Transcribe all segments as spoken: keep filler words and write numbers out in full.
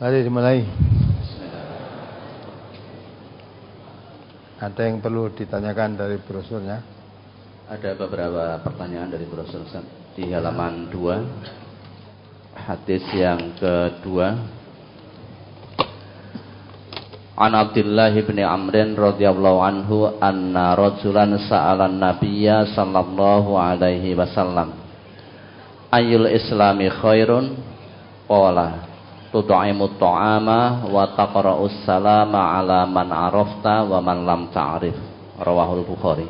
Mari dimulai. Ada yang perlu ditanyakan dari brosurnya? Ada beberapa pertanyaan dari brosur di halaman dua. Hadis yang kedua. An Abdullah bin Amrin radhiyallahu anhu anna rajulan sa'alan nabiyya sallallahu alaihi wasallam ayyul islami khairun qala tud'imut ta'ama wa taqra'us salama ala man arafta wa man lam ta'rif. Rawahul Bukhari.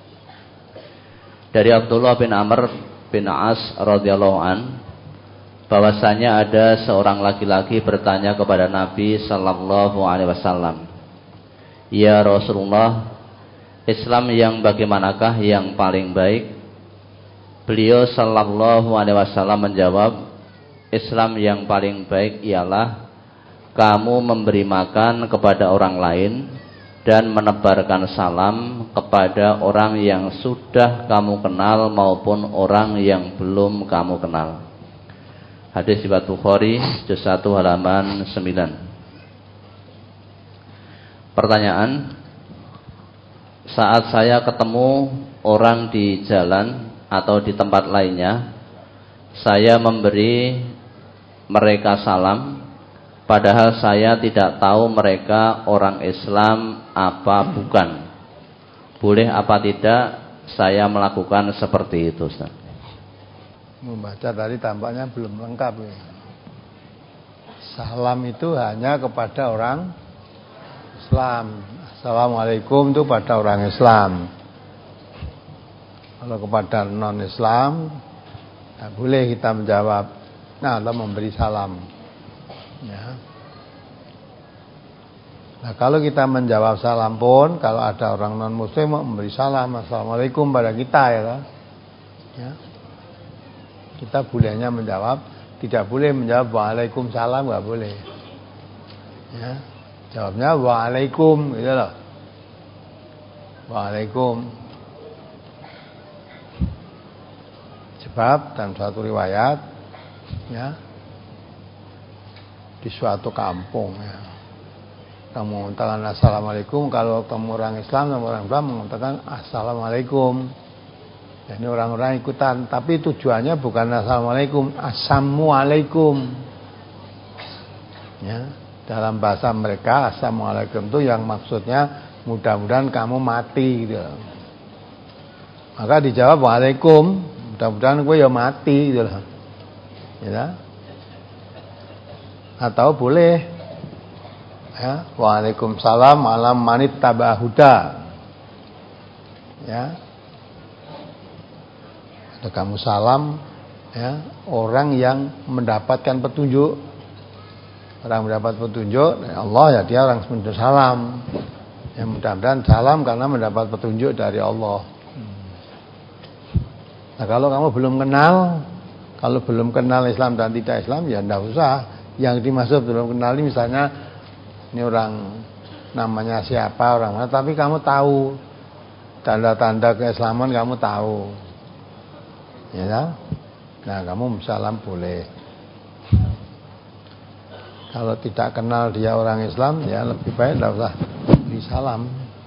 Dari Abdullah bin Amr bin As radhiyallahu an, bahwasanya ada seorang laki-laki bertanya kepada Nabi sallallahu alaihi wasallam, "Ya Rasulullah, Islam yang bagaimanakah yang paling baik?" Beliau sallallahu alaihi wasallam menjawab, Islam yang paling baik ialah kamu memberi makan kepada orang lain dan menebarkan salam kepada orang yang sudah kamu kenal maupun orang yang belum kamu kenal. Hadis riwayat Bukhari, juz satu halaman sembilan. Pertanyaan, saat saya ketemu orang di jalan atau di tempat lainnya, saya memberi mereka salam, padahal saya tidak tahu mereka orang Islam apa bukan. Boleh apa tidak saya melakukan seperti itu, Ustaz? Membaca tadi tampaknya belum lengkap ya. Salam itu hanya kepada orang Islam. Assalamualaikum itu pada orang Islam. Kalau kepada non-Islam, tak boleh kita menjawab nah atau memberi salam ya. Nah kalau kita menjawab salam pun, kalau ada orang non muslim memberi salam assalamualaikum pada kita ya, ya. Kita bolehnya menjawab, tidak boleh menjawab waalaikumsalam, nggak boleh ya. Jawabnya waalaikum gitu loh, waalaikum. Sebab dalam suatu riwayat ya, di suatu kampung ya, kamu mengatakan assalamualaikum, kalau kamu orang Islam dan orang Islam mengatakan assalamualaikum. Ya, ini orang-orang ikutan, tapi tujuannya bukan assalamualaikum, assalamualaikum ya. Dalam bahasa mereka assalamualaikum itu yang maksudnya mudah-mudahan kamu mati gitu. Maka dijawab waalaikum, mudah-mudahan gue ya mati gitu loh ya. Atau boleh ya, waalaikumsalam alam manit tabahuda ya, ada kamu salam ya, orang yang mendapatkan petunjuk, orang mendapat petunjuk dari Allah ya, dia orang menunjuk salam ya, mudah-mudahan salam karena mendapat petunjuk dari Allah. Nah kalau kamu belum kenal, kalau belum kenal Islam dan tidak Islam ya tidak usah. Yang dimaksud belum kenal ini misalnya ini orang namanya siapa orang, tapi kamu tahu tanda-tanda keislaman, kamu tahu ya. Nah kamu salam boleh. Kalau tidak kenal dia orang Islam ya lebih baik tidak usah beri salam.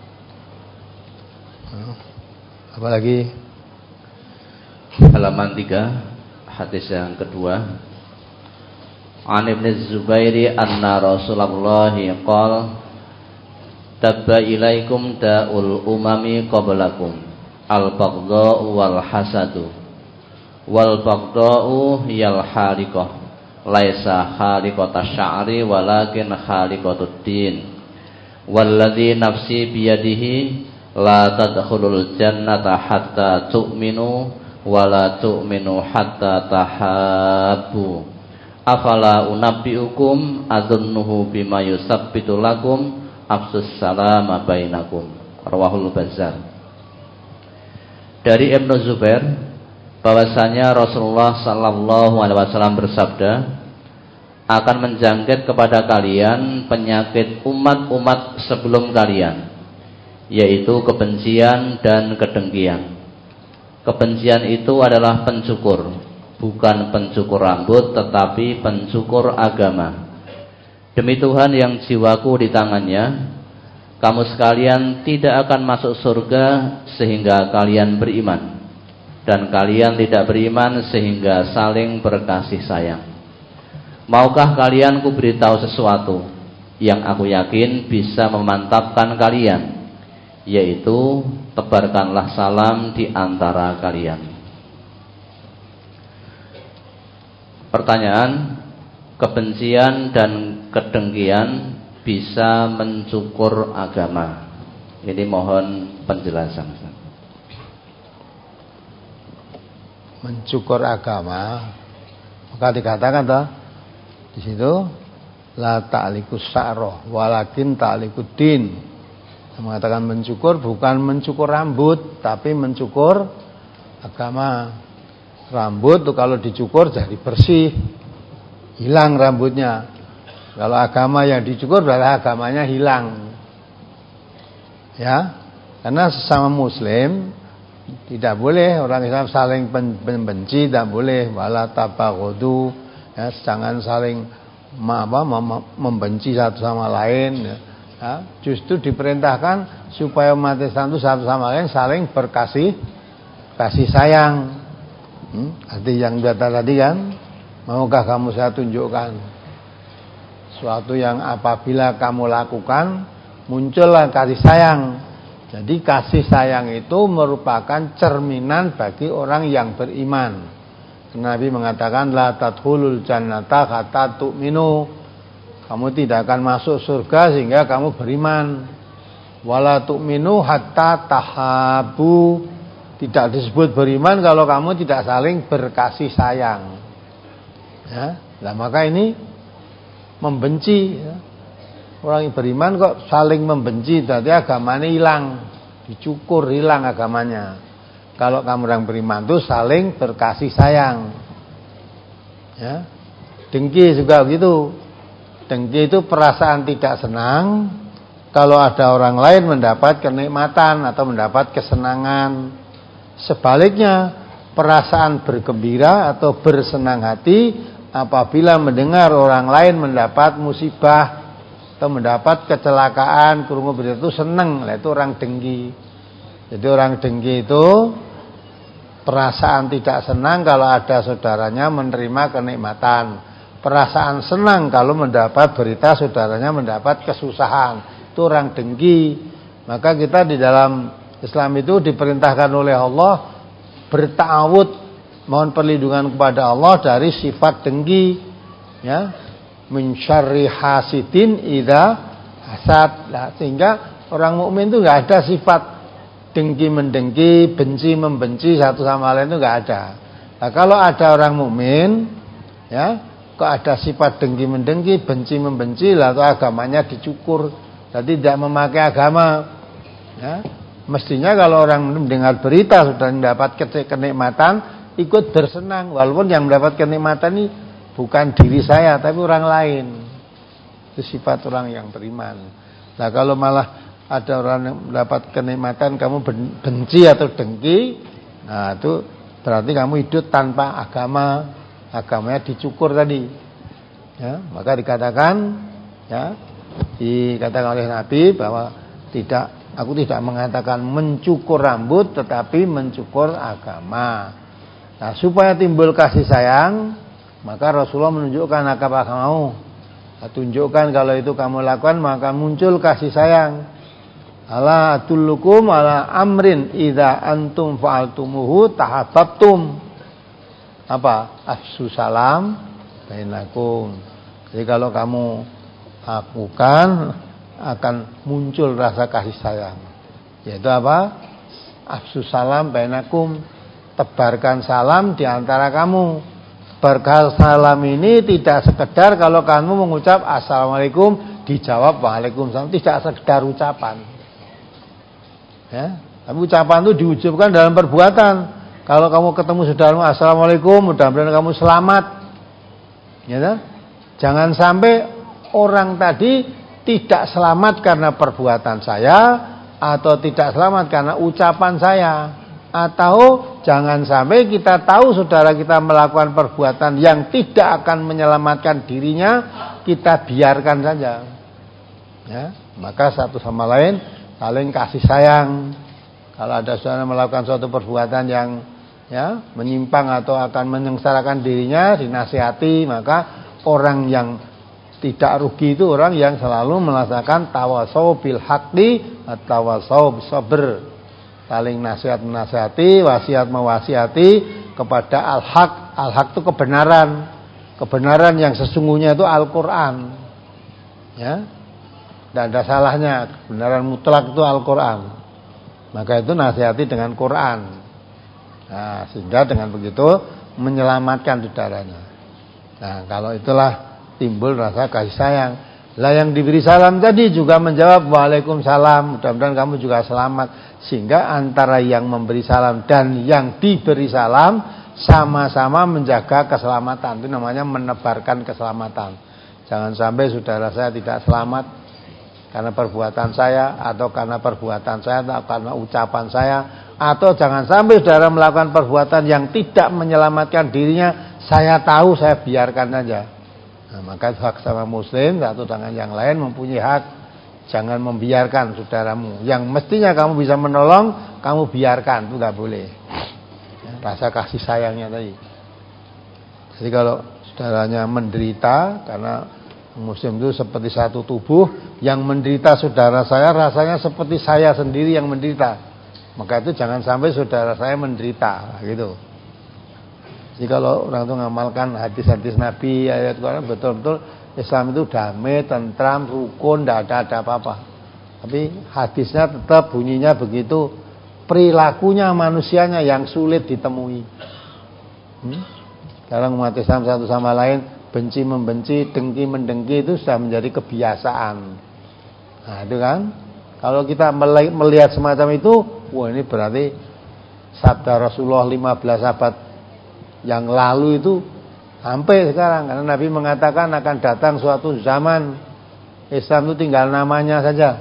Apalagi halaman tiga, hadis yang kedua. An Ibnu Zubairi anna Rasulullah qala tabba ilaikum da'ul umami qablakum al-baghdha'u wal hasadu wal baghdha'u yal haliqah laisa haliqatash sya'ri walakin haliqatud din walladzi nafsi biyadihi la tadkhulul jannata hatta tu'minu wala tu'minu hatta tahabbu afala unabbiukum adunnuhu bima yusabbitu lakum afsus salama bainakum. Rawahul Bazzar. Dari Ibnu Zubair bahwasanya Rasulullah sallallahu alaihi wasallam bersabda, akan menjangkit kepada kalian penyakit umat-umat sebelum kalian, yaitu kebencian dan kedengkian. Kebencian itu adalah pencukur, bukan pencukur rambut tetapi pencukur agama. Demi Tuhan yang jiwaku di tangannya, kamu sekalian tidak akan masuk surga sehingga kalian beriman, dan kalian tidak beriman sehingga saling berkasih sayang. Maukah kalian kuberitahu sesuatu yang aku yakin bisa memantapkan kalian, yaitu tebarkanlah salam di antara kalian. Pertanyaan, kebencian dan kedengkian bisa mencukur agama. Ini mohon penjelasan. Mencukur agama, maka dikatakan toh di situ la ta'likus sa'roh walakin ta'likud din. Mengatakan mencukur bukan mencukur rambut, tapi mencukur agama. Rambut tuh kalau dicukur jadi bersih, hilang rambutnya. Kalau agama yang dicukur berarti agamanya hilang. Ya, karena sesama muslim tidak boleh orang Islam saling membenci, tidak boleh. Wala tabaghadu, ya, jangan saling apa, membenci satu sama lain. Ya, justru diperintahkan supaya umat Islam itu satu sama lain saling berkasih kasih sayang. Hmm? Arti yang data tadi kan, maukah kamu saya tunjukkan suatu yang apabila kamu lakukan muncullah kasih sayang. Jadi kasih sayang itu merupakan cerminan bagi orang yang beriman. Nabi mengatakan la tadkhulul jannata hatta tu'minu. Kamu tidak akan masuk surga sehingga kamu beriman. Wala tu'minu hatta tahabu. Tidak disebut beriman kalau kamu tidak saling berkasih sayang. Ya, nah maka ini membenci, ya. Orang yang beriman kok saling membenci, berarti agamanya hilang, dicukur, hilang agamanya. Kalau kamu orang beriman itu saling berkasih sayang. Ya. Dengki juga begitu. Dengki itu perasaan tidak senang kalau ada orang lain mendapat kenikmatan atau mendapat kesenangan. Sebaliknya, perasaan bergembira atau bersenang hati apabila mendengar orang lain mendapat musibah atau mendapat kecelakaan, krungu berita itu senang. Nah, itu orang dengki. Jadi orang dengki itu perasaan tidak senang kalau ada saudaranya menerima kenikmatan, perasaan senang kalau mendapat berita saudaranya mendapat kesusahan. Itu orang dengki. Maka kita di dalam Islam itu diperintahkan oleh Allah berta'awud, mohon perlindungan kepada Allah dari sifat dengki, ya, min syarri hasidin idza hasad. Nah, sehingga orang mukmin itu enggak ada sifat dengki mendengki, benci membenci satu sama lain, itu enggak ada. Nah, kalau ada orang mukmin, ya, kok ada sifat dengki mendengki, benci membenci, lalu agamanya dicukur, jadi tidak memakai agama. Ya. Mestinya kalau orang mendengar berita sudah mendapat kenikmatan, ikut bersenang, walaupun yang mendapat kenikmatan ini bukan diri saya tapi orang lain. Itu sifat orang yang beriman. Nah, kalau malah ada orang yang mendapat kenikmatan kamu benci atau dengki, nah itu berarti kamu hidup tanpa agama, agamanya dicukur tadi. Ya, maka dikatakan, ya, dikatakan oleh Nabi bahwa tidak, aku tidak mengatakan mencukur rambut, tetapi mencukur agama. Nah, supaya timbul kasih sayang, maka Rasulullah menunjukkan apa kamu. Nah, tunjukkan kalau itu kamu lakukan, maka muncul kasih sayang. Ala atullukum ala amrin idza antum fa'altumuhu tahabbtum. Apa? Afsu salam bainakum. Jadi kalau kamu lakukan, akan muncul rasa kasih sayang. Yaitu apa? Afsu salam bainakum, tebarkan salam di antara kamu. Tebarkan salam ini tidak sekedar kalau kamu mengucap assalamualaikum dijawab waalaikumsalam, tidak sekedar ucapan. Ya, tapi ucapan itu diucapkan dalam perbuatan. Kalau kamu ketemu saudaramu assalamualaikum, mudah-mudahan kamu selamat. Ya, jangan sampai orang tadi tidak selamat karena perbuatan saya atau tidak selamat karena ucapan saya. Atau jangan sampai kita tahu saudara kita melakukan perbuatan yang tidak akan menyelamatkan dirinya, kita biarkan saja. Ya, maka satu sama lain saling kasih sayang. Kalau ada saudara melakukan suatu perbuatan yang ya menyimpang atau akan menyengsarakan dirinya, dinasihati. Maka orang yang tidak rugi itu orang yang selalu melaksanakan tawasau bil haqqi atau tawasau bis sabr. Saling nasihat menasihati, wasiat mewasiati kepada al-haq. Al-haq itu kebenaran. Kebenaran yang sesungguhnya itu Al-Qur'an. Ya. Tidak ada salahnya. Kebenaran mutlak itu Al-Qur'an. Maka itu nasihati dengan Quran. Nah, sehingga dengan begitu menyelamatkan saudaranya. Nah, kalau itulah timbul rasa kasih sayang. Lah yang diberi salam tadi juga menjawab waalaikumsalam, mudah-mudahan kamu juga selamat. Sehingga antara yang memberi salam dan yang diberi salam sama-sama menjaga keselamatan. Itu namanya menebarkan keselamatan. Jangan sampai saudara saya tidak selamat karena perbuatan saya, atau karena perbuatan saya, atau karena ucapan saya, atau jangan sampai saudara melakukan perbuatan yang tidak menyelamatkan dirinya, saya tahu, saya biarkan saja. Nah, maka hak sama muslim satu dengan yang lain mempunyai hak. Jangan membiarkan saudaramu yang mestinya kamu bisa menolong, kamu biarkan, itu nggak boleh. Rasa kasih sayangnya tadi. Jadi kalau saudaranya menderita, karena muslim itu seperti satu tubuh, yang menderita saudara saya rasanya seperti saya sendiri yang menderita. Maka itu jangan sampai saudara saya menderita, gitu. Jadi kalau orang itu mengamalkan hadis-hadis Nabi, ayat Quran, betul-betul Islam itu damai, tentram, rukun, tidak ada, ada apa-apa. Tapi hadisnya tetap bunyinya begitu, perilakunya manusianya yang sulit ditemui. Hmm? Sekarang umat Islam satu sama lain benci membenci, dengki mendengki itu sudah menjadi kebiasaan. Nah itu kan, kalau kita melihat semacam itu, wah ini berarti sabda Rasulullah lima belas abad yang lalu itu sampai sekarang, karena Nabi mengatakan akan datang suatu zaman Islam itu tinggal namanya saja,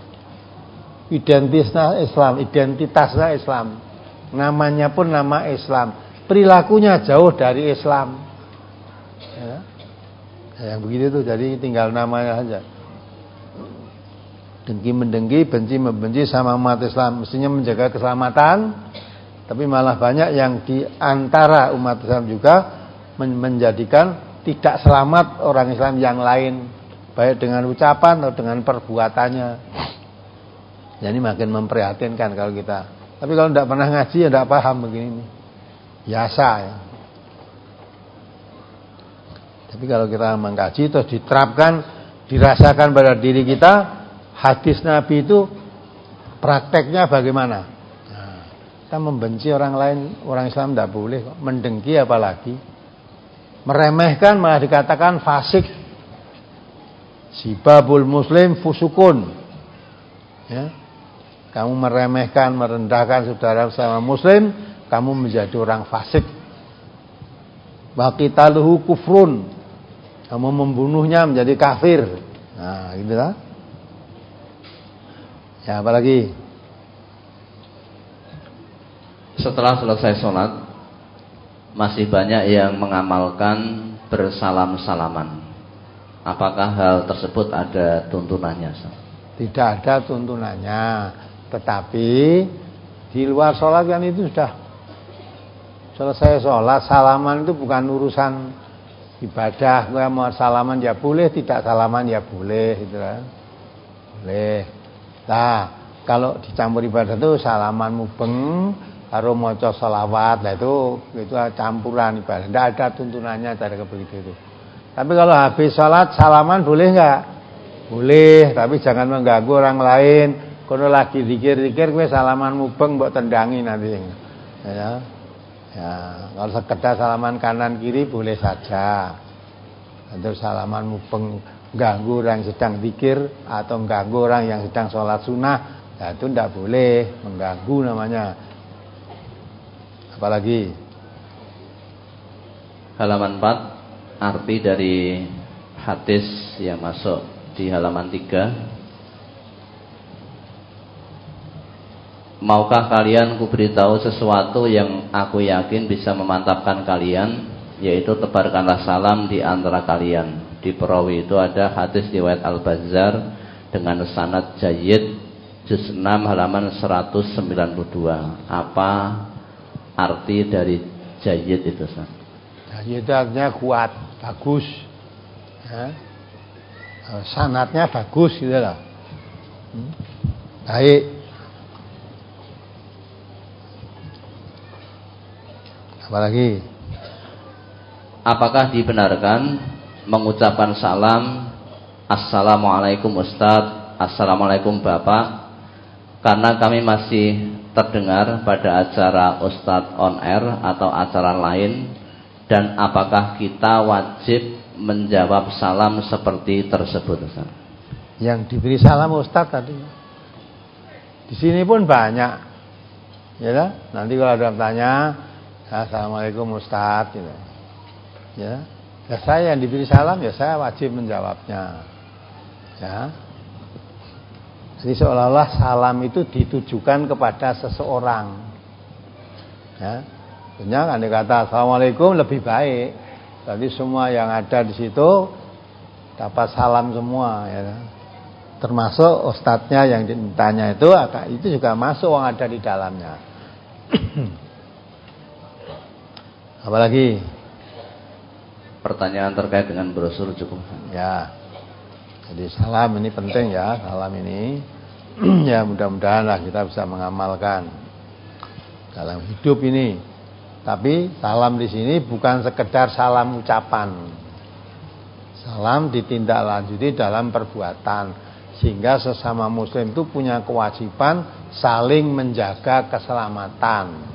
identitasnya Islam, identitasnya Islam, namanya pun nama Islam, perilakunya jauh dari Islam. Ya, yang begitu tuh, jadi tinggal namanya saja. Dengki mendengki, benci membenci sama umat Islam, mestinya menjaga keselamatan, tapi malah banyak yang di antara umat Islam juga menjadikan tidak selamat orang Islam yang lain, baik dengan ucapan atau dengan perbuatannya. Jadi makin memprihatinkan kalau kita. Tapi kalau tidak pernah ngaji ya tidak paham begini. Biasa ya. Tapi kalau kita mengkaji terus diterapkan, dirasakan pada diri kita, hadis Nabi itu prakteknya bagaimana? Nah, kita membenci orang lain, orang Islam tidak boleh kok. Mendengki apalagi. Meremehkan malah dikatakan fasik. Sibabul muslim fusukun. Ya. Kamu meremehkan, merendahkan saudara sama muslim, kamu menjadi orang fasik. Wa qitaluhu kufrun. Kamu membunuhnya menjadi kafir. Nah, gitu lah. Ya, apalagi? Setelah selesai sholat, masih banyak yang mengamalkan bersalam-salaman. Apakah hal tersebut ada tuntunannya? Tidak ada tuntunannya. Tetapi di luar sholat kan itu sudah selesai sholat, salaman itu bukan urusan ibadah. Gue mau salaman ya boleh, tidak salaman ya boleh, gitu kan. Boleh. Nah, kalau dicampur ibadah itu salaman mubeng karo maca sholawat, lah itu itu campuran ibadah. Tidak ada tuntunannya cara begitu itu. Tapi kalau habis sholat salaman boleh enggak? Boleh, tapi jangan mengganggu orang lain. Kalau lagi zikir-zikir kowe salaman mubeng mbok tendangi nanti. Ya. Ya, kalau sekedar salaman kanan kiri boleh saja. Atau salaman mubeng ganggu orang yang sedang zikir atau ganggu orang yang sedang sholat sunnah, ya itu tidak boleh, mengganggu namanya. Apalagi halaman empat, arti dari hadis yang masuk di halaman tiga. maukah kalian kuberitahu sesuatu yang aku yakin bisa memantapkan kalian, yaitu tebarkanlah salam di antara kalian. Di perawi itu ada hadis riwayat Al-Bazzar dengan sanad jayyid, juz enam halaman seratus sembilan puluh dua. Apa arti dari jayyid itu, Ustaz? Jayyid artinya kuat, bagus. Ya. Sanadnya bagus gitu lah. Hmm. Baik. Apalagi? Apakah dibenarkan mengucapkan salam Assalamualaikum Ustadz, Assalamualaikum Bapak, karena kami masih terdengar pada acara Ustadz on air atau acara lain, dan apakah kita wajib menjawab salam seperti tersebut, Ustaz? Yang diberi salam Ustadz tadi di sini pun banyak, ya lah. Nanti kalau ada yang tanya Assalamualaikum Ustadz gitu. Ya, ya saya yang diberi salam, ya saya wajib menjawabnya. Ya. Jadi seolah-olah salam itu ditujukan kepada seseorang. Ya. Sebenarnya kan dikata Assalamualaikum lebih baik. Berarti semua yang ada di situ dapat salam semua, ya. Termasuk ustadznya yang ditanya itu, itu juga masuk yang ada di dalamnya. Apalagi? Pertanyaan terkait dengan brosur cukup. Ya. Jadi salam ini penting ya, salam ini. Ya mudah-mudahan kita bisa mengamalkan dalam hidup ini. Tapi salam di sini bukan sekedar salam ucapan. Salam ditindaklanjuti dalam perbuatan, sehingga sesama muslim itu punya kewajiban saling menjaga keselamatan.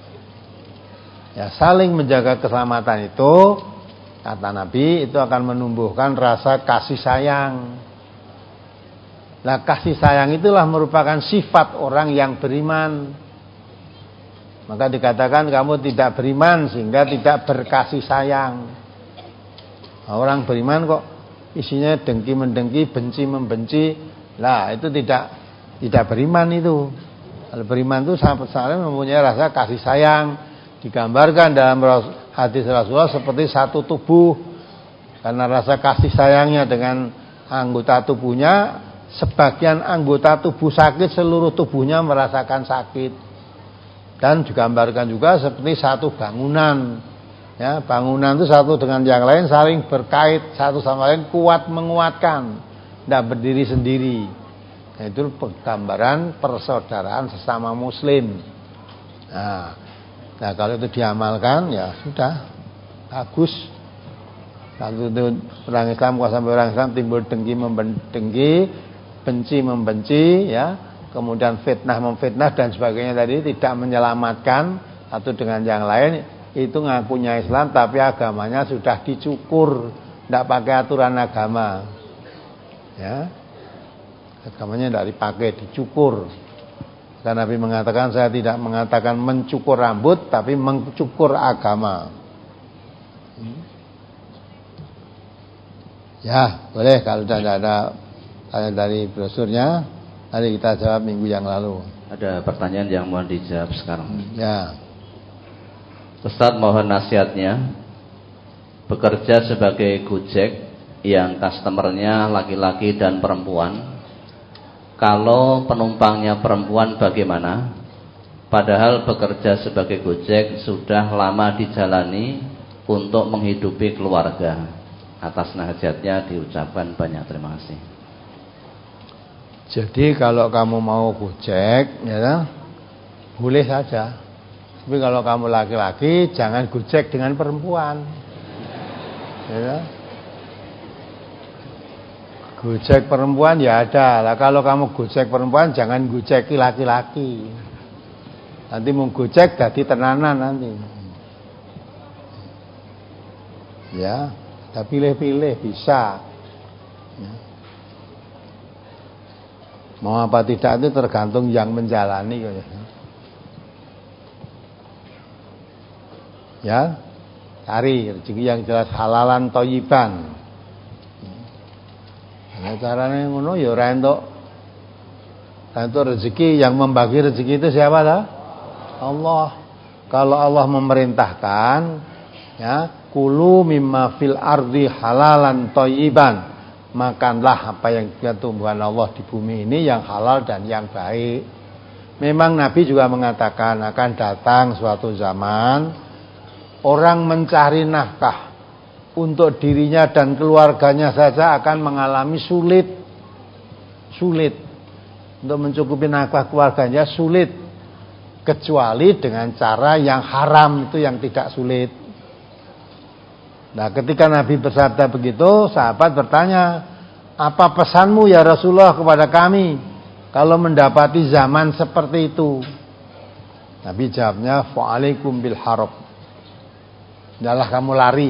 Ya, saling menjaga keselamatan itu, kata Nabi, itu akan menumbuhkan rasa kasih sayang. Nah, kasih sayang itulah merupakan sifat orang yang beriman. Maka dikatakan kamu tidak beriman sehingga tidak berkasih sayang. Nah, orang beriman kok isinya dengki mendengki, benci membenci, lah itu tidak tidak beriman itu. Kalau beriman itu saling mempunyai rasa kasih sayang. Digambarkan dalam hadis Rasulullah seperti satu tubuh, karena rasa kasih sayangnya dengan anggota tubuhnya, sebagian anggota tubuh sakit, seluruh tubuhnya merasakan sakit. Dan digambarkan juga seperti satu bangunan, ya, bangunan itu satu dengan yang lain saling berkait, satu sama lain kuat menguatkan, tidak berdiri sendiri. Nah, itu gambaran persaudaraan sesama muslim. Nah, Nah kalau itu diamalkan, ya sudah bagus. Kalau itu orang Islam, kalau sampai orang Islam timbul dengki membendengki, benci membenci, ya, kemudian fitnah memfitnah dan sebagainya tadi, tidak menyelamatkan satu dengan yang lain, itu ngakunya Islam tapi agamanya sudah dicukur, tidak pakai aturan agama, ya, agamanya tidak dipakai, dicukur. Karena Nabi mengatakan, saya tidak mengatakan mencukur rambut, tapi mencukur agama. Ya, boleh kalau tidak ada tanya dari brosurnya, nanti kita jawab minggu yang lalu. Ada pertanyaan yang mohon dijawab sekarang. Ya. Ustadz, mohon nasihatnya. Bekerja sebagai Gojek yang customernya laki-laki dan perempuan. Kalau penumpangnya perempuan bagaimana? Padahal bekerja sebagai Gojek sudah lama dijalani untuk menghidupi keluarga. Atas nasihatnya diucapkan banyak terima kasih. Jadi kalau kamu mau Gojek, ya, boleh saja. Tapi kalau kamu laki-laki, jangan Gojek dengan perempuan. Ya. Gojek perempuan ya ada. Lah kalau kamu Gojek perempuan, jangan gojeki laki-laki. Nanti mau Gojek jadi tenanan nanti. Ya, kita pilih-pilih bisa. Ya. Mau apa tidak itu tergantung yang menjalani. Ya, cari rezeki yang jelas, halalan thayyiban. Nah, carane ngono ya ora entuk Dan itu rezeki, yang membagi rezeki itu siapa dah? Allah. Kalau Allah memerintahkan, ya, kulu mimma fil ardi halalan thayyiban, makanlah apa yang tumbuhan Allah di bumi ini yang halal dan yang baik. Memang Nabi juga mengatakan akan datang suatu zaman orang mencari nafkah untuk dirinya dan keluarganya saja akan mengalami sulit. Sulit. Untuk mencukupi nafkah keluarganya sulit. Kecuali dengan cara yang haram, itu yang tidak sulit. Nah, ketika Nabi bersabda begitu, sahabat bertanya, apa pesanmu ya Rasulullah kepada kami kalau mendapati zaman seperti itu? Nabi jawabnya, fa'alaikum bil harab. Janganlah kamu lari.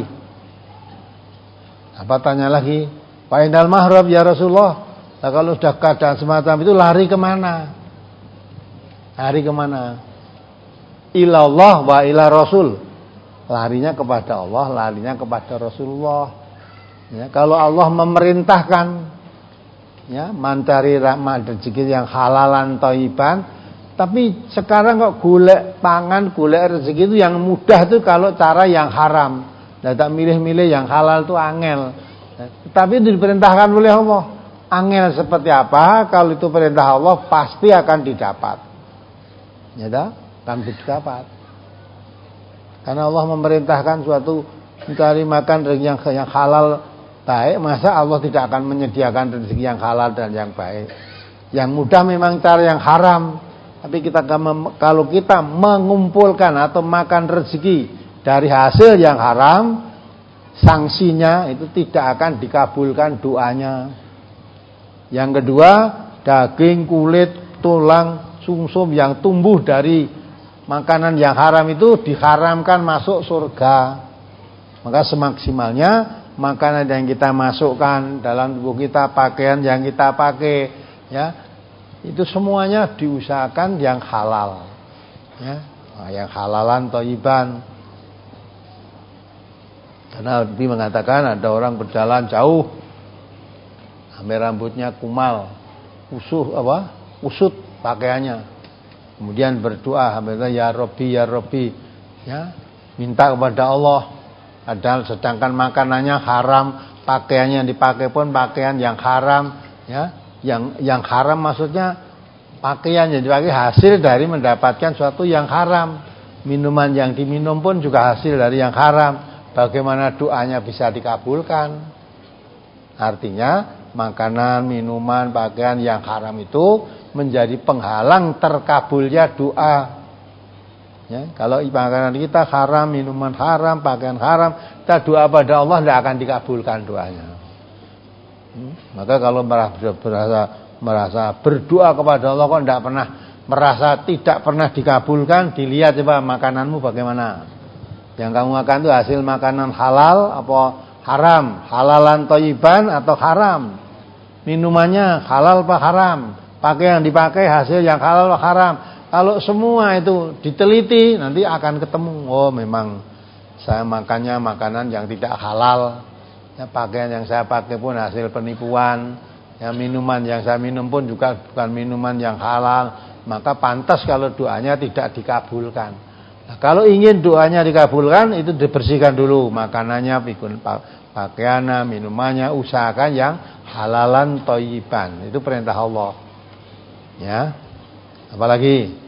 Apa tanya lagi? Fa'inal mahrab ya Rasulullah. Nah, kalau sudah keadaan semacam itu lari kemana? Lari kemana? Ilallah wa ila Rasul. Larinya kepada Allah, larinya kepada Rasulullah. Ya, kalau Allah memerintahkan, ya, mencari rahmat rezeki yang halalan thayyiban, tapi sekarang kok golek pangan, golek rezeki itu yang mudah itu kalau cara yang haram. Nah, tak milih-milih yang halal itu angel. Nah, tapi itu diperintahkan oleh Allah. Angel seperti apa? Kalau itu perintah Allah pasti akan didapat. Ya dah, akan didapat. Karena Allah memerintahkan suatu mencari makan rezeki yang, yang halal baik, masa Allah tidak akan menyediakan rezeki yang halal dan yang baik. Yang mudah memang cara yang haram, tapi kita kalau kita mengumpulkan atau makan rezeki dari hasil yang haram, sanksinya itu tidak akan dikabulkan doanya. Yang kedua, daging, kulit, tulang, sumsum yang tumbuh dari makanan yang haram itu diharamkan masuk surga. Maka semaksimalnya makanan yang kita masukkan dalam tubuh kita, pakaian yang kita pakai, ya, itu semuanya diusahakan yang halal, ya, nah, yang halalan thayyiban. Karena Nabi mengatakan ada orang berjalan jauh, sampai rambutnya kumal, usuh apa, usut pakaiannya, kemudian berdoa, ya Rabbi ya Rabbi, ya, minta kepada Allah. Padahal sedangkan makanannya haram, pakaiannya yang dipakai pun pakaian yang haram, ya. Yang yang haram maksudnya pakaian yang dipakai hasil dari mendapatkan suatu yang haram. Minuman yang diminum pun juga hasil dari yang haram. Bagaimana doanya bisa dikabulkan? Artinya makanan, minuman, pakaian yang haram itu menjadi penghalang terkabulnya doa. Ya, kalau makanan kita haram, minuman haram, pakaian haram, kita doa pada Allah tidak akan dikabulkan doanya. Hmm? Maka kalau merasa, merasa, merasa berdoa kepada Allah kok tidak pernah merasa tidak pernah dikabulkan, dilihat coba makananmu bagaimana. Yang kamu makan itu hasil makanan halal apa haram, halalan thayyiban atau haram. Minumannya halal apa haram, pakaian yang dipakai hasil yang halal apa haram. Kalau semua itu diteliti, nanti akan ketemu, oh memang saya makannya makanan yang tidak halal, ya, pakaian yang saya pakai pun hasil penipuan, ya, minuman yang saya minum pun juga bukan minuman yang halal, maka pantas kalau doanya tidak dikabulkan. Nah, kalau ingin doanya dikabulkan, itu dibersihkan dulu makanannya, pakaiannya, minumannya, usahakan yang halalan thayyiban. Itu perintah Allah. Ya. Apalagi?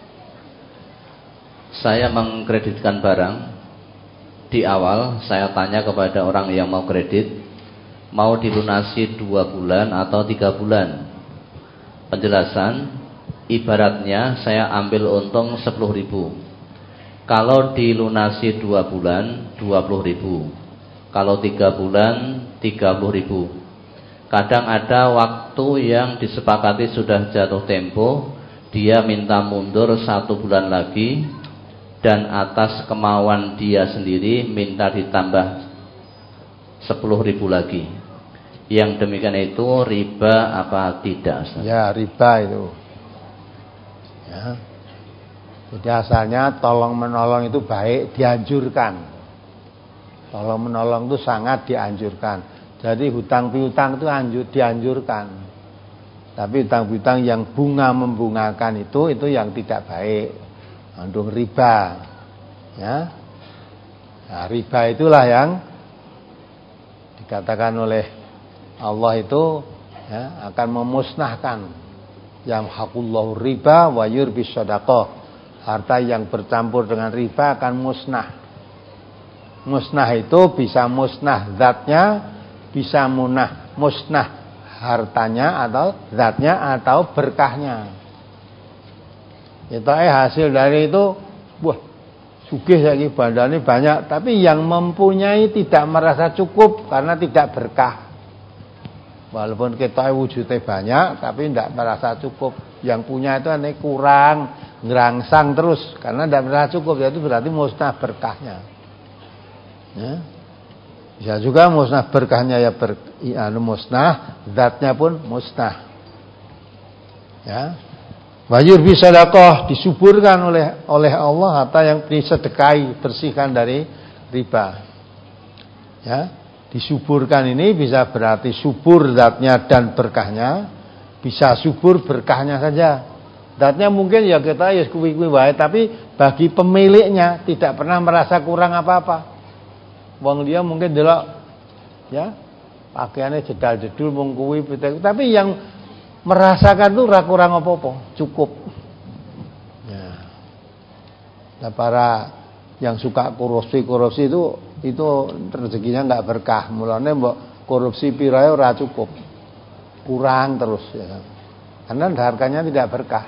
Saya mengkreditkan barang. Di awal saya tanya kepada orang yang mau kredit, mau dilunasi dua bulan atau tiga bulan. Penjelasan, ibaratnya saya ambil untung sepuluh ribu. Kalau dilunasi dua bulan, dua puluh ribu. Kalau tiga bulan, tiga puluh ribu. Kadang ada waktu yang disepakati sudah jatuh tempo, dia minta mundur satu bulan lagi, dan atas kemauan dia sendiri minta ditambah sepuluh ribu lagi. Yang demikian itu riba apa tidak? Ustaz? Ya, riba itu. Ya. Jadi asalnya tolong menolong itu baik, dianjurkan. Tolong menolong itu sangat dianjurkan. Jadi hutang piutang itu anjur, dianjurkan. Tapi utang piutang yang bunga membungakan itu itu yang tidak baik, mengandung riba. Ya. Nah, riba itulah yang dikatakan oleh Allah itu ya, akan memusnahkan yang hakullahu riba wa yurbis shadaqah. Harta yang bercampur dengan riba akan musnah. Musnah itu bisa musnah zatnya, bisa munah musnah hartanya atau zatnya atau berkahnya. Itu eh hasil dari itu, wah, sugih lagi bandane banyak, tapi yang mempunyai tidak merasa cukup karena tidak berkah. Walaupun kita wujudnya banyak, tapi tidak merasa cukup. Yang punya itu aneh kurang, ngerangsang terus karena tidak merasa cukup. Itu berarti musnah berkahnya. Ya. Bisa juga musnah berkahnya ya ber, ya, musnah, zatnya pun musnah. Ya. Wajur bisa sedekah disuburkan oleh oleh Allah harta yang disedekahi, bersihkan dari riba. Ya, disuburkan ini bisa berarti subur zatnya dan berkahnya, bisa subur berkahnya saja. Zatnya mungkin ya kita ya kuwi-kuwi wae, tapi bagi pemiliknya tidak pernah merasa kurang apa-apa. Wong dia mungkin delok ya, pakaiannya jedal-jedul mung kuwi, tapi yang merasakan tuh ora kurang apa-apa, cukup. Ya. Nah, para yang suka korupsi-korupsi itu itu rezekinya enggak berkah. Mulane mbok korupsi pirae ora cukup. Kurang terus ya. Karena harganya tidak berkah.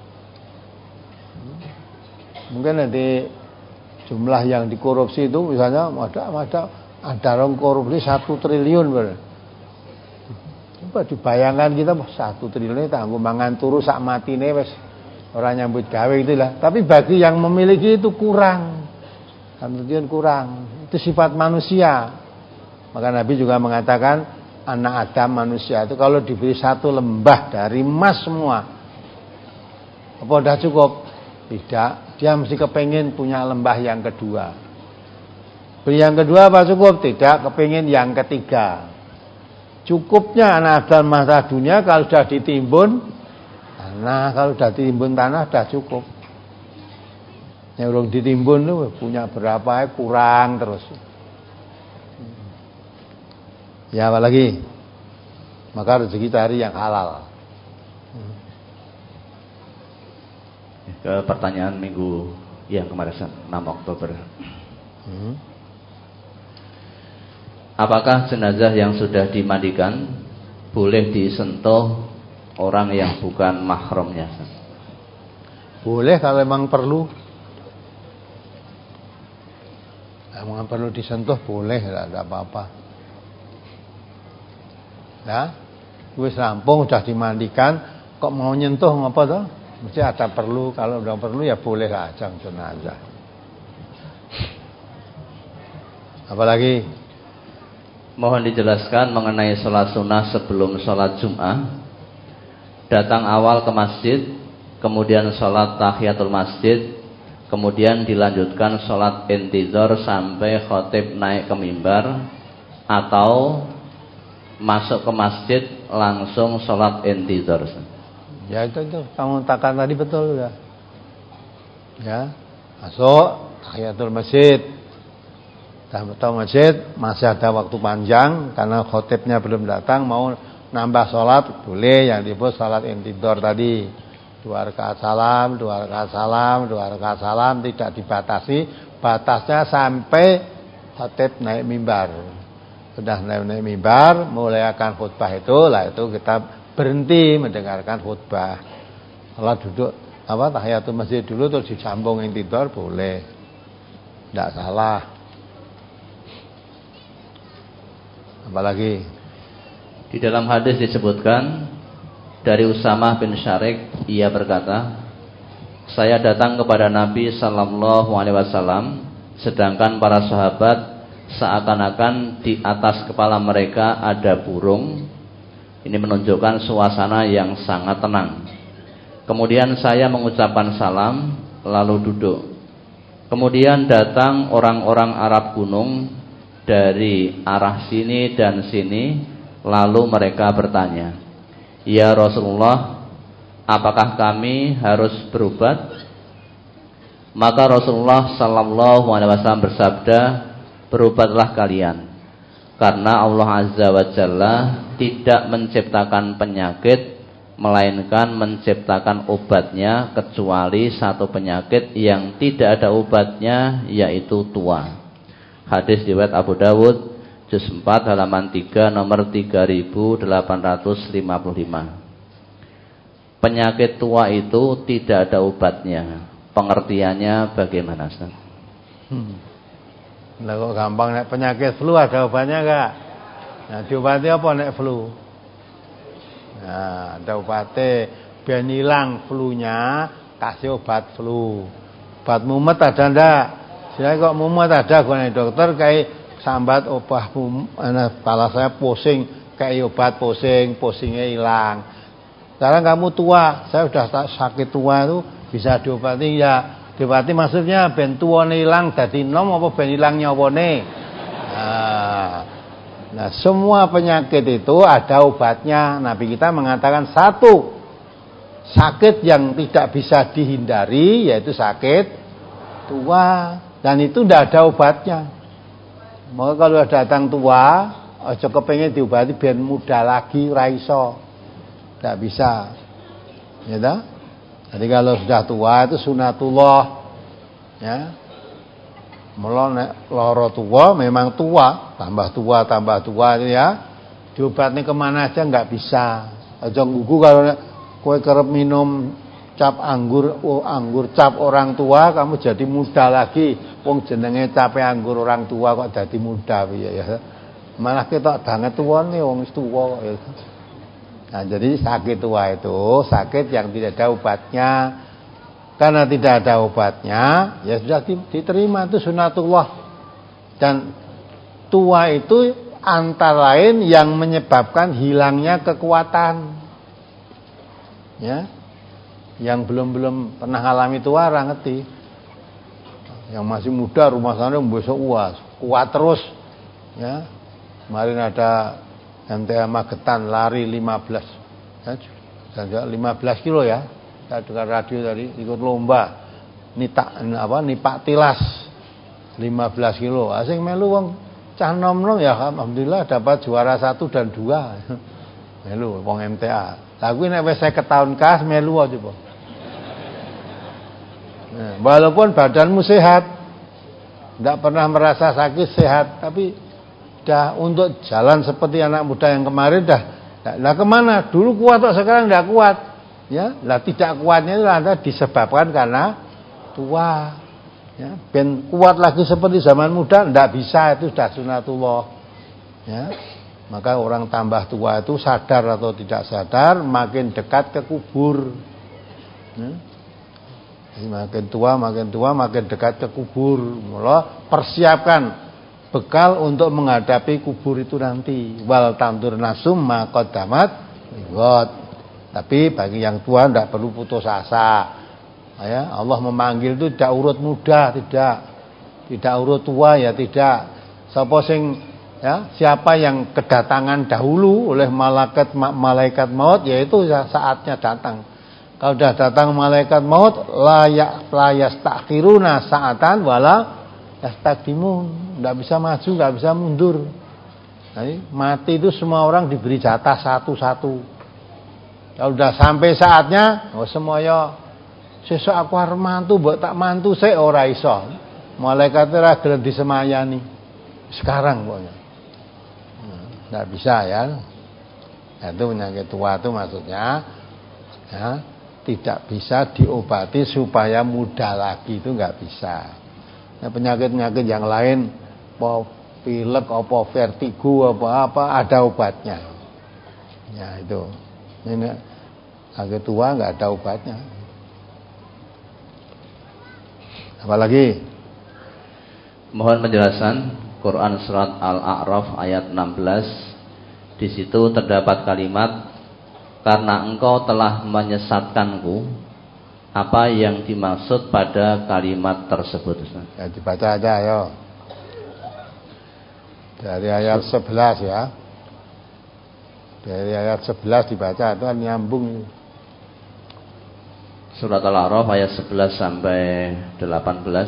Mungkin nanti jumlah yang dikorupsi itu misalnya ada ada ada orang korupsi satu triliun ber. Coba dibayangkan kita satu triliun tanggo mangan turu sak matine wis ora nyambut gawe itulah. Tapi bagi yang memiliki itu kurang. Kemudian kurang. Itu sifat manusia. Maka Nabi juga mengatakan anak Adam manusia itu kalau diberi satu lembah dari emas semua, apa udah cukup? Tidak. Dia mesti kepengin punya lembah yang kedua. Beri yang kedua apa cukup? Tidak, kepengin yang ketiga. Cukupnya anak Adam masa dunia kalau sudah ditimbun tanah, kalau sudah ditimbun tanah sudah cukup. Yang belum ditimbun itu punya berapa kurang terus. Ya apalagi maka rezeki cari yang halal. Ke pertanyaan minggu yang kemarin enam Oktober. Hmm. Apakah jenazah yang sudah dimandikan boleh disentuh orang yang bukan mahramnya? Boleh kalau memang perlu. Memang perlu disentuh boleh, tidak ada apa-apa. Nah, wis rampung sudah dimandikan, kok mau nyentuh ngapa toh? Mesti ada perlu, kalau udah perlu ya boleh aja jenazah. Apalagi mohon dijelaskan mengenai sholat sunnah sebelum sholat Jum'ah. Datang awal ke masjid, kemudian sholat tahiyatul masjid, kemudian dilanjutkan sholat intizar sampai khotib naik ke mimbar, atau masuk ke masjid langsung sholat intizar. Ya itu itu kamu takkan tadi betul ya. Ya, masuk tahiyatul masjid. Tahiyatul masjid masih ada waktu panjang karena khotibnya belum datang, mau nambah sholat boleh, yang disebut sholat intidor tadi. Dua rakaat salam, dua rakaat salam, dua rakaat salam, tidak dibatasi, batasnya sampai khotib naik mimbar. Sudah naik, naik mimbar, mulai akan khutbah itu, lah itu kita berhenti mendengarkan khutbah. Kalau duduk apa tahiyatul masjid dulu terus disambung intidor boleh, tidak salah. Apalagi di dalam hadis disebutkan dari Usamah bin Syarik, ia berkata, saya datang kepada Nabi Sallallahu Alaihi Wasallam, sedangkan para sahabat seakan-akan di atas kepala mereka ada burung. Ini menunjukkan suasana yang sangat tenang. Kemudian saya mengucapkan salam lalu duduk. Kemudian datang orang-orang Arab gunung dari arah sini dan sini, lalu mereka bertanya, "Ya Rasulullah, apakah kami harus berobat?" Maka Rasulullah sallallahu alaihi wasallam bersabda, "Berobatlah kalian, karena Allah Azza wa Jalla tidak menciptakan penyakit melainkan menciptakan obatnya, kecuali satu penyakit yang tidak ada obatnya, yaitu tua." Hadis riwayat Abu Dawud, juz empat halaman tiga, nomor tiga ribu delapan ratus lima puluh lima. Penyakit tua itu tidak ada obatnya. Pengertiannya bagaimana, Ustaz? Hmm. Lah kok gampang, nek penyakit flu ada obatnya enggak? Nah, diobati apa nek flu? Nah, ada obatnya, biar hilang flunya, kasih obat flu. Obat mumet ada ndak? Saya kok mumet ada, gue dokter kayak sambat obat mumet, kepala saya pusing, kayak obat pusing, pusingnya hilang. Sekarang kamu tua, saya sudah sakit tua itu bisa diobati ya. Diobati maksudnya ben tuane hilang dadi nom apa ben hilang nyawane. Nah, Nah, semua penyakit itu ada obatnya. Nabi kita mengatakan satu sakit yang tidak bisa dihindari, yaitu sakit tua, dan itu tidak ada obatnya. Maka kalau datang tua, aja kepengen diobati biar muda lagi, ra iso. Tidak bisa. Ya dah? Jadi kalau sudah tua itu sunatullah. Ya. Mula nek lara tua memang tua, tambah tua tambah tua itu ya. Diobatnya kemana aja nggak bisa. Aja nggugu kalau kowe kerep minum cap anggur, oh, anggur cap orang tua, kamu jadi muda lagi. Wong jenenge cape anggur orang tua kok jadi muda piye ya. Malah ketok banget tuane wong wis tuwa kok ya. Nah, jadi sakit tua itu sakit yang tidak ada obatnya. Karena tidak ada obatnya, ya sudah diterima, itu sunatullah. Dan tua itu antara lain yang menyebabkan hilangnya kekuatan. Ya. Yang belum-belum pernah alami tua ora ngerti. Yang masih muda rumah sana besok uas, kuat terus. Ya. Kemarin ada M T A Magetan lari lima belas. Ya, lima belas kilo ya. Saya dengar radio tadi ikut lomba nitak apa nipak tilas lima belas kilo. Asing melu wong cah nom-nom ya alhamdulillah dapat juara satu dan dua. Melu wong M T A. Lah kuwi nek wis seket tahun kas melu aja coba. Nah, walaupun badanmu sehat, tidak pernah merasa sakit, sehat, tapi dah untuk jalan seperti anak muda yang kemarin dah. Lah kemana? Dulu kuat kok sekarang tidak kuat. Ya, lah tidak kuatnya itu ada disebabkan karena tua. Ya, ben kuat lagi seperti zaman muda tidak bisa, itu sudah sunatullah. Ya, maka orang tambah tua itu sadar atau tidak sadar makin dekat ke kubur. Ya, makin tua, makin tua, makin dekat ke kubur. Mula persiapkan bekal untuk menghadapi kubur itu nanti. Wal tandur nasum maqaddamat liwat. Tapi bagi yang tua tidak perlu putus asa. Ya, Allah memanggil itu tidak urut muda, tidak. Tidak urut tua ya tidak. Sapa sing ya, siapa yang kedatangan dahulu oleh malaikat malaikat maut, yaitu saatnya datang. Kalau sudah datang malaikat maut, layak layas takhiruna saatan wala yastaqdimun. Tidak bisa maju, tidak bisa mundur. Jadi, mati itu semua orang diberi jatah satu-satu. Kalau sudah sampai saatnya, oh semuanya sesuk aku arep mantu, mbok tak mantu sik ora iso. Malaikat ora gelem disemayani. Sekarang pokoknya. Enggak bisa ya. Itu penyakit tua itu maksudnya ya, tidak bisa diobati supaya muda lagi, itu enggak bisa. Nah, penyakit-penyakit yang lain, apa pilek, apa vertigo, apa-apa ada obatnya. Ya itu. Ini agak tua nggak ada obatnya. Apalagi? Mohon penjelasan Quran surat Al-A'raf ayat enam belas. Di situ terdapat kalimat, karena engkau telah menyesatkanku. Apa yang dimaksud pada kalimat tersebut? Ya, dibaca aja ayo. Dari ayat sebelas ya. Dari ayat sebelas dibaca itu kan nyambung. Surat Al-A'raf ayat sebelas sampai delapan belas.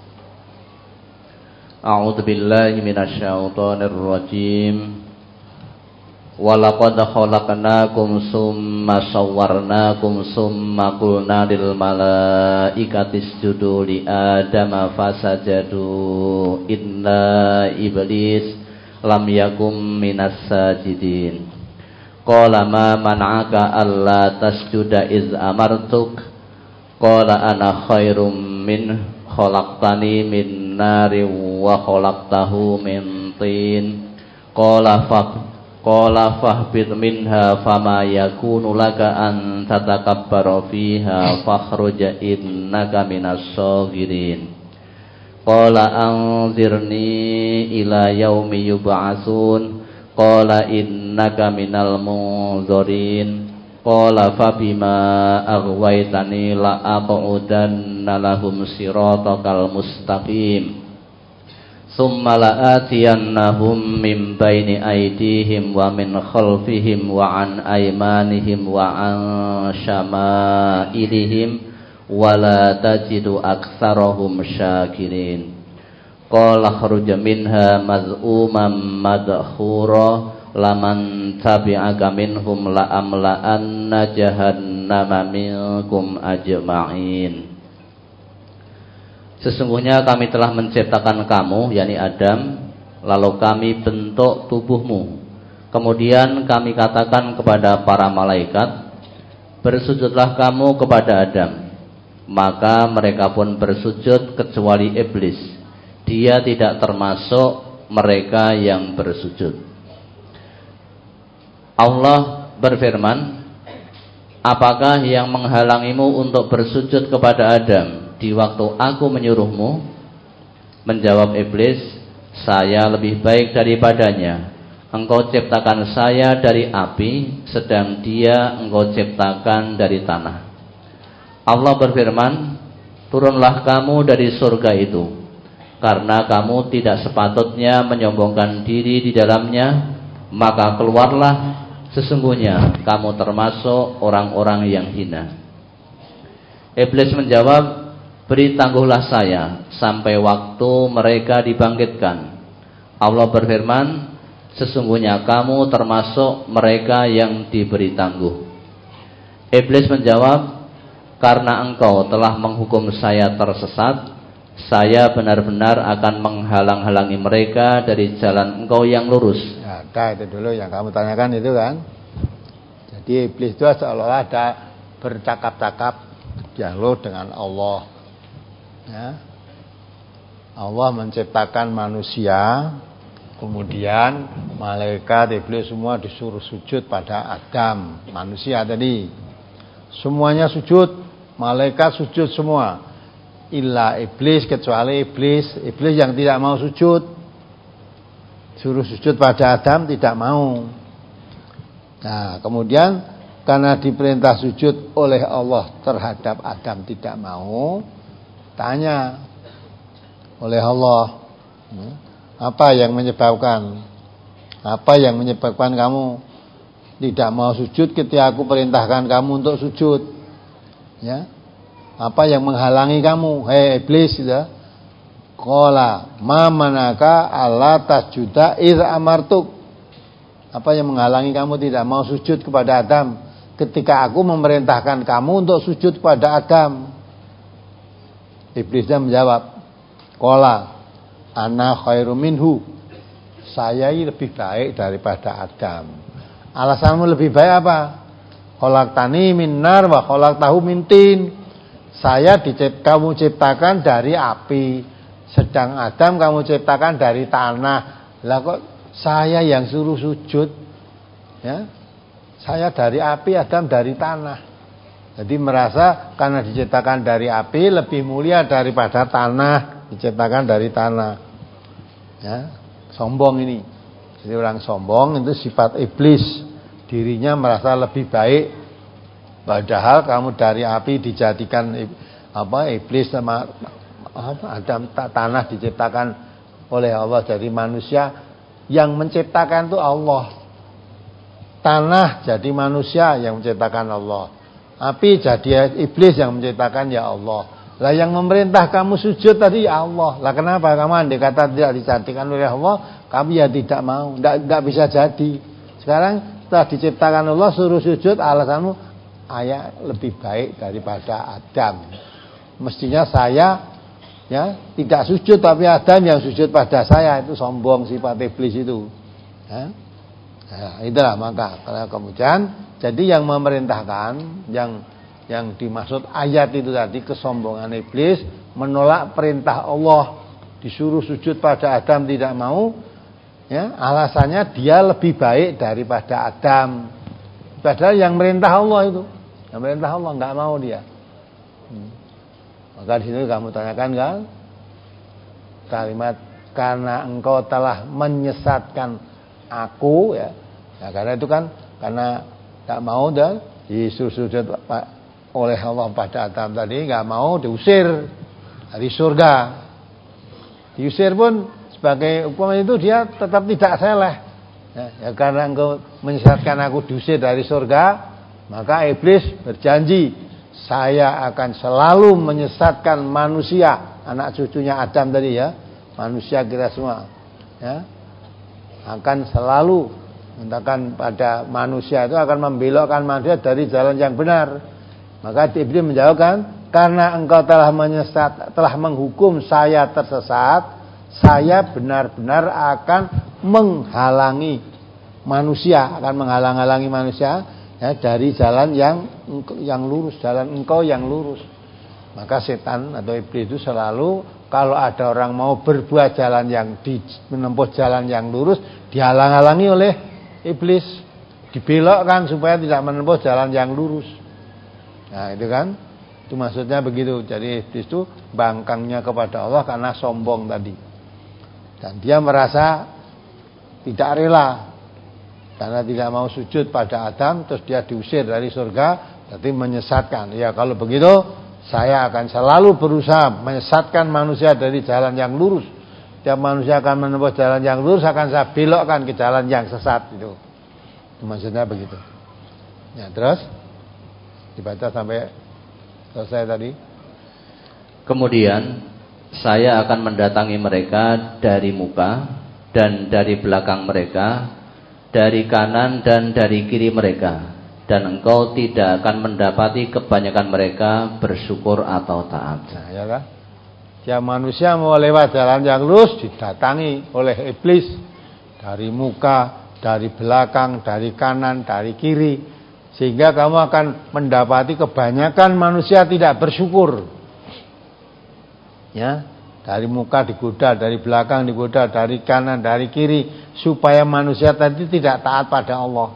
A'udzu billahi minasyaitonir rajim. Walaqad khalaqnakum summa sawwarnakum summa qulna lil malaikati isjudu li adama fasajadu illa iblis lam yakum minas sajidin. Qala ma man'aka alla tasjuda iz amartuk qala ana khairum min khalaqtani min narin wa khalaqtahu min tin qala fa qala fahbit minha fama yakunu laka an tatakabbara fiha fakhruj innaka minas saghirin qala anzirni ila yaumi yub'atsun qala innaka minal munzirin qala fabima aghwaytani la aqudanna lahum siratakal mustaqim summa la'atiyannahum min baini aydihim wa min khalfihim wa an aymanihim wa an syama'ilihim wa la tajidu aktsarahum syakirin. Qala khruj minha maz'uman madkhura laman tabi'aka minhum la amla'anna jahannama minkum ajma'in. Sesungguhnya kami telah menciptakan kamu, yakni Adam, lalu kami bentuk tubuhmu. Kemudian kami katakan kepada para malaikat, bersujudlah kamu kepada Adam. Maka mereka pun bersujud kecuali iblis. Dia tidak termasuk mereka yang bersujud. Allah berfirman, apakah yang menghalangimu untuk bersujud kepada Adam di waktu aku menyuruhmu? Menjawab iblis, saya lebih baik daripadanya. Engkau ciptakan saya dari api, sedang dia engkau ciptakan dari tanah. Allah berfirman, turunlah kamu dari surga itu, karena kamu tidak sepatutnya menyombongkan diri di dalamnya. Maka keluarlah, sesungguhnya kamu termasuk orang-orang yang hina. Iblis menjawab, beri tangguhlah saya sampai waktu mereka dibangkitkan. Allah berfirman, sesungguhnya kamu termasuk mereka yang diberi tangguh. Iblis menjawab, karena engkau telah menghukum saya tersesat, saya benar-benar akan menghalang-halangi mereka dari jalan engkau yang lurus. Ya, dah, itu dulu yang kamu tanyakan itu kan. Jadi iblis itu seolah-olah ada bercakap-cakap dialog dengan Allah. Ya. Allah menciptakan manusia, kemudian malaikat, iblis semua disuruh sujud pada Adam, manusia tadi. Semuanya sujud, malaikat sujud semua. Illa iblis, kecuali iblis, iblis yang tidak mau sujud. Suruh sujud pada Adam, tidak mau. Nah, kemudian karena diperintah sujud oleh Allah terhadap Adam tidak mau, tanya oleh Allah, apa yang menyebabkan apa yang menyebabkan kamu tidak mau sujud ketika aku perintahkan kamu untuk sujud? Ya, apa yang menghalangi kamu, hei iblis? Ya, qala ma manaka alla tasjuda iz amartuk. Apa yang menghalangi kamu tidak mau sujud kepada Adam ketika aku memerintahkan kamu untuk sujud kepada Adam? Iblisnya menjawab, qala ana khairum minhu. Saya lebih baik daripada Adam. Alasanmu lebih baik apa? Khalaqtani min nar wa khalaqtahu min tin. Saya dicept, kamu ciptakan dari api, sedang Adam kamu ciptakan dari tanah. Lah kok saya yang suruh sujud? Ya. Saya dari api, Adam dari tanah. Jadi merasa karena diciptakan dari api lebih mulia daripada tanah, diciptakan dari tanah. Ya, sombong ini. Jadi orang sombong itu sifat iblis. Dirinya merasa lebih baik, padahal kamu dari api dijadikan apa iblis sama apa Adam tanah diciptakan oleh Allah dari manusia. Yang menciptakan itu Allah. tanah jadi manusia yang menciptakan Allah, api jadi iblis yang menciptakan ya Allah. Lah yang memerintah kamu sujud tadi ya Allah. Lah kenapa kamu andai kata tidak dicantikan oleh Allah, kamu ya tidak mau, tidak tidak bisa jadi. Sekarang setelah diciptakan Allah suruh sujud, alasanmu ayah lebih baik daripada Adam. Mestinya saya ya tidak sujud tapi Adam yang sujud pada saya, itu sombong sifat iblis itu. Ya? Nah, itulah maka karena kemudian jadi yang memerintahkan yang yang dimaksud ayat itu tadi kesombongan iblis, menolak perintah Allah, disuruh sujud pada Adam tidak mau, ya alasannya dia lebih baik daripada Adam. Padahal yang merintah Allah itu, yang merintah Allah nggak mau dia. Hmm. Maka di sini kamu tanyakan kan kalimat karena engkau telah menyesatkan aku, ya, ya karena itu kan karena nggak mau dan disuruh sujud oleh Allah pada Adam tadi, nggak mau, diusir dari surga. Diusir pun sebagai hukuman itu dia tetap tidak seleh. Ya, ya karena engkau menyesatkan aku, diusir dari surga, maka iblis berjanji, saya akan selalu menyesatkan manusia, anak cucunya Adam tadi ya, manusia kita semua, ya, akan selalu mengatakan pada manusia itu akan membelokkan manusia dari jalan yang benar. Maka iblis menjawabkan, karena engkau telah menyesat, telah menghukum saya tersesat, saya benar-benar akan menghalangi manusia, akan menghalang-halangi manusia ya, dari jalan yang yang lurus, jalan engkau yang lurus. Maka setan atau iblis itu selalu kalau ada orang mau berbuat jalan yang di, menempuh jalan yang lurus, dihalang-halangi oleh iblis, dibelokkan supaya tidak menempuh jalan yang lurus. Nah itu kan, itu maksudnya begitu. Jadi iblis itu bangkangnya kepada Allah karena sombong tadi, dan dia merasa tidak rela karena tidak mau sujud pada Adam, terus dia diusir dari surga, berarti menyesatkan. Ya kalau begitu saya akan selalu berusaha menyesatkan manusia dari jalan yang lurus. Setiap manusia akan menempuh jalan yang lurus, akan saya belokkan ke jalan yang sesat. Itu, itu maksudnya begitu. Ya terus dibaca sampai selesai tadi. Kemudian saya akan mendatangi mereka dari muka dan dari belakang mereka, dari kanan dan dari kiri mereka, dan engkau tidak akan mendapati kebanyakan mereka bersyukur atau taat. Nah, ya kan? Tiap manusia mau lewat jalan yang lurus didatangi oleh iblis dari muka, dari belakang, dari kanan, dari kiri, sehingga kamu akan mendapati kebanyakan manusia tidak bersyukur. Ya, dari muka digoda, dari belakang digoda, dari kanan, dari kiri, supaya manusia tadi tidak taat pada Allah.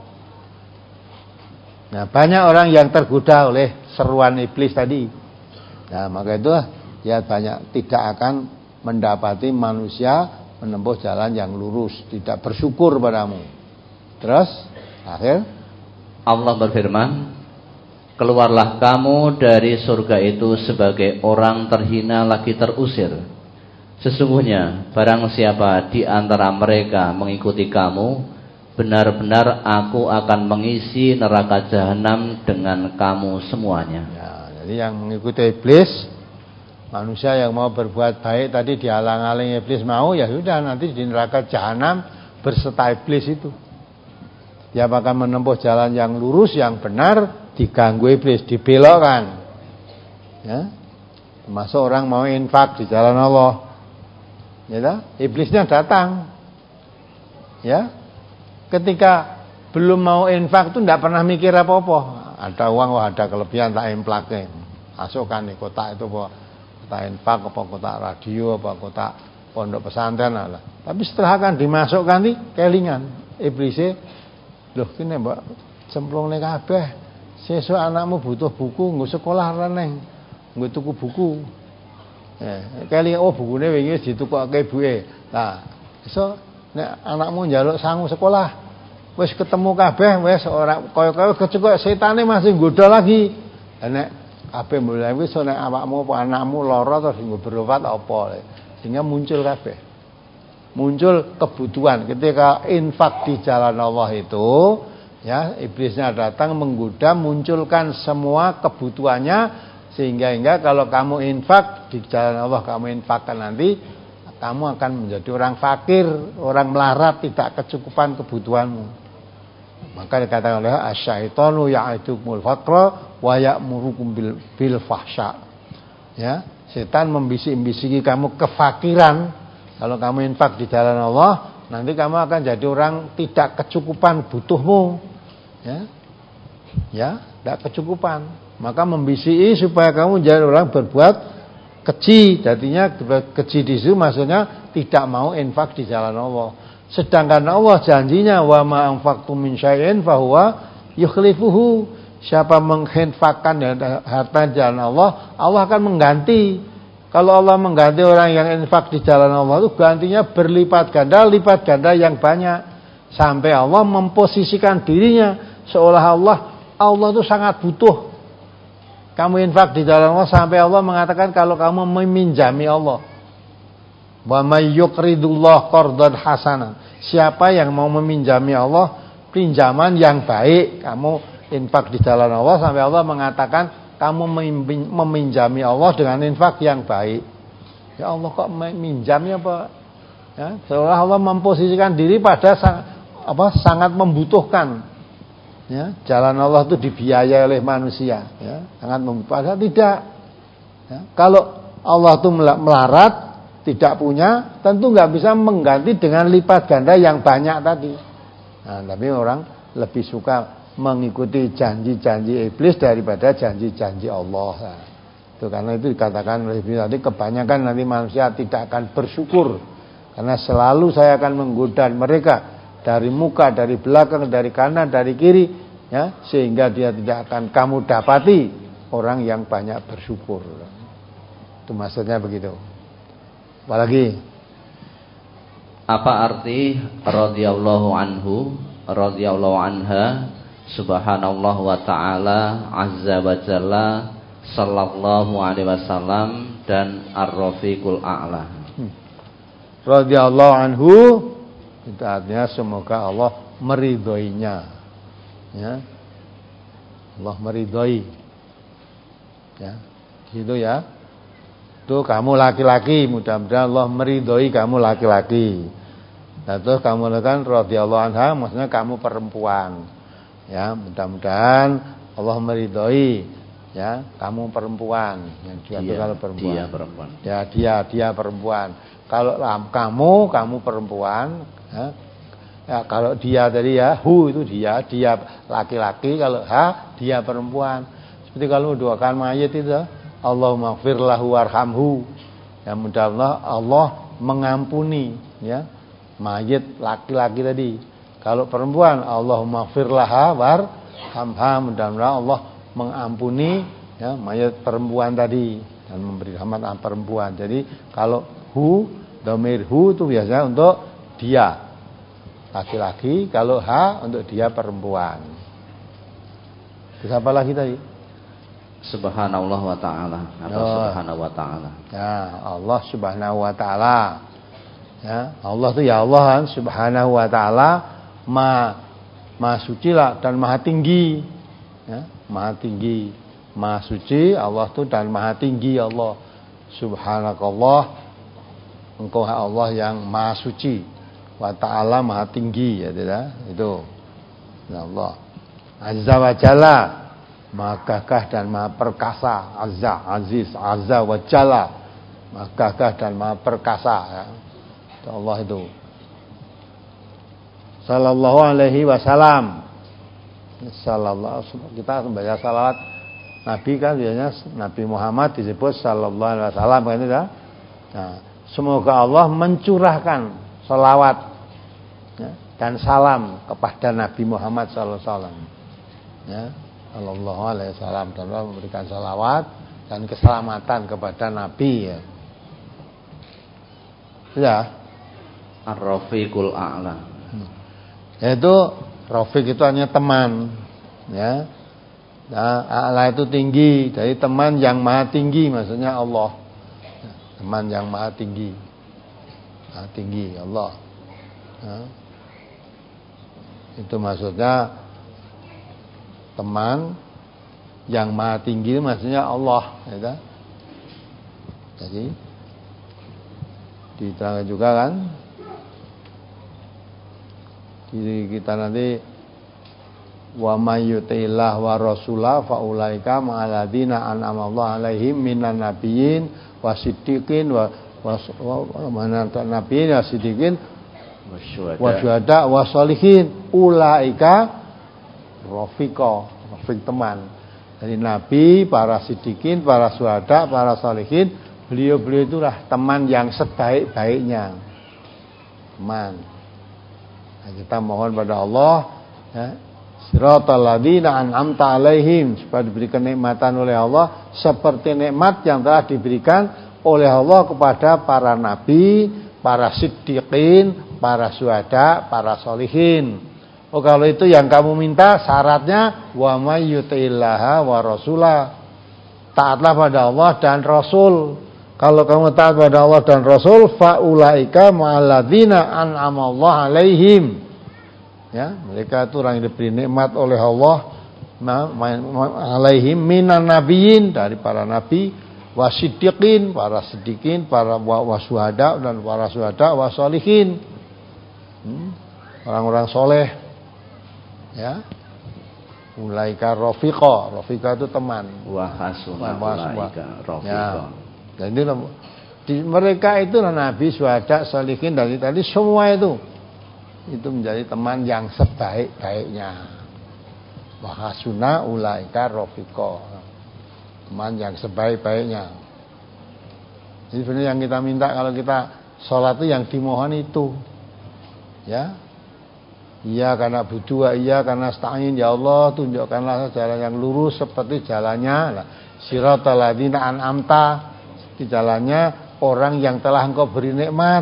Nah, banyak orang yang tergoda oleh seruan iblis tadi. Nah, maka itu ya banyak tidak akan mendapati manusia menempuh jalan yang lurus, tidak bersyukur padamu. Terus akhir Allah berfirman, keluarlah kamu dari surga itu sebagai orang terhina lagi terusir. Sesungguhnya barang siapa di antara mereka mengikuti kamu, benar-benar aku akan mengisi neraka jahanam dengan kamu semuanya. Ya, jadi yang mengikuti iblis, manusia yang mau berbuat baik tadi dihalang-halangi iblis mau, ya sudah nanti di neraka jahanam berserta iblis itu. Dia akan menempuh jalan yang lurus, yang benar, diganggu iblis, dibelokkan. Ya, termasuk orang mau infak di jalan Allah, ya, iblisnya datang. Ya, ketika belum mau infak itu tidak pernah mikir apa-apa. Ada uang, wah ada kelebihan tak infaknya, masukkan nih kotak itu, apa kotak infak, apa kotak radio, apa kotak pondok pesantren lah. Tapi setelah akan dimasukkan nih kelingan iblisnya, loh kene mbak cemplung ning kabeh, sesuk anakmu butuh buku nggo sekolah reneng, nggo tuku buku. Eh, kali oh bukune wingi wis ditukokke ibuke. Lah, iso nek anakmu njaluk sangu sekolah, wis ketemu kabeh, wis ora kaya-kaya kecekok setane masih nggoda lagi. Lah nek kabeh mulai wis nek awakmu apa anakmu lara terus nggo berobat apa, sehingga muncul kabeh. Muncul kebutuhan ketika infak di jalan Allah itu, Ya, iblisnya datang menggoda, munculkan semua kebutuhannya, sehingga hingga kalau kamu infak di jalan Allah, kamu infakkan nanti, kamu akan menjadi orang fakir, orang melarat, tidak kecukupan kebutuhanmu. Maka dikatakan oleh asyaitonu ya'idukumul faqra wa ya'murukum bil, bil fahsya. Ya, setan membisik-bisiki kamu kefakiran. Kalau kamu infak di jalan Allah, nanti kamu akan jadi orang tidak kecukupan butuhmu. Ya, ya, tidak kecukupan. Maka membisiki supaya kamu jadi orang berbuat keji. Jadinya keji di situ maksudnya tidak mau infak di jalan Allah. Sedangkan Allah janjinya wa ma anfaqtum min syai'in fa huwa yukhlifuhu. Siapa menginfakkan harta di jalan Allah, Allah akan mengganti. Kalau Allah mengganti orang yang infak di jalan Allah itu gantinya berlipat ganda, lipat ganda yang banyak. Sampai Allah memposisikan dirinya seolah-olah Allah itu sangat butuh. Kamu infak di jalan Allah sampai Allah mengatakan kalau kamu meminjami Allah. Wa may yuqridullah qardan hasanan. Siapa yang mau meminjami Allah pinjaman yang baik, kamu infak di jalan Allah sampai Allah mengatakan kamu meminjami Allah dengan infak yang baik. Ya Allah kok meminjamnya apa? Ya, seolah Allah memposisikan diri pada sang, apa sangat membutuhkan. Ya, jalan Allah itu dibiayai oleh manusia, ya, sangat membutuhkan. Tidak. Ya, kalau Allah itu melarat, tidak punya, tentu nggak bisa mengganti dengan lipat ganda yang banyak tadi. Nah, tapi orang lebih suka mengikuti janji-janji iblis daripada janji-janji Allah. Nah, itu karena itu dikatakan oleh iblis tadi kebanyakan nanti manusia tidak akan bersyukur karena selalu saya akan menggoda mereka dari muka, dari belakang, dari kanan, dari kiri, ya, sehingga dia tidak akan kamu dapati orang yang banyak bersyukur. Itu maksudnya begitu. Apalagi apa arti radhiyallahu anhu, radhiyallahu anha, subhanallah wa ta'ala, azza wa jalla, sallallahu alaihi wasallam, dan ar-rafiqul a'la. Hmm. Radhiyallahu anhu itu artinya semoga Allah meridhoinya. Ya. Allah meridhoi. Ya. Gitu ya. Tuh kamu laki-laki, mudah-mudahan Allah meridhoi kamu laki-laki. Nah, terus kamu kan radhiyallahu anha, maksudnya kamu perempuan. Ya, mudah-mudahan Allah meridhoi ya, kamu perempuan. Yang juga dia, kalau perempuan. Dia perempuan. Ya, dia dia perempuan. Kalau kamu kamu perempuan, ya, ya kalau dia tadi ya, hu itu dia, dia laki-laki, kalau ha dia perempuan. Seperti kalau mendoakan mayit itu, Allahumma ighfir lahu warhamhu. Ya, mudah-mudahan Allah mengampuni ya mayit laki-laki tadi. Kalau perempuan, Allahumma ighfir laha warhamha, mudah-mudahan Allah mengampuni ya mayit perempuan tadi dan memberi rahmat perempuan. Jadi kalau hu, dhamir hu itu biasanya untuk dia laki-laki, kalau ha untuk dia perempuan. Terus apa lagi tadi? Subhanallah wa ta'ala atau oh. Subhanahu wa ta'ala. Ya, Allah subhanahu wa ta'ala. Ya, Allah itu ya Allah kan, subhanahu wa ta'ala, ma maha suci lah dan maha tinggi. Ya, maha tinggi, maha suci Allah itu dan maha tinggi Allah. Subhanakallah, engkau Allah yang maha suci, wa ta'ala maha tinggi, ya tidak? Itu. Ya Allah. Azza wa jalla, maha gagah dan maha perkasa. Azza, aziz, azza wa jalla, maha gagah dan maha perkasa ya. Itu Allah itu. Sallallahu alaihi wasallam. Sallallahu, kita membaca salawat Nabi kan biasanya Nabi Muhammad disebut sallallahu alaihi wasallam kan itu ya. Nah, semoga Allah mencurahkan salawat ya, dan salam kepada Nabi Muhammad sallallahu alaihi wasallam. Ya. Sallallahu alaihi wasallam, dan Allah memberikan salawat dan keselamatan kepada Nabi ya. Ya. Ar-Rafiqul A'la. Yaitu Rafiq itu hanya teman, ya. Nah, A'la itu tinggi, jadi teman yang maha tinggi maksudnya Allah. Teman yang maha tinggi. Maha tinggi Allah. Nah, itu maksudnya teman yang maha tinggi maksudnya Allah, ya. Jadi diterangkan juga kan, jadi kita nanti wa may yuti'illah wa rasulah fa ulaika ma'al ladzina an'ama Allah 'alaihim minan nabiyyin wasiddiqin wa mana nabiyyin wasiddiqin wasyuhada wasolihin ulaika rafiqa, rafiq teman. Jadi nabi, para siddiqin, para syuhada, para solihin, beliau-beliau itulah teman yang sebaik-baiknya teman. Nah, kita mohon pada Allah, ya, siratal ladzina an'amta 'alaihim, supaya diberikan nikmatan oleh Allah seperti nikmat yang telah diberikan oleh Allah kepada para nabi, para siddiqin, para syuhada, para solihin. Oh, kalau itu yang kamu minta, syaratnya wa may yuti'illaha wa rasulah, taatlah pada Allah dan Rasul. Kalau kamu taat pada Allah dan Rasul, fa ulaika ma'al ladzina an'ama Allah 'alaihim. Ya, mereka itu orang yang diberi nikmat oleh Allah, alaihim minan nabiyyin, dari para nabi, wasiddiqin, para siddiqin, para wasyuhada, dan para syuhada, wasolihin, hmm, orang-orang soleh. Ya, ulaika rafiqa, rafiqa itu teman. Wa hasuna ulaika rafiqa. Ya. Jadi di mereka itu nabi, syuhada, solihin, dan tadi semua itu itu menjadi teman yang sebaik-baiknya. Wa hasuna ulaika rafiqa, teman yang sebaik-baiknya. Jadi sebenarnya yang kita minta kalau kita sholat itu yang dimohon itu, ya, iya karena butuh, iya karena stain, ya Allah tunjukkanlah jalan yang lurus seperti jalannya siratal ladzina an'amta, di jalannya orang yang telah Engkau beri nikmat.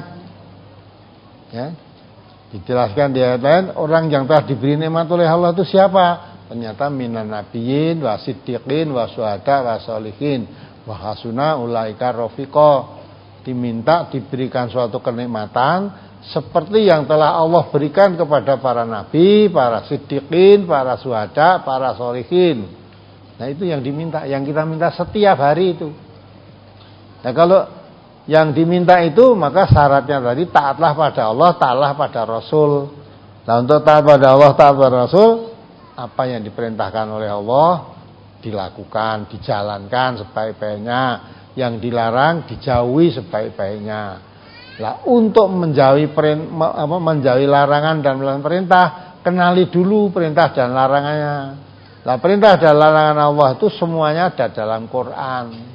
Ya, dijelaskan di ayat lain, orang yang telah diberi nikmat oleh Allah itu siapa? Ternyata minan nabiyyin wasiddiqin wasyuhada wasolihin wa hasuna ulaika rafiqa. Diminta diberikan suatu kenikmatan seperti yang telah Allah berikan kepada para nabi, para siddiqin, para syuhada, para sholihin. Nah, itu yang diminta, yang kita minta setiap hari itu. Nah, kalau yang diminta itu, maka syaratnya tadi taatlah pada Allah, taatlah pada Rasul. Nah, untuk taat pada Allah, taat pada Rasul, apa yang diperintahkan oleh Allah dilakukan, dijalankan sebaik-baiknya, yang dilarang dijauhi sebaik-baiknya. Lah, untuk menjauhi perin, apa, menjauhi larangan dan melakukan perintah, kenali dulu perintah dan larangannya. Lah, perintah dan larangan Allah itu semuanya ada dalam Quran.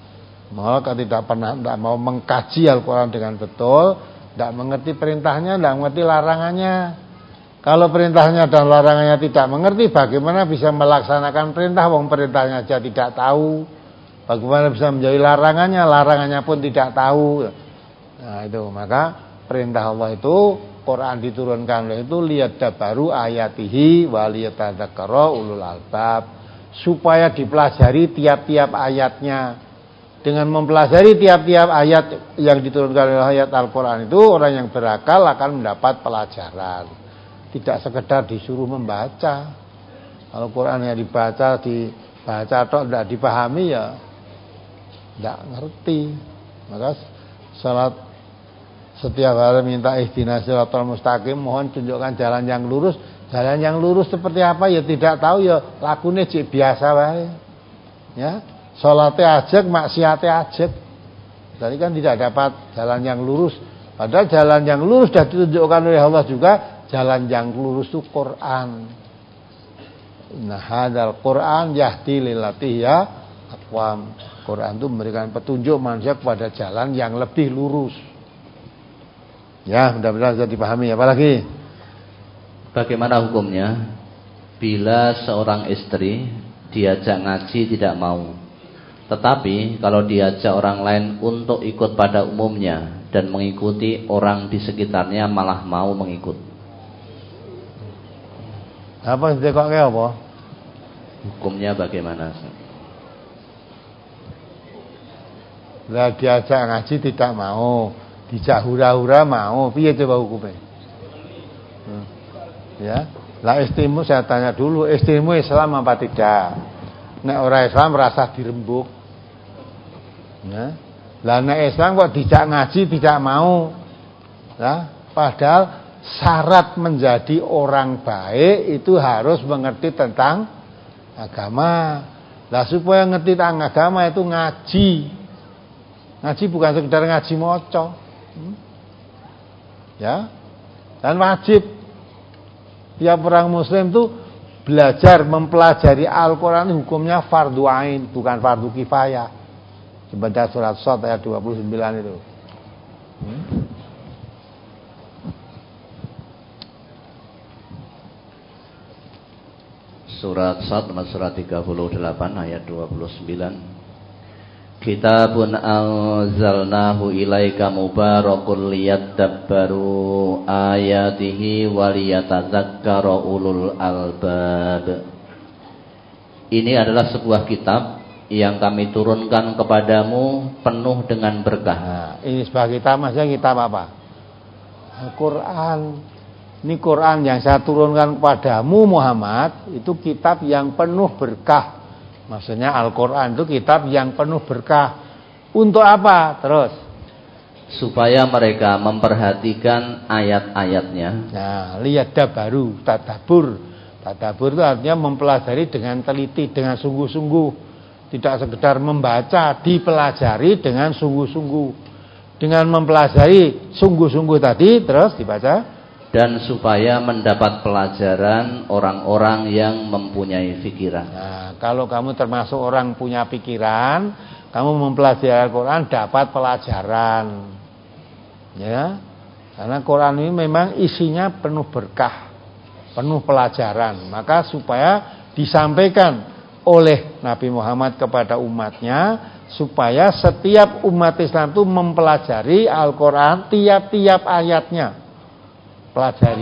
Maka tidak pernah tidak mau mengkaji Al-Quran dengan betul, tidak mengerti perintahnya, tidak mengerti larangannya. Kalau perintahnya dan larangannya tidak mengerti, bagaimana bisa melaksanakan perintah? Wong perintahnya aja tidak tahu. Bagaimana bisa menjauhi larangannya? Larangannya pun tidak tahu. Nah, itu maka perintah Allah itu, Quran diturunkan oleh itu liyadabbaru ayatihi wa liyatadzakkara ulul albab, supaya dipelajari tiap-tiap ayatnya. Dengan mempelajari tiap-tiap ayat yang diturunkan oleh ayat Al-Quran itu, orang yang berakal akan mendapat pelajaran. Tidak sekedar disuruh membaca. Kalau Quran yang dibaca, dibaca atau tidak dipahami, ya tidak ngerti. Maka salat setiap hari minta ihdinas siratal mustaqim, mohon tunjukkan jalan yang lurus. Jalan yang lurus seperti apa ya tidak tahu, ya lakunya cek biasa wae. Ya. Salatnya ajek, maksiatnya ajek. Jadi kan tidak dapat jalan yang lurus. Padahal jalan yang lurus sudah ditunjukkan oleh Allah juga. Jalan yang lurus itu Quran. Nah, hadzal Quran yahdi lillati ya aqwam. Quran itu memberikan petunjuk manusia kepada jalan yang lebih lurus. Ya, mudah-mudahan bisa dipahami. Apalagi? Bagaimana hukumnya bila seorang istri diajak ngaji tidak mau? Tetapi kalau diajak orang lain untuk ikut pada umumnya dan mengikuti, orang di sekitarnya malah mau mengikut. Apa sih kok kayak apa? Hukumnya bagaimana? Lah diajak ngaji tidak mau, dijak hura-hura mau, piye coba hukumnya? Hmm. Ya. Lah istrimu saya tanya dulu, istrimu Islam apa tidak? Nek orang Islam merasa dirembuk. Ya. Lah nek Islam kok tidak ngaji, tidak mau. Ya, padahal syarat menjadi orang baik itu harus mengerti tentang agama. Lah supaya ngerti tentang agama itu ngaji. Ngaji bukan sekedar ngaji moco. Hmm? Ya. Dan wajib tiap orang muslim itu belajar mempelajari Al-Qur'an hukumnya fardu ain, bukan fardu kifayah. Sebentar surat Shad ayat dua puluh sembilan itu. Hmm? Surat Shad surat tiga puluh delapan ayat dua puluh sembilan. Kitabun anzalnahu ilaika mubarakun liyadabbaru ayatihi waliyatadzakkara ulul albab. Ini adalah sebuah kitab yang kami turunkan kepadamu penuh dengan berkah. Nah, ini sebuah kitab, maksudnya kitab apa? Al-Quran. Ini Quran yang saya turunkan kepadamu Muhammad, itu kitab yang penuh berkah. Maksudnya Al-Quran itu kitab yang penuh berkah. Untuk apa? Terus supaya mereka memperhatikan ayat-ayatnya. Nah, lihat baru tadabur. Tadabur itu artinya mempelajari dengan teliti, dengan sungguh-sungguh. Tidak sekedar membaca, dipelajari dengan sungguh-sungguh. Dengan mempelajari sungguh-sungguh tadi, terus dibaca. Dan supaya mendapat pelajaran orang-orang yang mempunyai pikiran. Nah, kalau kamu termasuk orang punya pikiran, kamu mempelajari Al-Quran dapat pelajaran. Ya, karena Quran ini memang isinya penuh berkah, penuh pelajaran. Maka supaya disampaikan oleh Nabi Muhammad kepada umatnya, supaya setiap umat Islam itu mempelajari Al-Quran tiap-tiap ayatnya. Pelajari.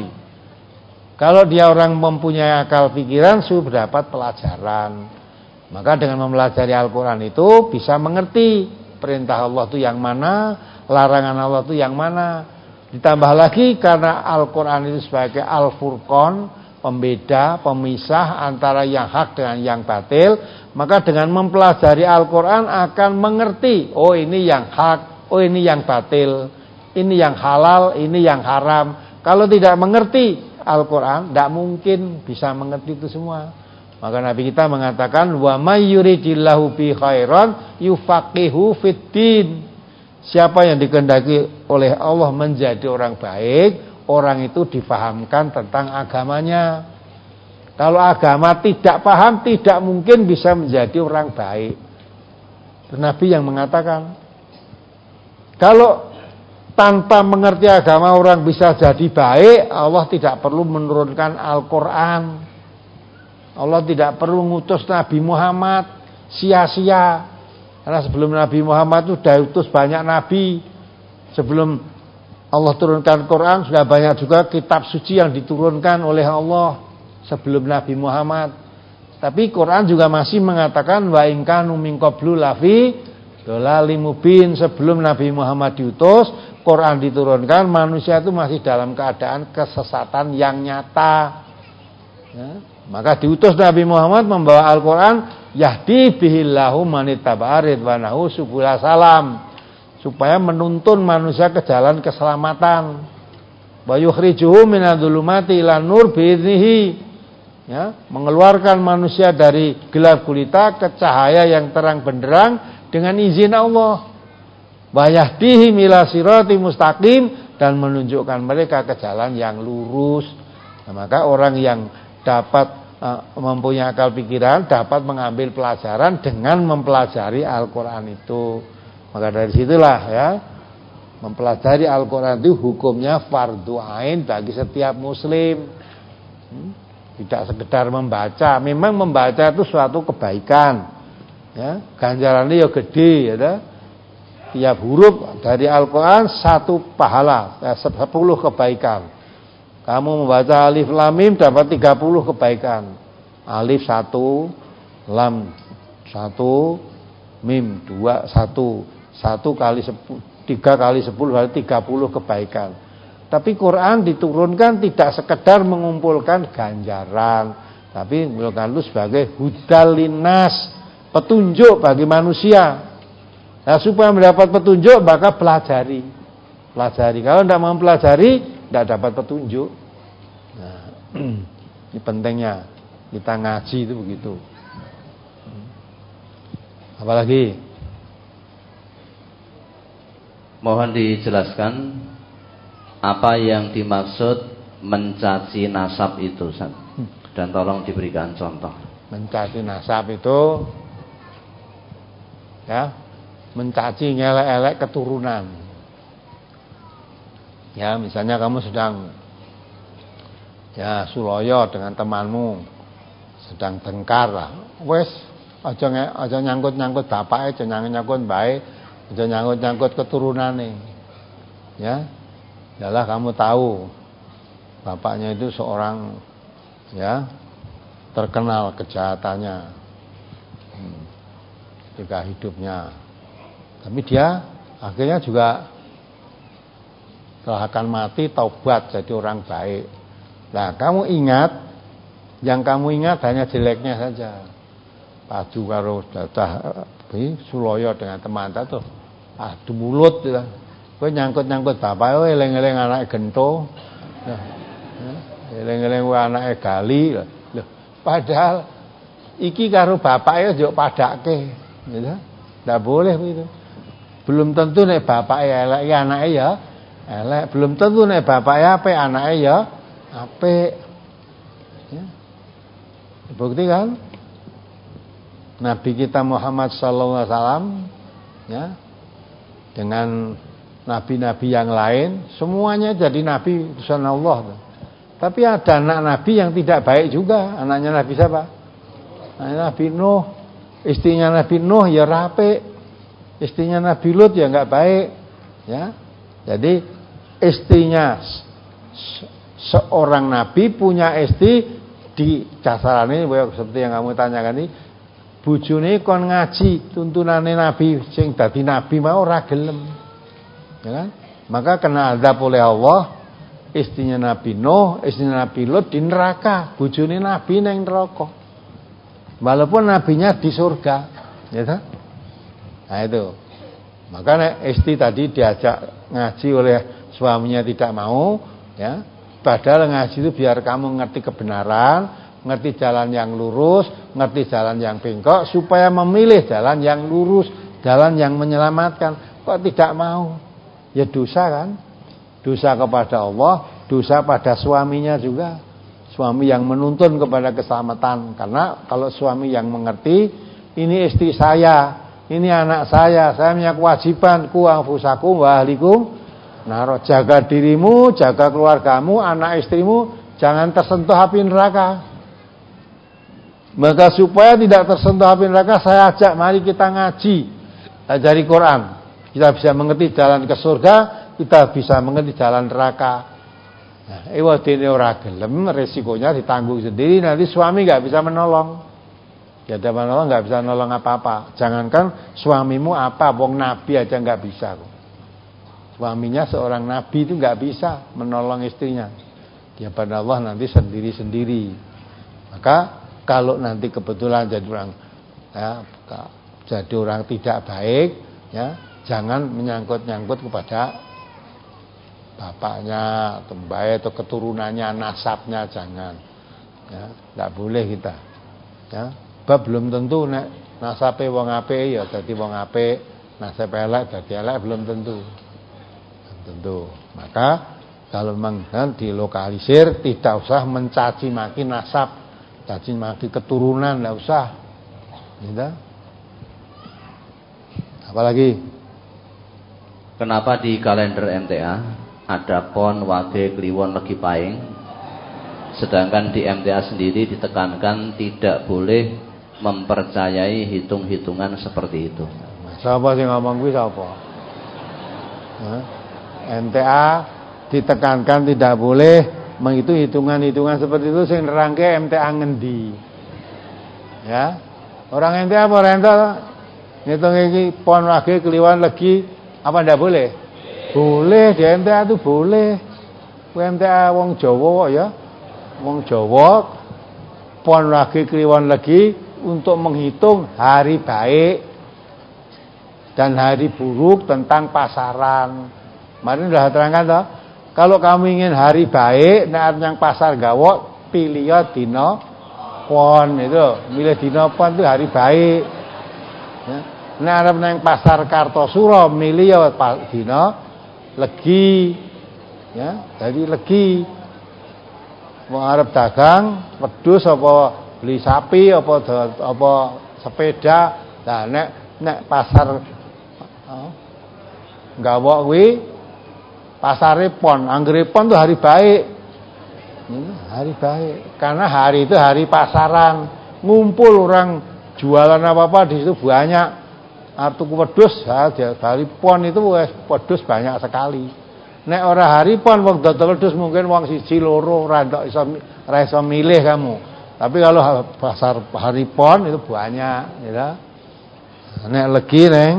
Kalau dia orang mempunyai akal pikiran sudah dapat pelajaran. Maka dengan mempelajari Al-Quran itu bisa mengerti perintah Allah itu yang mana, larangan Allah itu yang mana. Ditambah lagi karena Al-Quran itu sebagai Al-Furqan, pembeda, pemisah antara yang hak dengan yang batil. Maka dengan mempelajari Al-Quran akan mengerti, oh ini yang hak, oh ini yang batil, ini yang halal, ini yang haram. Kalau tidak mengerti Al-Quran, tidak mungkin bisa mengerti itu semua. Maka Nabi kita mengatakan, wa may yuridillahu bi khairan yufaqihu fiddin. Siapa yang dikehendaki oleh Allah menjadi orang baik, orang itu difahamkan tentang agamanya. Kalau agama tidak paham, tidak mungkin bisa menjadi orang baik. Nabi yang mengatakan, kalau tanpa mengerti agama orang bisa jadi baik, Allah tidak perlu menurunkan Al-Quran. Allah tidak perlu ngutus Nabi Muhammad sia-sia. Karena sebelum Nabi Muhammad itu sudah utus banyak Nabi. Sebelum Allah turunkan Quran, sudah banyak juga kitab suci yang diturunkan oleh Allah sebelum Nabi Muhammad. Tapi Quran juga masih mengatakan wa in kanu min qablu lafi dolalim mubin. Sebelum Nabi Muhammad diutus, Quran diturunkan, manusia itu masih dalam keadaan kesesatan yang nyata. Ya, maka diutus Nabi Muhammad membawa Al-Quran, yahdi bihillahu manittaba'a ridwanahu subula salam, supaya menuntun manusia ke jalan keselamatan. Wa yukhrijuhum minadh-dhulumati ilan nur bi'idnihi. Ya, mengeluarkan manusia dari gelap gulita ke cahaya yang terang benderang dengan izin Allah. Wa yahdihim ila sirati mustaqim, dan menunjukkan mereka ke jalan yang lurus. Nah, maka orang yang dapat uh, mempunyai akal pikiran dapat mengambil pelajaran dengan mempelajari Al-Quran itu. Maka dari situlah ya, mempelajari Al-Quran itu hukumnya fardu ain bagi setiap muslim. Hmm? Tidak sekedar membaca. Memang membaca itu suatu kebaikan. Ya, ganjarannya ya gede, ya. Tiap huruf dari Al-Quran satu pahala, ya, sepuluh kebaikan. Kamu membaca alif lam mim dapat tiga puluh kebaikan. Alif satu, lam satu, mim dua, satu. Satu kali sepuluh, tiga kali sepuluh berarti tiga puluh kebaikan. Tapi Quran diturunkan tidak sekedar mengumpulkan ganjaran, tapi mengumpulkan itu sebagai hudal linnas, petunjuk bagi manusia. Nah, supaya mendapat petunjuk maka pelajari. Pelajari. Kalau tidak mau pelajari, tidak dapat petunjuk. Nah, ini pentingnya kita ngaji itu begitu. Apalagi? Mohon dijelaskan apa yang dimaksud mencaci nasab itu, Ustaz? Dan tolong diberikan contoh. Mencaci nasab itu ya, mencaci ngelek-elek keturunan. Ya, misalnya kamu sedang ya suloyo dengan temanmu, sedang tengkar lah. Wes, aja aja nyangkut-nyangkut bapake, aja nyangkut-nyangkut bae, aja nyangkut-nyangkut keturunane. Ya. Yalah kamu tahu bapaknya itu seorang ya terkenal kejahatannya hmm, ketika hidupnya, tapi dia akhirnya juga setelah akan mati taubat jadi orang baik. Nah, kamu ingat, yang kamu ingat hanya jeleknya saja. Padu karo dadah suloyo dengan teman tuh adu mulut ya. Kowe nyangkut-nyangkut bapak, kowe eling-eling anake gento. Nah, eling-eling kowe anake gali. Loh, padahal iki karo bapake yo padake, gitu. Ndak boleh begitu. Belum tentu nek bapake elek iki anake ya elek, belum tentu nek bapake apik anake ya apik. Ya. Bukti kan? Nabi kita Muhammad sallallahu alaihi wasallam ya, dengan nabi-nabi yang lain semuanya jadi nabi utusan Allah. Tapi ada anak nabi yang tidak baik juga. Anaknya Nabi siapa? Anaknya Nabi Nuh. Istrinya Nabi Nuh ya rapi. Istrinya Nabi Lut ya enggak baik. Ya. Jadi istrinya seorang nabi punya istri di dasarane seperti yang kamu tanyakan ini, bojone kon ngaji tuntunane nabi sing dadi nabi mau ora gelem. Ya kan? Maka kena azab oleh Allah istrinya Nabi Nuh, istrinya Nabi Lut di neraka, bojone nabi nang neraka. Walaupun nabinya di surga, ya kan? Nah itu. Maka istri tadi diajak ngaji oleh suaminya tidak mau, ya. Padahal ngaji itu biar kamu ngerti kebenaran, ngerti jalan yang lurus, ngerti jalan yang bengkok, supaya memilih jalan yang lurus, jalan yang menyelamatkan. Kok tidak mau? Ya dosa kan? Dosa kepada Allah, dosa pada suaminya juga. Suami yang menuntun kepada keselamatan. Karena kalau suami yang mengerti, ini istri saya, ini anak saya, saya punya kewajiban, ku anfusakum wa ahlikum naro, jaga dirimu, jaga keluargamu, anak istrimu, jangan tersentuh api neraka. Maka supaya tidak tersentuh api neraka, saya ajak mari kita ngaji, ajari Quran. Kita bisa mengerti jalan ke surga, kita bisa mengerti jalan neraka. Nah, ewadene ora gelem, resikonya ditanggung sendiri, nanti suami enggak bisa menolong. Ya ada menolong enggak bisa menolong apa-apa. Jangankan suamimu apa, wong nabi aja enggak bisa kok. Suaminya seorang nabi itu enggak bisa menolong istrinya. Dia pada Allah nanti sendiri-sendiri. Maka kalau nanti kebetulan jadi orang ya, jadi orang tidak baik, ya, jangan menyangkut-nyangkut kepada bapaknya, atau mbak atau keturunannya, nasabnya, jangan. Ya, enggak boleh kita. Ya, bab belum tentu nek nasabe wong apik ya dadi wong apik, nasab elek dadi elek belum tentu. Belum tentu. Maka kalau memang kan dilokalisir, tidak usah mencaci maki nasab, caci maki keturunan, enggak usah. Gitu. Apalagi? Kenapa di kalender M T A ada pon, wage, kliwon, legi paing, sedangkan di M T A sendiri ditekankan tidak boleh mempercayai hitung-hitungan seperti itu? Siapa sih ngomong kuwi sapa? M T A ditekankan tidak boleh menghitung hitungan-hitungan seperti itu, sing nerangke M T A ngendi? Ya. Orang M T A apa rental ngitung iki pon, wage, kliwon, legi apa ndak boleh? Boleh, di M T A itu boleh. Kowe entek wong Jawa kok ya. Wong Jawa pon lagi kliwon lagi untuk menghitung hari baik dan hari buruk tentang pasaran. Kemarin sudah terangkan toh. Kalau kamu ingin hari baik, nek yang pasar gawok pilih ya dina pon itu. Milih dina pon itu hari baik. Ya. Nek arep nang pasar Kartosuro milih ya dina legi. Ya, jadi legi. Wong arep dagang wedhus apa beli sapi apa apa sepeda. Nah nek nek pasar oh, gawok kuwi pasare pon, anggere pon tuh hari baik. Hmm, hari baik. Karena hari itu hari pasaran, ngumpul orang jualan apa-apa di situ banyak. Artu wedhus hari pon itu wedhus banyak sekali. Nek ora hari pon wong dodol wedhus mungkin wong siji loro ora ndok iso ora iso milih kamu. Tapi kalau pasar hari pon itu banyak, ya. Nek legi neng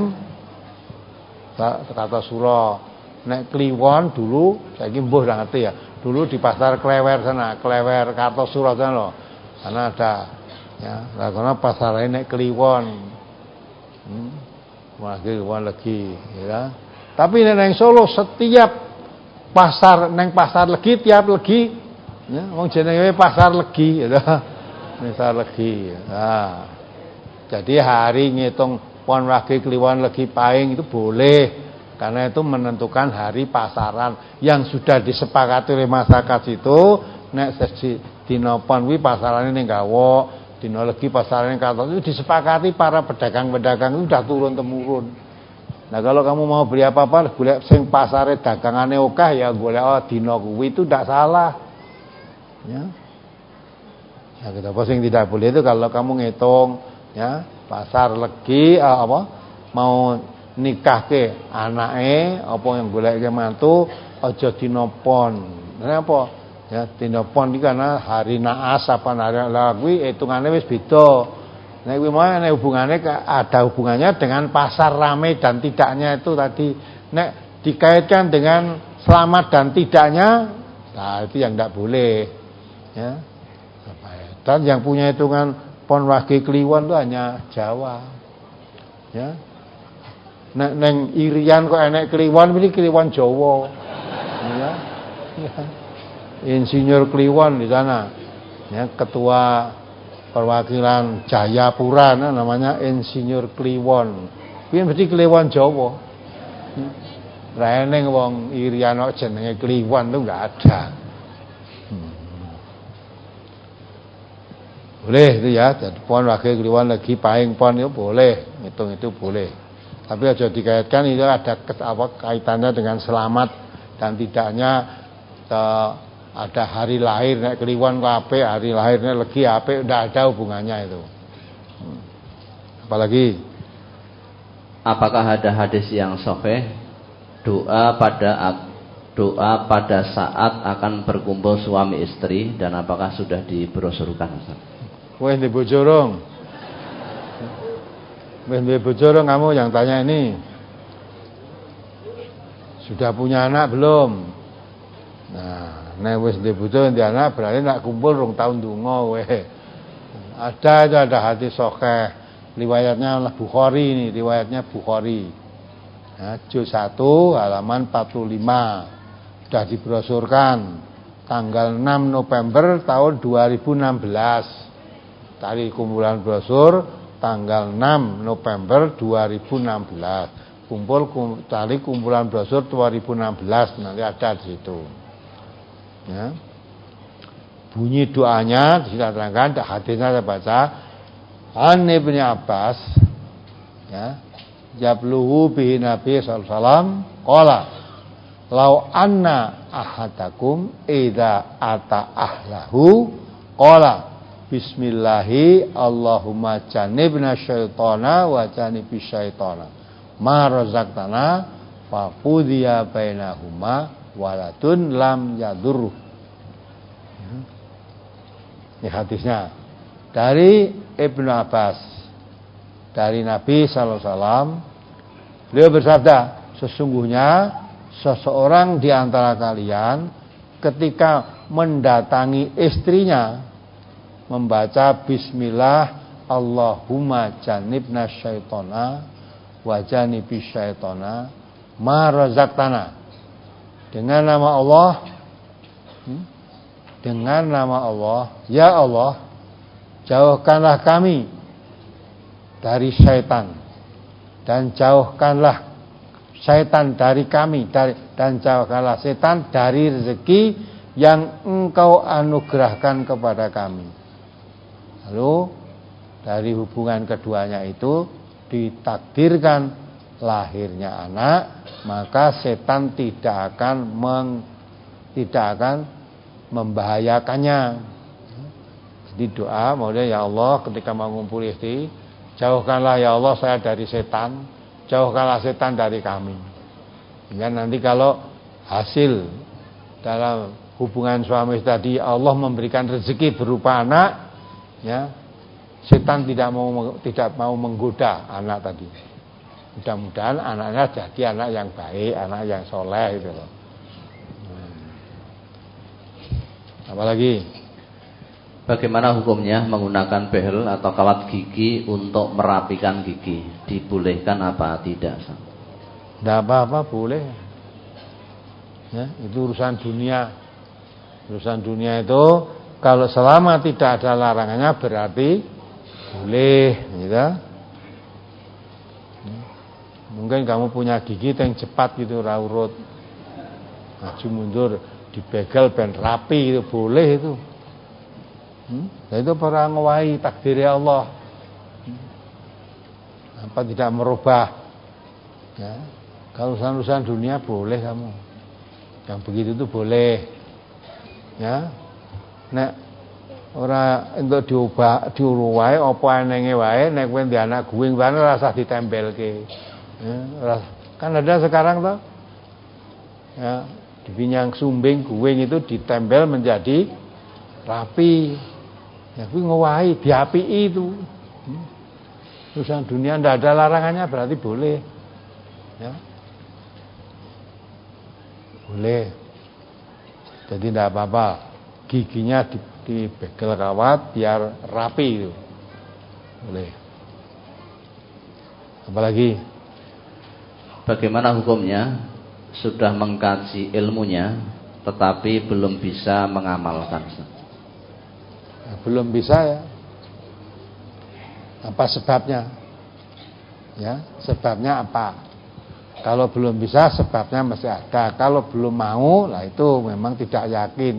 Kartosuro, nek kliwon dulu saiki mbuh ora ngerti ya. Dulu di pasar Klewer sana, Klewer Kartosuro sana loh. Sana ada ya, lah kono pasar nek kliwon. Hmm. Wah, kliwon legi, ya. Tapi nek Solo setiap pasar neng pasar legi tiap legi ya wong jenenge pasar legi ya pasar legi. Nah, jadi hari ngitung pon wage kliwon legi paing itu boleh karena itu menentukan hari pasaran yang sudah disepakati oleh masyarakat itu. Nek sesi dina pon kuwi pasarane ning gawok, dina legi pasarane Kartos itu disepakati para pedagang-pedagang itu sudah turun temurun. Nah kalau kamu mau beli apa-apa, golek sing pasare dagangane akeh ya golek oh dina kuwi itu ndak salah. Ya. Ya kita posing tidak boleh itu kalau kamu ngitung ya, pasar legi ah, apa mau nikahke anake apa yang goleke mantu aja dina pon. Kenapa? Ya dina pon iki karena hari naas apa hari lah kuwi hitungane wis beda. Nah, kuwi mau nek hubungannya ada hubungannya dengan pasar ramai dan tidaknya itu tadi. Nek dikaitkan dengan selamat dan tidaknya, nah itu yang tidak boleh. Ya. Dan yang punya hitungan pon wage kliwon itu hanya Jawa. Ya. Nek neng Irian kok enek kliwon, ini kliwon Jawa. Ya. Ya. Insinyur kliwon di sana. Ya, ketua perwakilan Jayapura nah, namanya Insinyur Kliwon. Kuwi mesti Kliwon Jawa. Ra eneng wong Irian kok jenenge Kliwon itu enggak ada. Hmm. Boleh itu ya, jadi pon wage Kliwon lagi paing pon itu boleh, hitung itu boleh. Tapi aja dikaitkan itu ada apa kaitannya dengan selamat dan tidaknya ke ada hari lahir nek kliwon ku apik, hari lahirnya legi apik, ndak ada hubungannya itu. Hmm. Apalagi apakah ada hadis yang sahih doa pada doa pada saat akan berkumpul suami istri dan apakah sudah dibrosurkan Ustaz? Kowe ndek bojo rong? Wis ndek bojo rong kamu yang tanya ini? Sudah punya anak belum? Nah, nek wis ndek bojo ndek anak berarti nak kumpul rong tahun donga kowe. Ada itu ada hadis sahih. Riwayatnya Bukhari ini, riwayatnya Bukhari. Ya, juz satu halaman empat puluh lima. Sudah dibrosurkan tanggal enam November tahun dua ribu enam belas. Tadi kumpulan brosur tanggal enam November dua ribu enam belas. Kumpul kum, tadi kumpulan brosur dua ribu enam belas nanti ada di situ. Ya. Bunyi doanya tidak terangkan, hadisnya saya baca. An Ibnu Abbas, ya, jabluhu bihi Nabi sallallahu alaihi wasallam qala law anna ahadakum idza ata ahlahu qala bismillahi Allahumma janibna syaitana wa janibis syaitana ma razaqtana fa qudiya bainahuma waladun lam yadur. Ini hadisnya dari Ibnu Abbas dari Nabi sallallahu alaihi wasallam. Beliau bersabda, sesungguhnya seseorang di antara kalian ketika mendatangi istrinya membaca bismillah Allahumma janibna syaitona wa janibis syaitona ma razaqtana. Dengan nama Allah, hmm? dengan nama Allah, ya Allah, jauhkanlah kami dari syaitan dan jauhkanlah syaitan dari kami dari, dan jauhkanlah setan dari rezeki yang engkau anugerahkan kepada kami. Lalu dari hubungan keduanya itu ditakdirkan lahirnya anak, maka setan tidak akan meng, tidak akan membahayakannya. Jadi doa maksudnya, ya Allah, ketika mau ngumpul istri, jauhkanlah ya Allah saya dari setan, jauhkanlah setan dari kami. Ya, nanti kalau hasil dalam hubungan suami tadi Allah memberikan rezeki berupa anak, ya, setan tidak mau tidak mau menggoda anak tadi. Mudah-mudahan anaknya jadi anak yang baik, anak yang soleh gitu loh. Hmm. Apalagi? Bagaimana hukumnya menggunakan behel atau kawat gigi untuk merapikan gigi? Dibolehkan apa tidak? Tidak apa-apa, boleh. Ya, itu urusan dunia. Urusan dunia itu kalau selama tidak ada larangannya berarti boleh, gitu. Mungkin kamu punya gigi yang cepat gitu, raurut, maju mundur, dibegel ben rapi, itu boleh itu. Hmm? Nah, itu para ngowahi takdir Allah. Hmm. Apa tidak merubah? Ya. Kalau urusan-urusan dunia boleh kamu. Yang begitu itu boleh. Ya. Nek ora entuk diubah diuruwae apa enenge wae, nek kowe ndek anak guwing wae rasa ditempelke. Ya, kan ada sekarang toh. Ya, di Pinyang Sumbing guwing itu ditempel menjadi rapi. Ya, kuwi ngowahi diapiki itu. Hmm. Urusan dunia ndak ada larangannya berarti boleh. Ya. Boleh. Jadi ndak apa-apa. Giginya di, dibegel kawat biar rapi itu. Boleh. Apalagi? Bagaimana hukumnya sudah mengkaji ilmunya tetapi belum bisa mengamalkan? Belum bisa ya. Apa sebabnya? Ya, sebabnya apa? Kalau belum bisa sebabnya masih ada. Kalau belum mau, lah itu memang tidak yakin.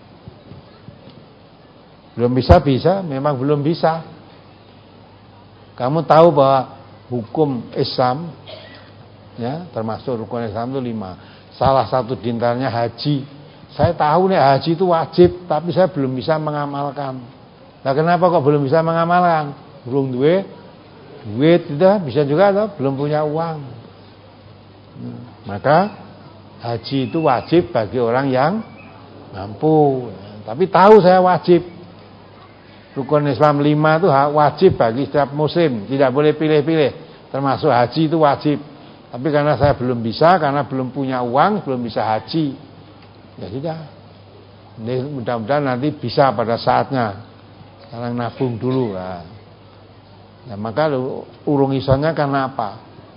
Belum bisa bisa, memang belum bisa. Kamu tahu bahwa hukum Islam, ya, termasuk rukun Islam itu lima. Salah satu diantaranya haji. Saya tahu nih haji itu wajib, tapi saya belum bisa mengamalkan. Nah, kenapa kok belum bisa mengamalkan? Belum duit, duit itu bisa juga atau belum punya uang. Hmm. Maka haji itu wajib bagi orang yang mampu. Tapi tahu saya wajib. Rukun Islam lima itu wajib bagi setiap muslim, tidak boleh pilih-pilih. Termasuk haji itu wajib. Tapi karena saya belum bisa, karena belum punya uang, belum bisa haji, ya sudah. Ini mudah-mudahan nanti bisa pada saatnya. Sekarang nabung dulu lah. Ya, maka urung isonya karena apa?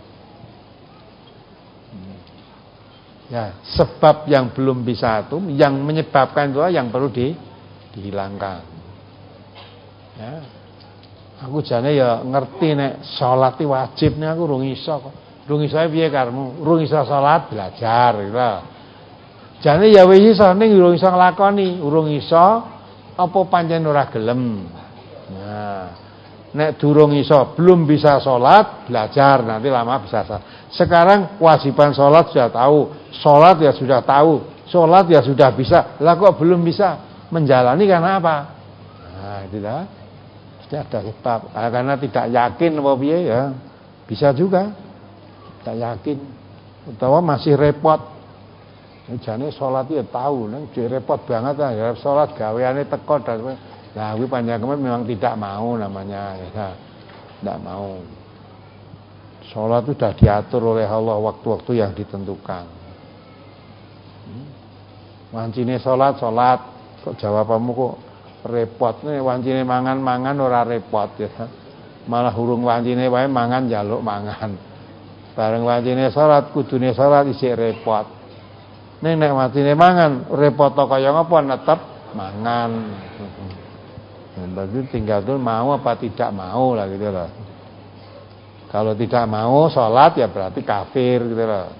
Ya, sebab yang belum bisa itu, yang menyebabkan itu yang perlu di, dihilangkan. Ya. Aku jane ya ngerti nek salat iki wajib nek aku urung iso kok. Urung iso piye karmu? Urung iso salat belajar gitu. Jane ya wis iso ning urung iso nglakoni, urung iso apa pancen ora gelem. Nah, nek durung iso, belum bisa salat, belajar nanti lama bisa salat. Sekarang kewajiban salat sudah tahu, salat ya sudah tahu, salat ya sudah bisa. Lah kok belum bisa menjalani karena apa? Nah, itu dah. Ada sebab, nah, karena tidak yakin apa piye ya bisa juga tidak yakin utawa masih repot. Jane salat ya tahu nang repot banget ya salat gaweane teko dan nah kuwi panjenengan memang tidak mau namanya ya tidak mau. Salat itu sudah diatur oleh Allah waktu-waktu yang ditentukan. Hmm. Wancine salat salat, kok jawabanmu kok repot nih, wancine mangan-mangan ora repot ya. Malah hurung wancine wae mangan njaluk mangan. Bareng wancine salat kudune salat isih repot. Ning nek wancine mangan repot kaya ngapa netep mangan. Nah, berarti tinggal tuh mau apa tidak mau lah gitu loh. Kalau tidak mau salat ya berarti kafir gitu loh.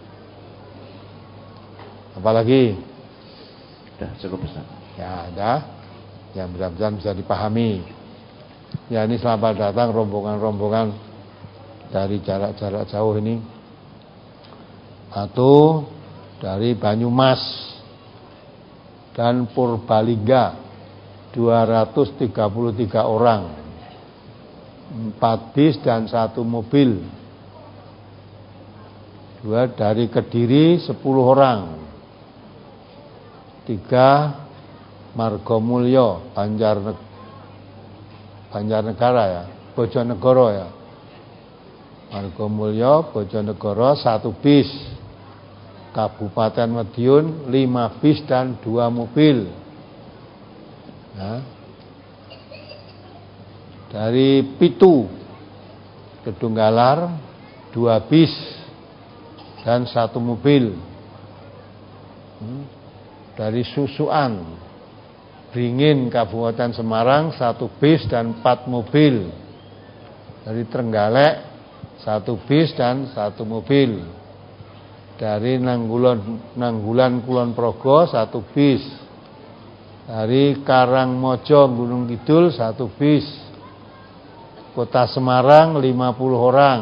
Apalagi sudah cukup besar. Ya ada yang benar-benar bisa dipahami. Ya ini selamat datang rombongan-rombongan dari jarak-jarak jauh ini. Satu dari Banyumas dan Purbalingga dua ratus tiga puluh tiga orang, empat bis dan satu mobil. Dua dari Kediri sepuluh orang. Tiga Margomulyo Banjarnegara Banjarnegara ya Bojonegoro ya Margomulyo Bojonegoro satu bis. Kabupaten Madiun lima bis dan dua mobil ya. Dari Pitu Kedunggalar dua bis dan satu mobil. hmm. Dari Susuan Beringin Kabupaten Semarang satu bis dan empat mobil. Dari Trenggalek satu bis dan satu mobil. Dari Nanggulan Nanggulan Kulon Progo satu bis. Dari Karangmojo Gunung Kidul satu bis. Kota Semarang lima puluh orang.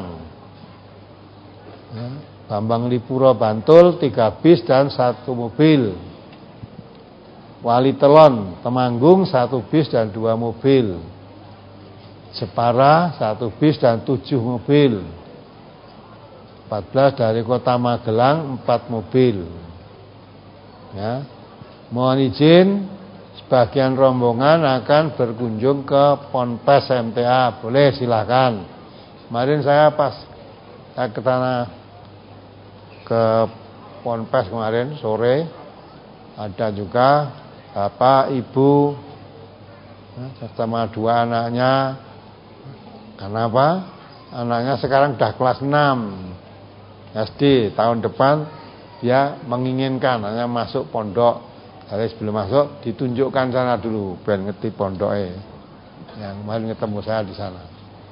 Bambang Lipuro Bantul tiga bis dan satu mobil. Wali Telon Temanggung satu bis dan dua mobil. Jepara satu bis dan tujuh mobil. empat belas dari Kota Magelang empat mobil. Ya. Mohon izin sebagian rombongan akan berkunjung ke Ponpes M T A. Boleh silakan. Kemarin saya pas saya ke sana ke Ponpes kemarin sore ada juga bapak, ibu, sama dua anaknya. Kenapa? Anaknya sekarang udah kelas enam S D. Tahun depan dia menginginkan hanya masuk pondok. Jadi sebelum masuk ditunjukkan sana dulu, ben ngerti pondoknya. Yang kemarin ketemu saya di sana.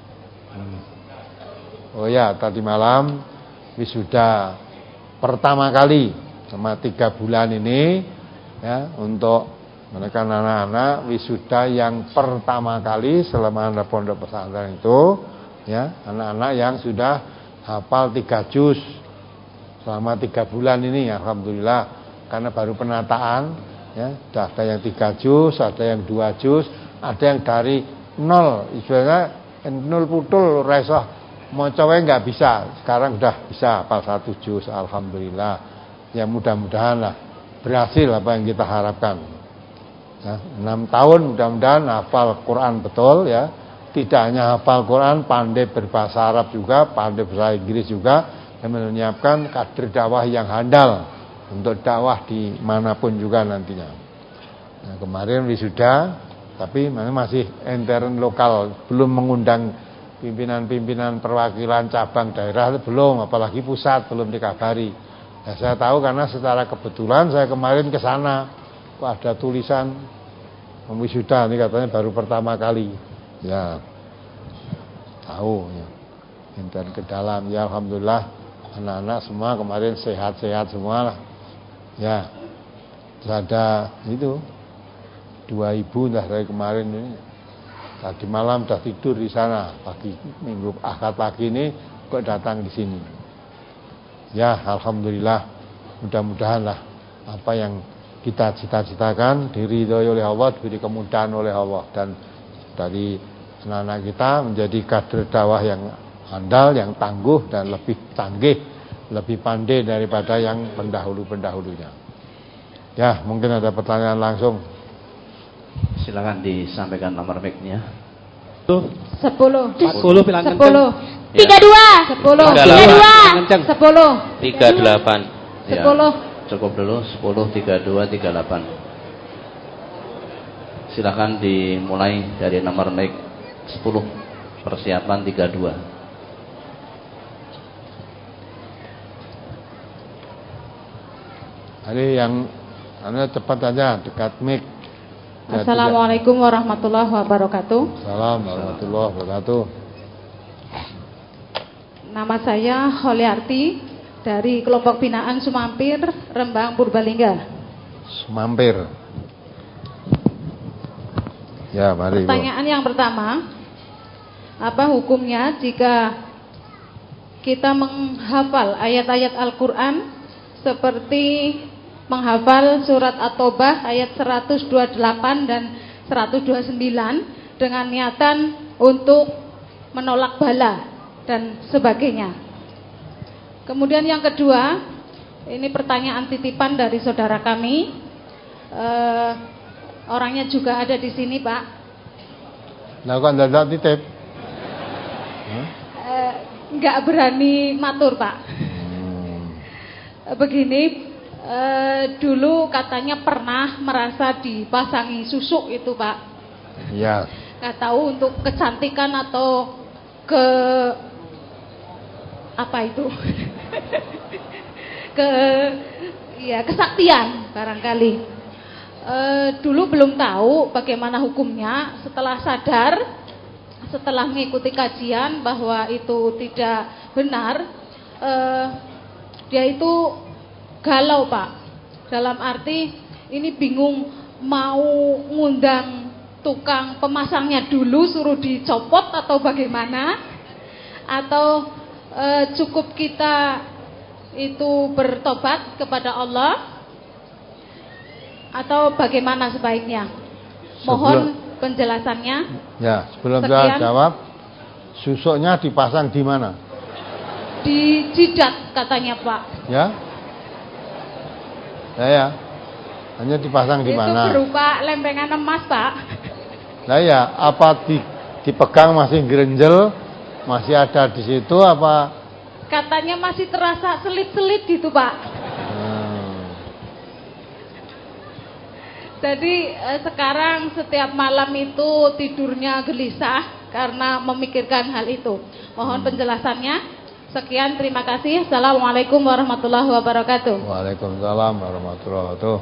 Oh ya, tadi malam wisuda pertama kali sama tiga bulan ini. Ya, untuk mereka anak-anak wisuda yang pertama kali selama ada pondok pesantren itu, ya, anak-anak yang sudah hafal tiga juz selama tiga bulan ini, alhamdulillah, karena baru penataan, ya, ada yang tiga juz, ada yang dua juz, ada yang dari nol, istilahnya nol putul, resoh, mau coba nggak bisa, sekarang udah bisa hafal satu juz, alhamdulillah, ya mudah-mudahan lah. Berhasil apa yang kita harapkan. Ya, enam tahun mudah-mudahan hafal Quran betul ya. Tidak hanya hafal Quran, pandai berbahasa Arab juga, pandai bahasa Inggris juga, dan menyiapkan kader dakwah yang handal untuk dakwah di manapun juga nantinya. Nah, kemarin wisuda, tapi masih intern lokal, belum mengundang pimpinan-pimpinan perwakilan cabang daerah, belum, apalagi pusat belum dikabari. Ya, saya tahu karena secara kebetulan saya kemarin ke sana, kok ada tulisan wisuda ini katanya baru pertama kali. Ya, tahu ya. Intern ke dalam, ya alhamdulillah anak-anak semua kemarin sehat-sehat semua lah. Ya, terus ada itu dua ibu dah dari kemarin ini. Tadi malam udah tidur di sana, pagi minggu akad pagi ini kok datang di sini. Ya, alhamdulillah, mudah-mudahan lah apa yang kita cita-citakan diridhoi oleh Allah, diberi kemudahan oleh Allah, dan dari anak-anak kita menjadi kader dakwah yang handal, yang tangguh dan lebih canggih, lebih pandai daripada yang pendahulu-pendahulunya. Ya, mungkin ada pertanyaan langsung. Silakan disampaikan nomor mic-nya. Sepuluh. Sepuluh bilang kenceng. Sepuluh. Tiga dua. Sepuluh. Tiga dua. Sepuluh. Tiga delapan. Sepuluh. cukup dulu sepuluh tiga dua tiga delapan. Silakan dimulai dari nomor mic sepuluh, persiapan tiga dua. Hari yang Anda cepat aja dekat mic. Assalamualaikum warahmatullahi wabarakatuh. Assalamualaikum warahmatullahi wabarakatuh. Nama saya Holiarti dari kelompok binaan Sumampir, Rembang, Purbalingga. Sumampir. Ya, mari. Pertanyaan Bu. Yang pertama, apa hukumnya jika kita menghafal ayat-ayat Al-Quran seperti menghafal surat At-Taubah ayat seratus dua puluh delapan dan seratus dua puluh sembilan dengan niatan untuk menolak bala dan sebagainya. Kemudian yang kedua, ini pertanyaan titipan dari saudara kami, eh, orangnya juga ada di sini, Pak. Lakukan dadak titip. Hmm? Eh, nggak berani matur, Pak. Hmm. Begini. Uh, dulu katanya pernah merasa dipasangi susuk itu, Pak. Iya. Nggak tahu untuk kecantikan atau ke apa itu? ke ya kesaktian barangkali. Uh, dulu belum tahu bagaimana hukumnya. Setelah sadar, setelah mengikuti kajian bahwa itu tidak benar, uh, dia itu galau, Pak. Dalam arti ini bingung mau ngundang tukang pemasangnya dulu suruh dicopot atau bagaimana, atau e, cukup kita itu bertobat kepada Allah, atau bagaimana sebaiknya? Mohon sebelum, penjelasannya. Ya, sebelum saya jawab, susuknya dipasang di mana? Di jidat katanya, Pak. Ya. Nah ya, hanya dipasang di mana? Itu berupa lempengan emas, Pak. Nah ya, apa di, dipegang masih gerenjel, masih ada di situ apa? Katanya masih terasa selit-selit gitu, Pak. Hmm. Jadi eh, sekarang setiap malam itu tidurnya gelisah karena memikirkan hal itu. Mohon hmm. penjelasannya. Sekian, terima kasih. Assalamualaikum warahmatullahi wabarakatuh. Waalaikumsalam warahmatullahi wabarakatuh.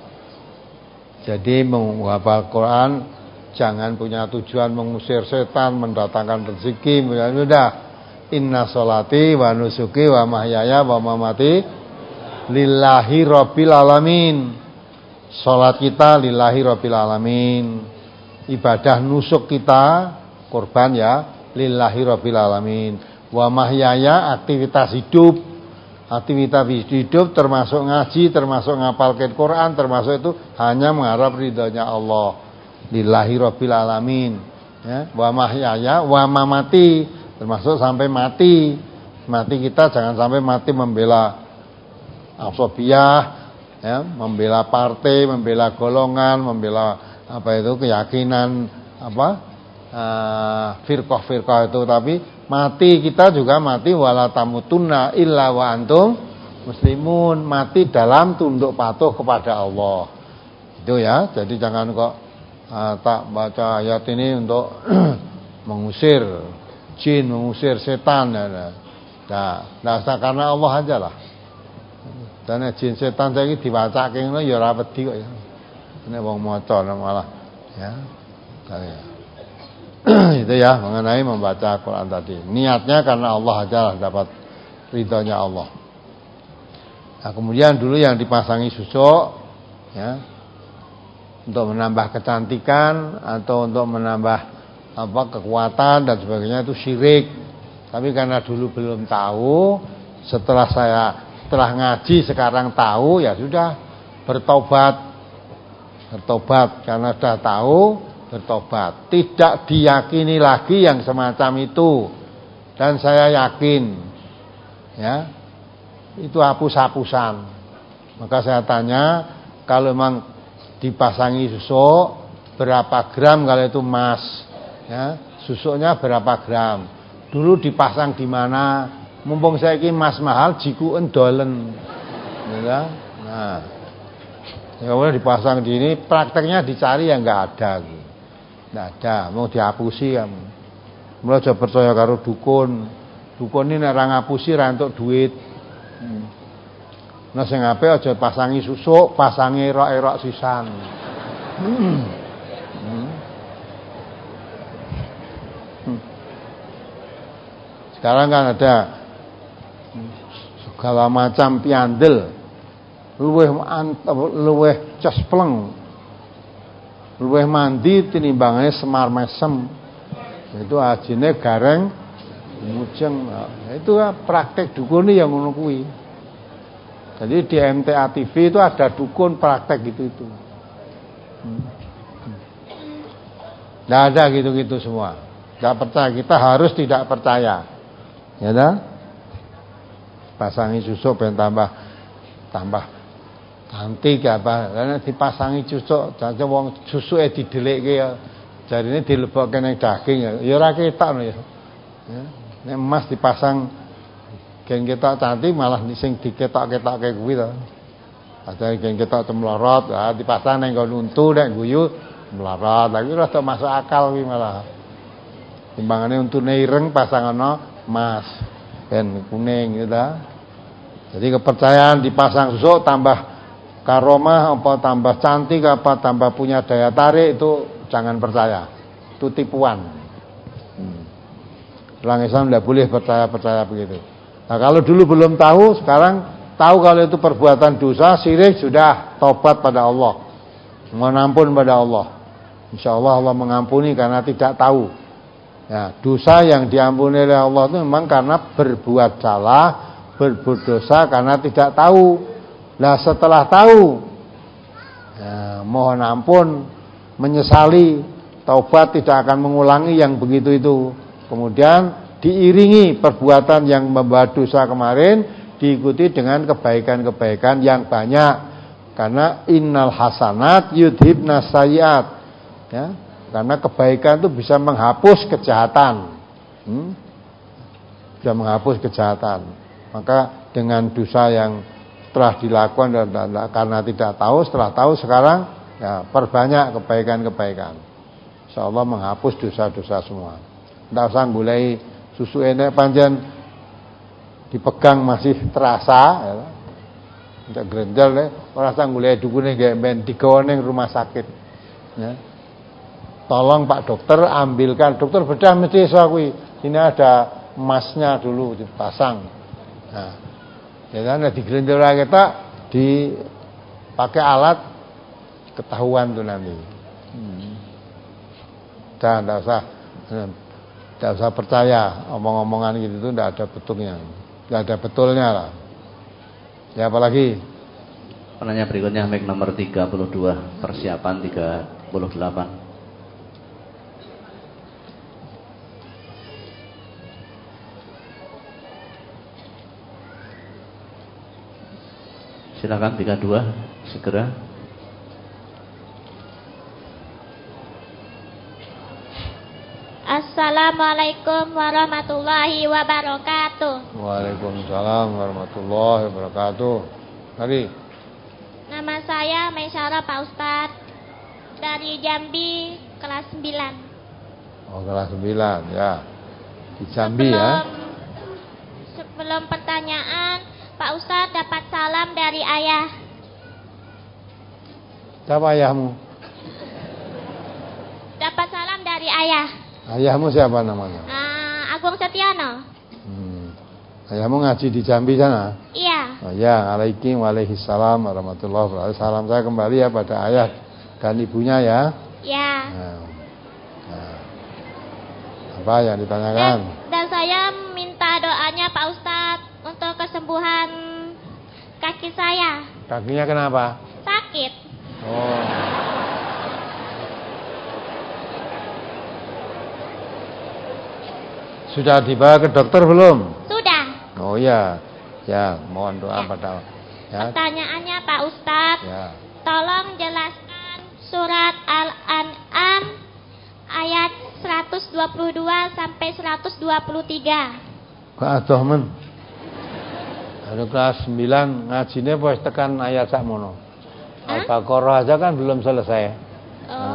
Jadi menghafal Quran jangan punya tujuan mengusir setan, mendatangkan rezeki, mudah-mudah. Inna sholati wa nusuki wa mahyaya wa mamati lillahi rabbil alamin. Salat kita lillahi rabbil alamin. Ibadah nusuk kita, kurban ya, lillahi rabbil alamin. Wa mahyaya, aktivitas hidup. Aktivitas hidup termasuk ngaji, termasuk ngapalkan Quran, termasuk itu hanya mengharap ridhonya Allah. Lillahi rabbil alamin. Ya, wa mahyaya wa mamati, termasuk sampai mati. Mati kita jangan sampai mati membela asobiyah, ya, membela partai, membela golongan, membela apa itu keyakinan apa? Uh, firqah-firqah itu, tapi mati kita juga mati wala tamutunna illa wa antum muslimun, mati dalam tunduk patuh kepada Allah. Itu ya, jadi jangan kok uh, tak baca ayat ini untuk mengusir jin, mengusir setan. Nah, nah, karena Allah aja lah. Dan jin setan saiki diwacake ngono ya ora wedi kok ya. Nek wong maca malah ya. Kaya itu ya mengenai membaca Quran tadi. Niatnya karena Allah aja lah, dapat ridhonya Allah. Nah, kemudian dulu yang dipasangi susuk ya, untuk menambah kecantikan atau untuk menambah apa kekuatan dan sebagainya, itu syirik. Tapi karena dulu belum tahu, setelah saya setelah ngaji sekarang tahu, ya sudah bertobat. Bertobat karena sudah tahu, bertobat. Tidak diyakini lagi yang semacam itu. Dan saya yakin ya, itu hapus-hapusan. Maka saya tanya, kalau memang dipasangi susuk berapa gram, kalau itu emas ya, susuknya berapa gram. Dulu dipasang di mana? Mumpung saya ini emas mahal, jikuken dolen. Ya. Nah, ya kemudian dipasang di ini, prakteknya dicari yang nggak ada, nggak ada, mau dihapusi kamu. Mulai aja percaya karo dukun, dukun ini nek ra ngapusi ra entuk duit. Hmm. Nah sing apik aja pasangi susuk, pasangi erok-erok sisan. Hmm. Hmm. Sekarang kan ada segala macam piandel, luweh luweh cespleng, luweh mandi tinimbangane semar mesem. Itu ajine gareng mujeng. Nah, itu praktek dukun yang ngono kuwi. Jadi di M T A T V itu ada dukun praktek gitu itu. Hmm. Nggak ada gitu-gitu semua. Nggak percaya, kita harus tidak percaya. Ya dah, pasangi susuk ben tambah tambah cantik apa, karena dipasangi susuk, jadi wong susuke didelikke ya, jarine dilebokke ning daging ya, ya ora ketok ya. Ya, nek emas dipasang gen ketok cantik malah sing diketok-ketokke kuwi to. Ada gen ketok cemlorot, ah dipasang ning nggon untu nek guyu melarat, lagi rada masuk akal kuwi malah. Timbangane untune ireng pasang ana emas ben kuning gitu. Jadi kepercayaan dipasang susuk tambah karomah apa tambah cantik apa tambah punya daya tarik itu jangan percaya. Itu tipuan. Hmm. Orang Islam tidak boleh percaya-percaya begitu. Nah, kalau dulu belum tahu, sekarang tahu kalau itu perbuatan dosa, syirik, sudah tobat pada Allah. Mohon ampun pada Allah. Insyaallah Allah mengampuni karena tidak tahu. Ya, dosa yang diampuni oleh Allah itu memang karena berbuat salah, berbuat dosa karena tidak tahu. Nah setelah tahu, ya, mohon ampun, menyesali, taubat tidak akan mengulangi yang begitu itu. Kemudian diiringi perbuatan yang membawa dosa kemarin, diikuti dengan kebaikan-kebaikan yang banyak. Karena innal hasanat yudhibnas sayyiat. Ya. Karena kebaikan itu bisa menghapus kejahatan, hmm? bisa menghapus kejahatan. Maka dengan dosa yang telah dilakukan dan, dan, dan karena tidak tahu, setelah tahu sekarang ya perbanyak kebaikan-kebaikan. Insyaallah menghapus dosa-dosa semua. Tidak usah mulai susu enek panjen dipegang masih terasa, ya. Tidak grenjel deh. Orang sang mulai dukune nggih ben digawa ning rumah sakit. Ya. Tolong Pak Dokter ambilkan, dokter bedah mesti iso kuwi. Ini ada emasnya dulu dipasang. Nah, ya kan digrenjel kita dipakai alat ketahuan tuh nanti. Hmm. Dan enggak usah enggak usah percaya omong-omongan gitu tuh enggak ada betulnya. Enggak ada betulnya lah. Ya apalagi penanya berikutnya mic nomor tiga puluh dua, persiapan tiga puluh delapan. Silakan tiga puluh dua segera. Assalamualaikum warahmatullahi wabarakatuh. Waalaikumsalam warahmatullahi wabarakatuh. Tadi nama saya Maisyara Pak Ustadz, dari Jambi, kelas sembilan. Oh kelas sembilan ya. Di Jambi sebelum, ya. Sebelum pertanyaan, Pak Ustadz dapat salam dari ayah. Siapa ayahmu? Dapat salam dari ayah. Ayahmu siapa namanya? Uh, Agung Setiano. Hmm. Ayahmu ngaji di Jambi sana? Iya. Oh ya, alaikum waalaikumsalam warahmatullahi wabarakatuh. Salam saya kembali ya pada ayah dan ibunya ya. Ya. Nah. Nah. Apa yang ditanyakan? Dan, dan saya minta doanya Pak Ustadz untuk kesembuhan kaki saya. Kakinya kenapa? Sakit. Oh. Sudah dibawa ke dokter belum? Sudah. Oh iya. Ya, mohon doa ya. pada ya. Pertanyaannya Pak Ustadz, ya. Tolong jelaskan surat Al-An'am ayat seratus dua puluh dua sampai seratus dua puluh tiga. Kok adoh men? Baru kelas sembilan ngajine wis tekan ayat sakmono. Al-Baqarah aja kan belum selesai. Oh.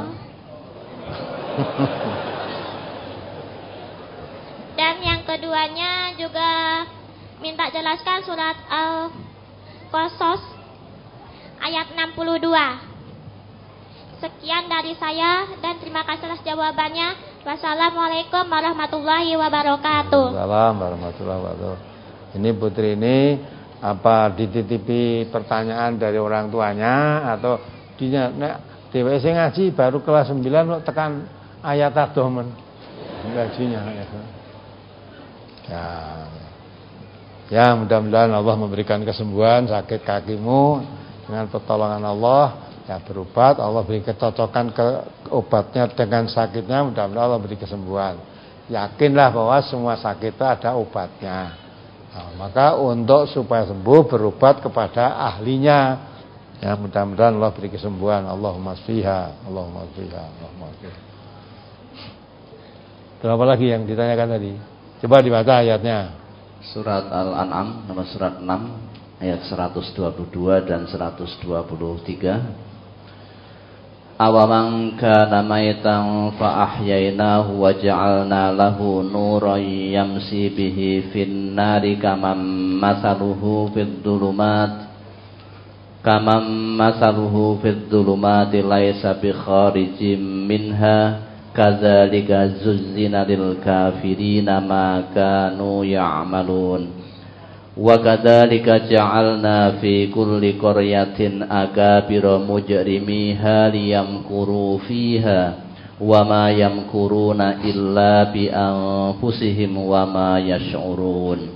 Dan yang keduanya juga minta jelaskan surat Al-Qasas ayat enam puluh dua. Sekian dari saya dan terima kasih atas jawabannya. Wassalamualaikum warahmatullahi wabarakatuh. Waalaikumsalam warahmatullahi wabarakatuh. Ini putri ini apa dititipi pertanyaan dari orang tuanya atau dia nek dhewe sing ngaji baru kelas sembilan kok tekan ayat adomen ngajinya ya. Ya. Ya, mudah-mudahan Allah memberikan kesembuhan sakit kakimu dengan pertolongan Allah. Ya, berobat, Allah beri kecocokan ke obatnya dengan sakitnya, mudah-mudahan Allah beri kesembuhan. Yakinlah bahwa semua sakit itu ada obatnya. Nah, maka untuk supaya sembuh berobat kepada ahlinya. Ya, mudah-mudahan Allah beri kesembuhan. Allahumma shfiha, Allahumma shfiha, Allahumma shfiha. Berapa lagi yang ditanyakan tadi? Coba dibaca ayatnya. Surat Al-An'am nomor surat enam ayat seratus dua puluh dua dan seratus dua puluh tiga. Awaman kana maitan fa ahyainahu wa ja'alna lahu nuran yamsi bihi fin nari kamam masaluhu fid dhulumat kamam masaluhu fid dhulumati laisa bi kharijim minha kadzalika zuzzina lil kafirina ma kanu ya'malun. Wa kadzalika ja'alna fi kulli qaryatin akabira mujrimiha liyamkuru fiha wa ma yamkuruna illa bi anfusihim wa ma yash'urun.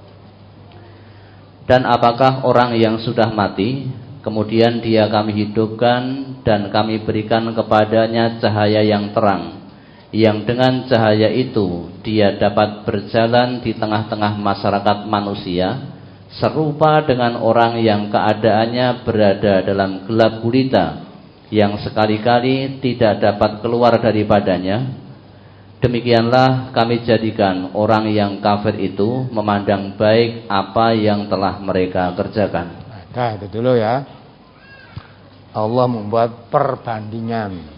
Dan apakah orang yang sudah mati kemudian dia kami hidupkan dan kami berikan kepadanya cahaya yang terang, yang dengan cahaya itu dia dapat berjalan di tengah-tengah masyarakat manusia, serupa dengan orang yang keadaannya berada dalam gelap gulita, yang sekali-kali tidak dapat keluar daripadanya. Demikianlah kami jadikan orang yang kafir itu memandang baik apa yang telah mereka kerjakan. Nah, itu dulu ya. Allah membuat perbandingan.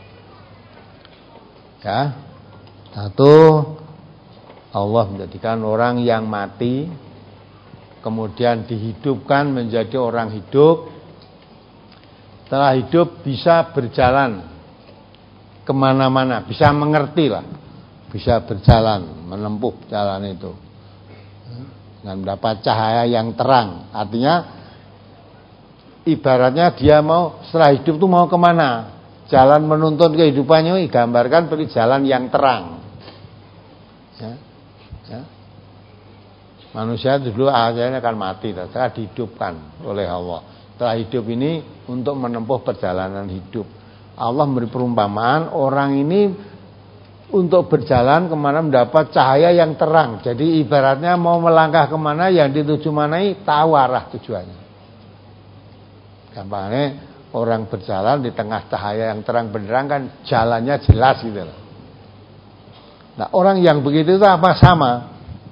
Ya, satu, Allah menjadikan orang yang mati kemudian dihidupkan menjadi orang hidup. Setelah hidup bisa berjalan kemana-mana, bisa mengerti lah, bisa berjalan, menempuh jalan itu dan mendapat cahaya yang terang. Artinya ibaratnya dia mau setelah hidup itu mau kemana? Jalan menuntun kehidupannya digambarkan seperti jalan yang terang. Ya, ya. Manusia dulu akhirnya akan mati, setelah dihidupkan oleh Allah. Setelah hidup ini untuk menempuh perjalanan hidup. Allah memberi perumpamaan orang ini untuk berjalan kemana mendapat cahaya yang terang. Jadi ibaratnya mau melangkah kemana, yang dituju manai tahu arah tujuannya. Gampangnya orang berjalan di tengah cahaya yang terang benderang kan jalannya jelas gitu loh. Nah, orang yang begitu itu apa sama?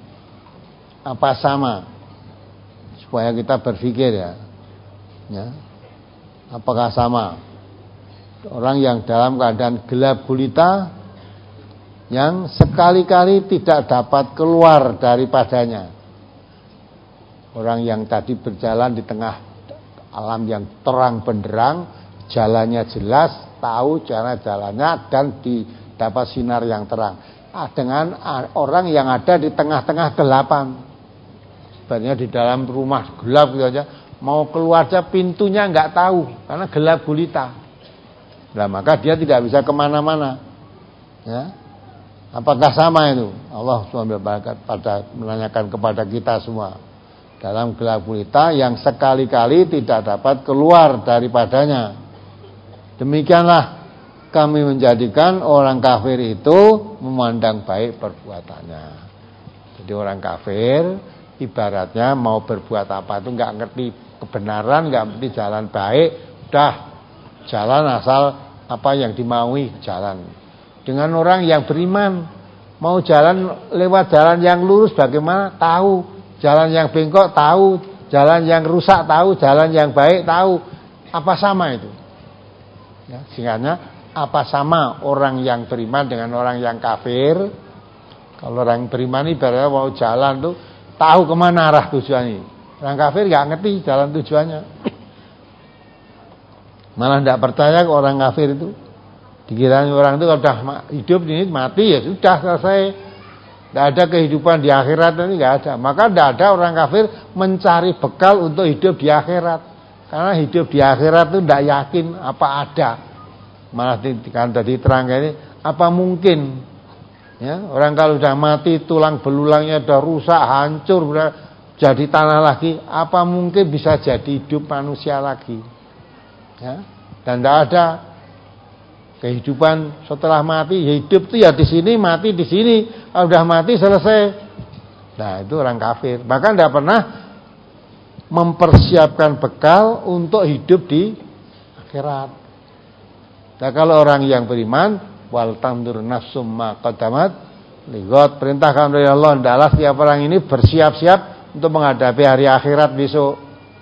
Apa sama? Supaya kita berpikir ya. Ya. Apakah sama? Orang yang dalam keadaan gelap gulita yang sekali-kali tidak dapat keluar daripadanya. Orang yang tadi berjalan di tengah alam yang terang benderang, jalannya jelas, tahu cara jalannya dan didapat sinar yang terang. Ah, dengan orang yang ada di tengah-tengah gelapan, sebenarnya di dalam rumah gelap gitu aja, mau keluar aja pintunya nggak tahu karena gelap gulita. Nah, maka dia tidak bisa kemana-mana. Ya, apakah sama itu? Allah subhanahu wa taala pada menanyakan kepada kita semua. Dalam gelap gulita yang sekali-kali tidak dapat keluar daripadanya. Demikianlah kami menjadikan orang kafir itu memandang baik perbuatannya. Jadi orang kafir ibaratnya mau berbuat apa itu nggak ngerti kebenaran, nggak ngerti jalan baik, udah jalan asal apa yang dimaui jalan. Dengan orang yang beriman mau jalan lewat jalan yang lurus bagaimana tahu jalan yang bengkok tahu, jalan yang rusak tahu, jalan yang baik tahu. Apa sama itu? Ya, singkatnya, apa sama orang yang beriman dengan orang yang kafir? Kalau orang beriman ibaratnya mau jalan tuh tahu kemana arah tujuannya. Orang kafir nggak ngerti jalan tujuannya. Malah tidak percaya ke orang kafir itu. Dikirain orang itu kalau sudah hidup ini mati ya sudah selesai. Tidak ada kehidupan di akhirat, ini nggak ada. Maka tidak ada orang kafir mencari bekal untuk hidup di akhirat. Karena hidup di akhirat itu tidak yakin apa ada. Malah kan tadi terang ini, apa mungkin? Ya, orang kalau sudah mati tulang belulangnya sudah rusak, hancur, sudah jadi tanah lagi. Apa mungkin bisa jadi hidup manusia lagi? Ya, dan tidak ada kehidupan setelah mati. Hidup itu ya di sini, mati di sini. Kalau sudah mati selesai. Nah itu orang kafir. Bahkan tidak pernah mempersiapkan bekal untuk hidup di akhirat. Nah kalau orang yang beriman, wal tandur nafsum ma qaddamat ligot, perintahkan oleh Allah, hendaklah setiap orang ini bersiap-siap untuk menghadapi hari akhirat besok.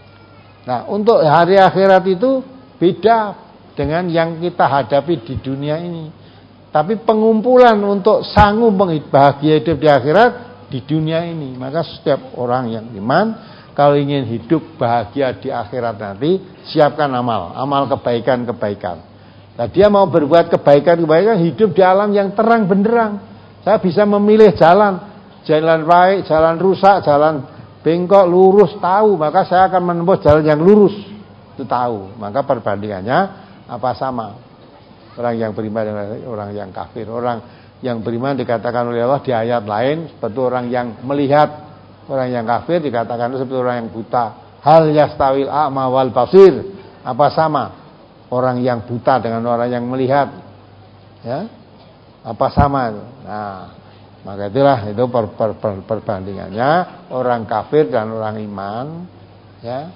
Nah untuk hari akhirat itu beda dengan yang kita hadapi di dunia ini. Tapi pengumpulan untuk sanggup bahagia hidup di akhirat di dunia ini. Maka setiap orang yang iman, kalau ingin hidup bahagia di akhirat nanti, siapkan amal, amal kebaikan-kebaikan. Nah, dia mau berbuat kebaikan-kebaikan, hidup di alam yang terang benderang. Saya bisa memilih jalan, jalan baik, jalan rusak, jalan bengkok, lurus, tahu. Maka saya akan menempuh jalan yang lurus, itu tahu. Maka perbandingannya apa sama? Orang yang beriman dengan orang yang kafir. Orang yang beriman dikatakan oleh Allah di ayat lain seperti orang yang melihat. Orang yang kafir dikatakan seperti orang yang buta. Hal yastawil a'ma wal basir. Apa sama orang yang buta dengan orang yang melihat? Ya, apa sama? Nah, maka itulah itu per, per, per, perbandingannya orang kafir dan orang iman. Ya,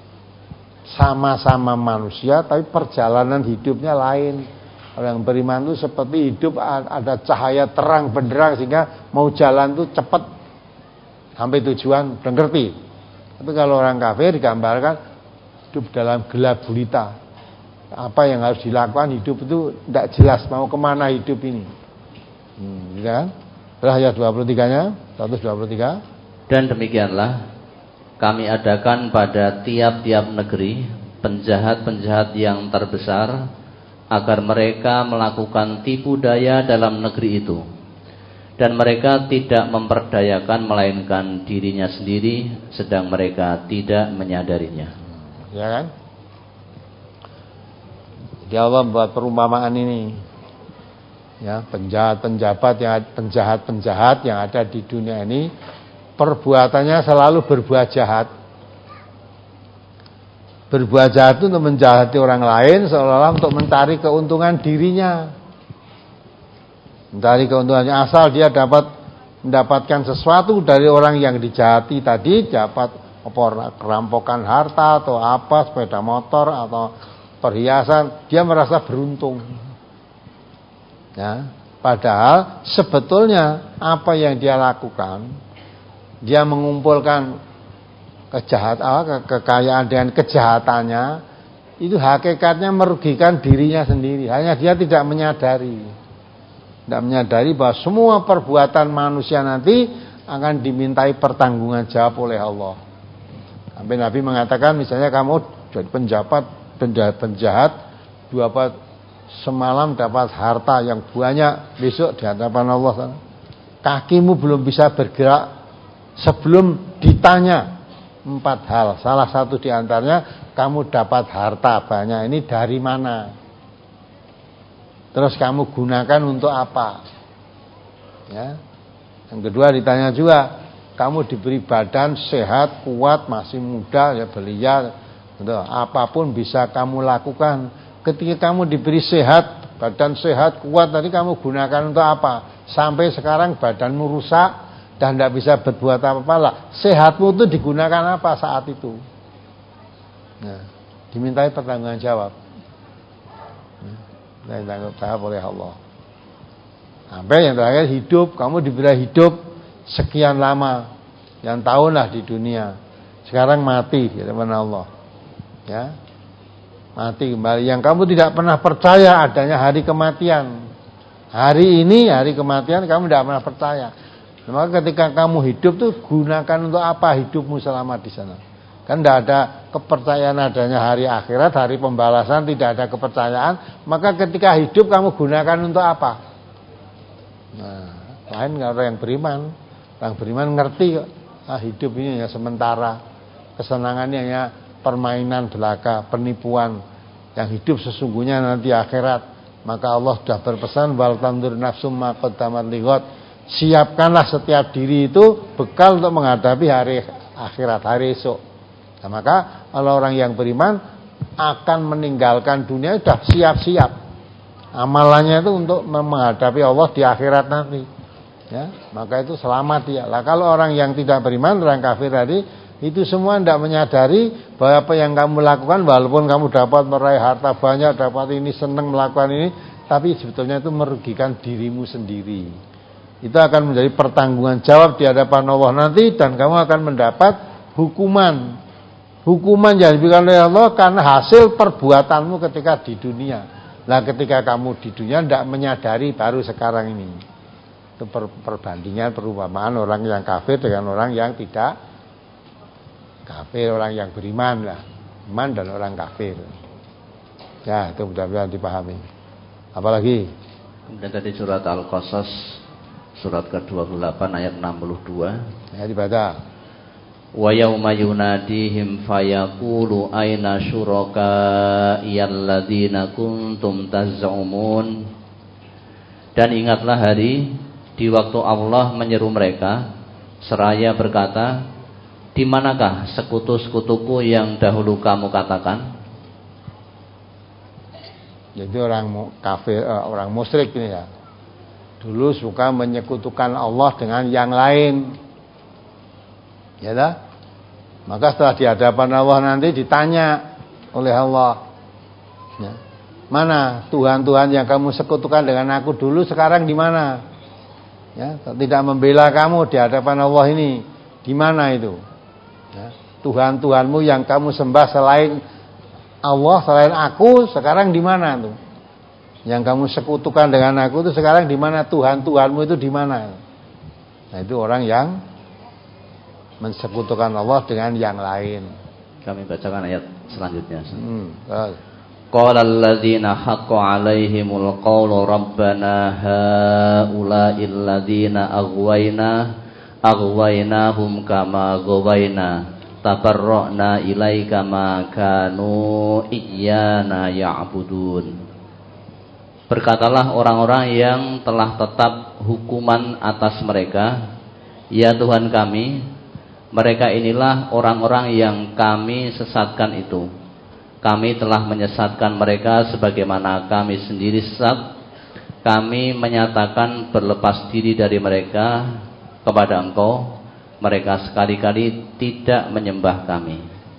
sama-sama manusia, tapi perjalanan hidupnya lain. Orang beriman itu seperti hidup ada cahaya terang benderang sehingga mau jalan itu cepat sampai tujuan, udah ngerti. Tapi kalau orang kafir digambarkan hidup dalam gelap gulita. Apa yang harus dilakukan hidup itu tidak jelas mau kemana hidup ini. Hmm, kan? Terus ayat dua puluh tiga-nya, seratus dua puluh tiga. Dan demikianlah kami adakan pada tiap-tiap negeri penjahat-penjahat yang terbesar, agar mereka melakukan tipu daya dalam negeri itu, dan mereka tidak memperdayakan melainkan dirinya sendiri, sedang mereka tidak menyadarinya. Ya kan? Jadi Allah buat perumpamaan ini. Ya, penjahat-penjahat yang penjahat-penjahat yang ada di dunia ini perbuatannya selalu berbuat jahat. Berbuat jahat itu untuk menjahati orang lain seolah-olah untuk mencari keuntungan dirinya. Mencari keuntungannya, asal dia dapat mendapatkan sesuatu dari orang yang dijahati tadi, dapat kerampokan harta atau apa, sepeda motor atau perhiasan, dia merasa beruntung. Ya, padahal sebetulnya apa yang dia lakukan, dia mengumpulkan kejahatan, kekayaan dengan kejahatannya, itu hakikatnya merugikan dirinya sendiri. Hanya dia tidak menyadari, tidak menyadari bahwa semua perbuatan manusia nanti akan dimintai pertanggungan jawab oleh Allah. Sampai Nabi mengatakan, misalnya kamu jadi penjahat, penjahat, penjahat, dua apa semalam dapat harta yang banyak, besok di hadapan Allah kakimu belum bisa bergerak sebelum ditanya empat hal. Salah satu di antaranya, kamu dapat harta banyak ini dari mana? Terus kamu gunakan untuk apa? Ya. Yang kedua ditanya juga, kamu diberi badan sehat, kuat, masih muda, ya belia, gitu. Apapun bisa kamu lakukan. Ketika kamu diberi sehat, badan sehat, kuat, tadi kamu gunakan untuk apa? Sampai sekarang badanmu rusak dan tidak bisa berbuat apa-apa lah. Sehatmu itu digunakan apa saat itu? Nah, dimintai pertanggungan jawab. Nah, ditanggung jawab oleh Allah. Sampai yang terakhir hidup, kamu diberi hidup sekian lama. sekian tahun lah di dunia. Sekarang mati, firman Allah. Ya. Mati kembali. Yang kamu tidak pernah percaya adanya hari kematian. Hari ini hari kematian kamu tidak pernah percaya. Maka ketika kamu hidup tuh gunakan untuk apa hidupmu selama di sana? Kan tidak ada kepercayaan adanya hari akhirat, hari pembalasan, tidak ada kepercayaan. Maka ketika hidup kamu gunakan untuk apa? Nah, lain orang yang beriman. Orang beriman ngerti kok. Ah, hidup ini ya sementara. Kesenangannya hanya permainan belaka, penipuan. Yang hidup sesungguhnya nanti akhirat. Maka Allah sudah berpesan wal tandur nafsum ma qaddamat lighad. Siapkanlah setiap diri itu bekal untuk menghadapi hari akhirat, hari esok. Nah, maka kalau orang yang beriman akan meninggalkan dunia sudah siap-siap. Amalannya itu untuk menghadapi Allah di akhirat nanti. Ya, maka itu selamat dia. Lah kalau orang yang tidak beriman, orang kafir tadi, itu semua tidak menyadari bahwa apa yang kamu lakukan, walaupun kamu dapat meraih harta banyak, dapat ini, senang melakukan ini, tapi sebetulnya itu merugikan dirimu sendiri. Itu akan menjadi pertanggungan jawab di hadapan Allah nanti, dan kamu akan mendapat hukuman. Hukuman yang diberikan oleh Allah karena hasil perbuatanmu ketika di dunia. Nah, ketika kamu di dunia tidak menyadari baru sekarang ini. Itu per, perbandingan perumpamaan orang yang kafir dengan orang yang tidak kafir, orang yang beriman lah. Iman dan orang kafir. Ya, itu mudah-mudahan dipahami. Apalagi? Kemudian tadi surat Al-Qasas surat ke dua puluh delapan ayat enam puluh dua. Ya, dibaca. Wa yauma yunadihim fayaqulu aina syuraka'iyal ladzina kuntum taz'umun. Dan ingatlah hari di waktu Allah menyeru mereka seraya berkata, di manakah sekutu-sekutuku yang dahulu kamu katakan? Jadi orang kafir, orang musyrik ini ya, dulu suka menyekutukan Allah dengan yang lain. Ya dah. Maka setelah di hadapan Allah nanti ditanya oleh Allah, ya, mana Tuhan-Tuhan yang kamu sekutukan dengan aku dulu, sekarang di mana? Ya, tidak membela kamu di hadapan Allah ini, di mana itu? Ya, Tuhan-Tuhanmu yang kamu sembah selain Allah, selain aku, sekarang di mana tuh? Yang kamu sekutukan dengan aku itu sekarang di mana? Tuhan-Tuhanmu itu di mana? Nah, itu orang yang mensekutukan Allah dengan yang lain. Kami bacakan ayat selanjutnya. Hmm. Qala alladzina haqqa 'alaihimul qawlu rabbana haula'il ladzina aghwayna aghwaynahum kama ghawaina tabarra'na ilaika ma kanu iyyana ya'budun. Berkatalah orang-orang yang telah tetap hukuman atas mereka, ya Tuhan kami, mereka inilah orang-orang yang kami sesatkan itu. Kami telah menyesatkan mereka sebagaimana kami sendiri sesat. Kami menyatakan berlepas diri dari mereka kepada Engkau. Mereka sekali-kali tidak menyembah kami.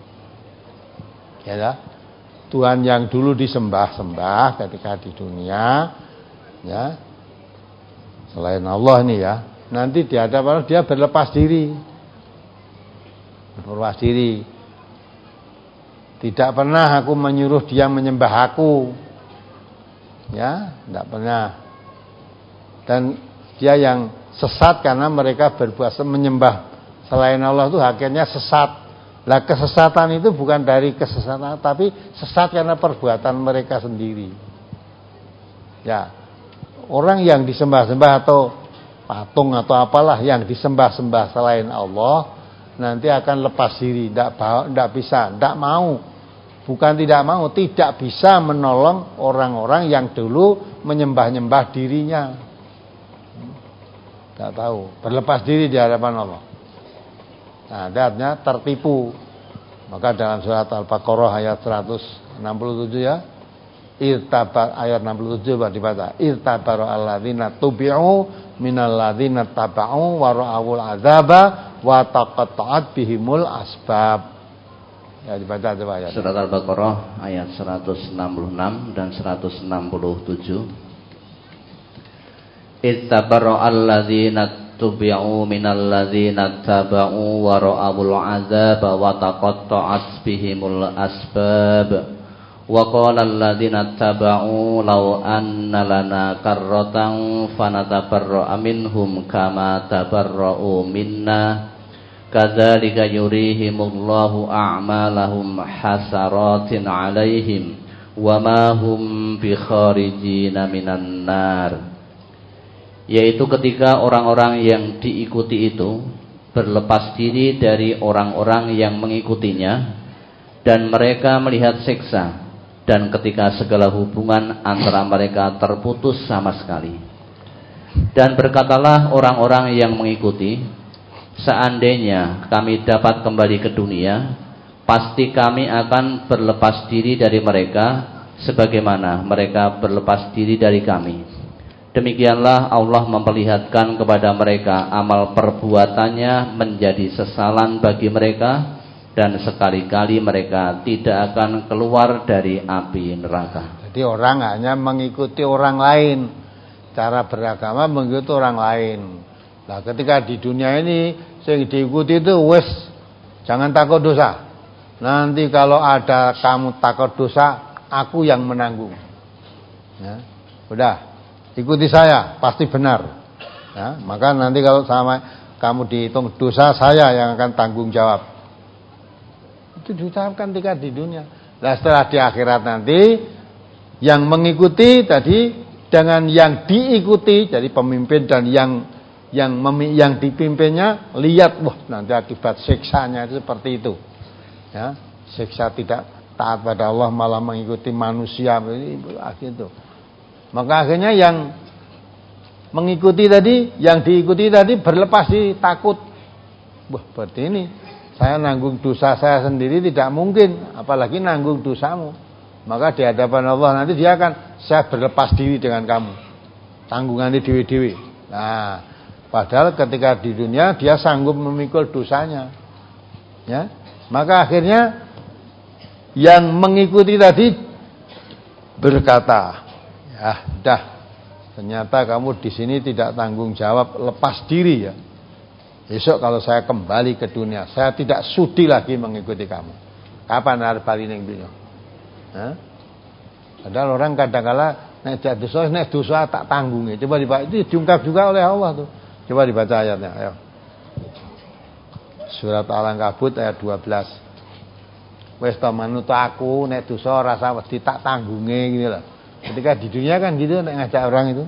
Ya, Tuhan yang dulu disembah-sembah ketika di dunia, ya, selain Allah ini ya, nanti di hadapan dia berlepas diri. Berlepas diri. Tidak pernah aku menyuruh dia menyembah aku. Ya, tidak pernah. Dan dia yang sesat karena mereka berbuat menyembah selain Allah itu akhirnya sesat. Lah kesesatan itu bukan dari kesesatan, tapi sesat karena perbuatan mereka sendiri. Ya. Orang yang disembah-sembah atau patung atau apalah yang disembah-sembah selain Allah nanti akan lepas diri, tidak tidak bisa, tidak mau, bukan tidak mau, tidak bisa menolong orang-orang yang dulu menyembah-nyembah dirinya. Tidak tahu, berlepas diri di hadapan Allah. Nah, artinya tertipu. Maka dalam surat Al-Baqarah ayat seratus enam puluh tujuh ya, irtabar ayat enam puluh tujuh dibaca, irtabaru alladzina tubi'u minal ladzina taba'u wa ra'awul adzaba wa taqatta'at bihimul asbab. Ya, dibaca coba ya. Surat Al-Baqarah ayat seratus enam puluh enam dan seratus enam puluh tujuh. Ittabara'al ladzina tubi'u minal ladzina taba'u wa ra'awul 'adzaba wa taqatta'at bihimul asbab. Wa qala alladzina taba'u law anna lana karratan fanatabarra'a minhum kama tabarra'u minna kadzalika yurihimullahu a'malahum hasaratin 'alaihim wa ma hum bi kharijina minan nar. Yaitu ketika orang-orang yang diikuti itu berlepas diri dari orang-orang yang mengikutinya dan mereka melihat siksa, dan ketika segala hubungan antara mereka terputus sama sekali. Dan berkatalah orang-orang yang mengikuti, seandainya kami dapat kembali ke dunia, pasti kami akan berlepas diri dari mereka sebagaimana mereka berlepas diri dari kami. Demikianlah Allah memperlihatkan kepada mereka amal perbuatannya menjadi sesalan bagi mereka, dan sekali-kali mereka tidak akan keluar dari api neraka. Jadi orang hanya mengikuti orang lain, cara beragama mengikuti orang lain. Nah, ketika di dunia ini yang diikuti itu wes jangan takut dosa. Nanti kalau ada kamu takut dosa, aku yang menanggung. Ya, udah, ikuti saya, pasti benar. Ya, maka nanti kalau sama kamu dihitung dosa, saya yang akan tanggung jawab. Itu diucapkan ketika di dunia. Nah, setelah di akhirat nanti yang mengikuti tadi dengan yang diikuti, jadi pemimpin dan yang yang memi, yang dipimpinnya, lihat wah nanti akibat siksanya itu seperti itu. Ya, siksa tidak taat pada Allah malah mengikuti manusia itu. Maka akhirnya yang mengikuti tadi, yang diikuti tadi berlepas diri, takut. Wah, berarti ini saya nanggung dosa saya sendiri tidak mungkin, apalagi nanggung dosamu. Maka di hadapan Allah nanti dia akan, saya berlepas diri dengan kamu. Tanggungannya dewi-dewi. Nah, padahal ketika di dunia dia sanggup memikul dosanya. Ya. Maka akhirnya yang mengikuti tadi berkata, ya, dah, ternyata kamu di sini tidak tanggung jawab, lepas diri ya. Besok kalau saya kembali ke dunia, saya tidak sudi lagi mengikuti kamu. Kapan harus balik ning dunia? Hah? Padahal orang kadang-kala nek dak dosa, nek dosa tak tanggung. Coba dibaca, itu diungkap juga oleh Allah tuh. Coba dibaca ayatnya, ayo. Surat Al-Ankabut ayat dua belas. Wis ta manut aku nek dosa rasa wedi tak tanggunge gitu loh. Ketika di dunia kan gitu nek ngajak orang itu.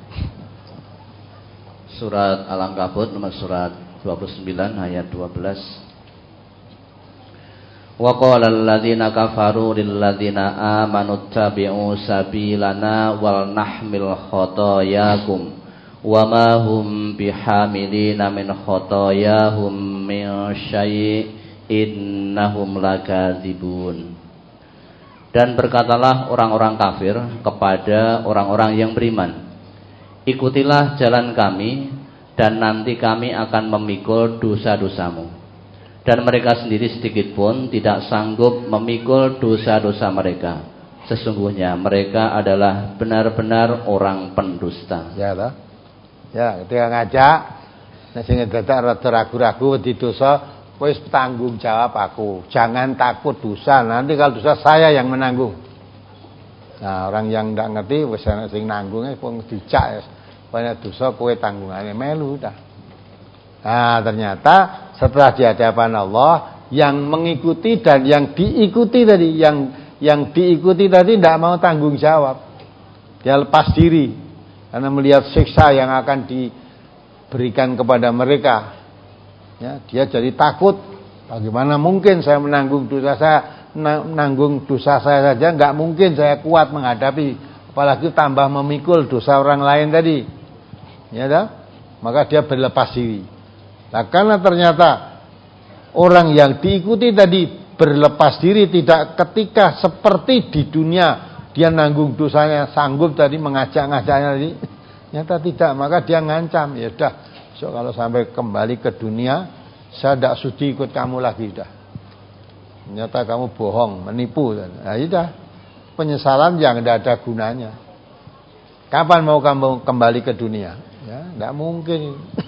Surat Al-Ankabut nomor surat dua puluh sembilan ayat dua belas. Wa qala alladziina kafaru lil ladziina aamanu tabi'u sabilana wal nahmil khotoyakum wa ma hum bihamilina min khotoyahum min syai' innahum lakadzibun. Dan berkatalah orang-orang kafir kepada orang-orang yang beriman, ikutilah jalan kami dan nanti kami akan memikul dosa-dosamu. Dan mereka sendiri sedikit pun tidak sanggup memikul dosa-dosa mereka. Sesungguhnya mereka adalah benar-benar orang pendusta. Ya lah. Ya, ketika ngajak nek sing dadak rada ragu-ragu wedi dosa, wis tanggung jawab aku. Jangan takut dosa, nanti kalau dosa saya yang menanggung. Nah, orang yang ndak ngerti wis ana sing nanggung wong dicak. Banyak dosa kowe tanggungane melu dah. Nah, ternyata setelah di hadapan Allah yang mengikuti dan yang diikuti tadi, yang yang diikuti tadi tidak mau tanggung jawab. Dia lepas diri karena melihat siksa yang akan diberikan kepada mereka. Ya, dia jadi takut. Bagaimana mungkin saya menanggung dosa saya, menanggung dosa saya saja enggak mungkin saya kuat menghadapi, apalagi tambah memikul dosa orang lain tadi. Ya dah? Maka dia berlepas diri. Nah, karena ternyata orang yang diikuti tadi berlepas diri, tidak ketika seperti di dunia dia nanggung dosanya, sanggup tadi mengajak-ngajaknya tadi, nyata tidak, maka dia ngancam, ya udah, so kalau sampai kembali ke dunia saya tidak sudi ikut kamu lagi dah. Ternyata kamu bohong, menipu. Nah, sudah, penyesalan yang tidak ada gunanya. Kapan mau kamu kembali ke dunia? Ya, tidak mungkin.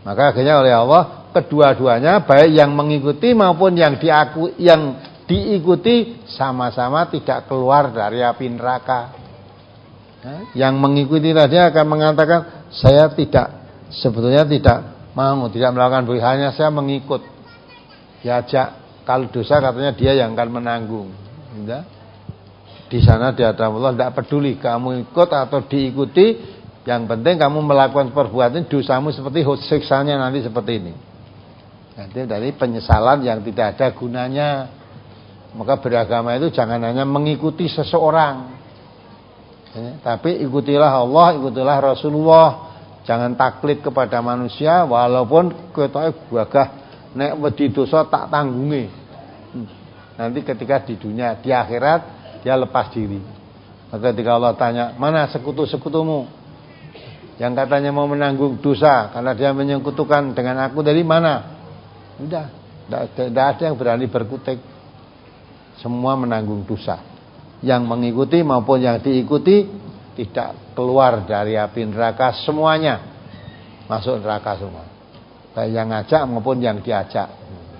Maka akhirnya oleh Allah kedua-duanya baik yang mengikuti maupun yang diaku, yang diikuti sama-sama tidak keluar dari api neraka. Yang mengikuti tadi akan mengatakan saya tidak, sebetulnya tidak mau, tidak melakukan boleh, hanya saya mengikut. Diajak, kalau dosa katanya dia yang akan menanggung. Ya. Di sana di hadapan Allah tidak peduli kamu ikut atau diikuti, yang penting kamu melakukan perbuatan dosamu seperti siksanya nanti seperti ini. Nanti dari penyesalan yang tidak ada gunanya. Maka beragama itu jangan hanya mengikuti seseorang, ya, tapi ikutilah Allah, ikutilah Rasulullah. Jangan taklid kepada manusia walaupun ketoke gagah nek wedi dosa tak tanggungi. Nanti ketika di dunia, di akhirat dia lepas diri. Maka ketika Allah tanya, "Mana sekutu-sekutumu yang katanya mau menanggung dosa karena dia menyekutukan dengan aku, dari mana?" Udah, tidak ada yang berani berkutik. Semua menanggung dosa. Yang mengikuti maupun yang diikuti tidak keluar dari api neraka, semuanya masuk neraka semua. Baik yang ngajak maupun yang diajak.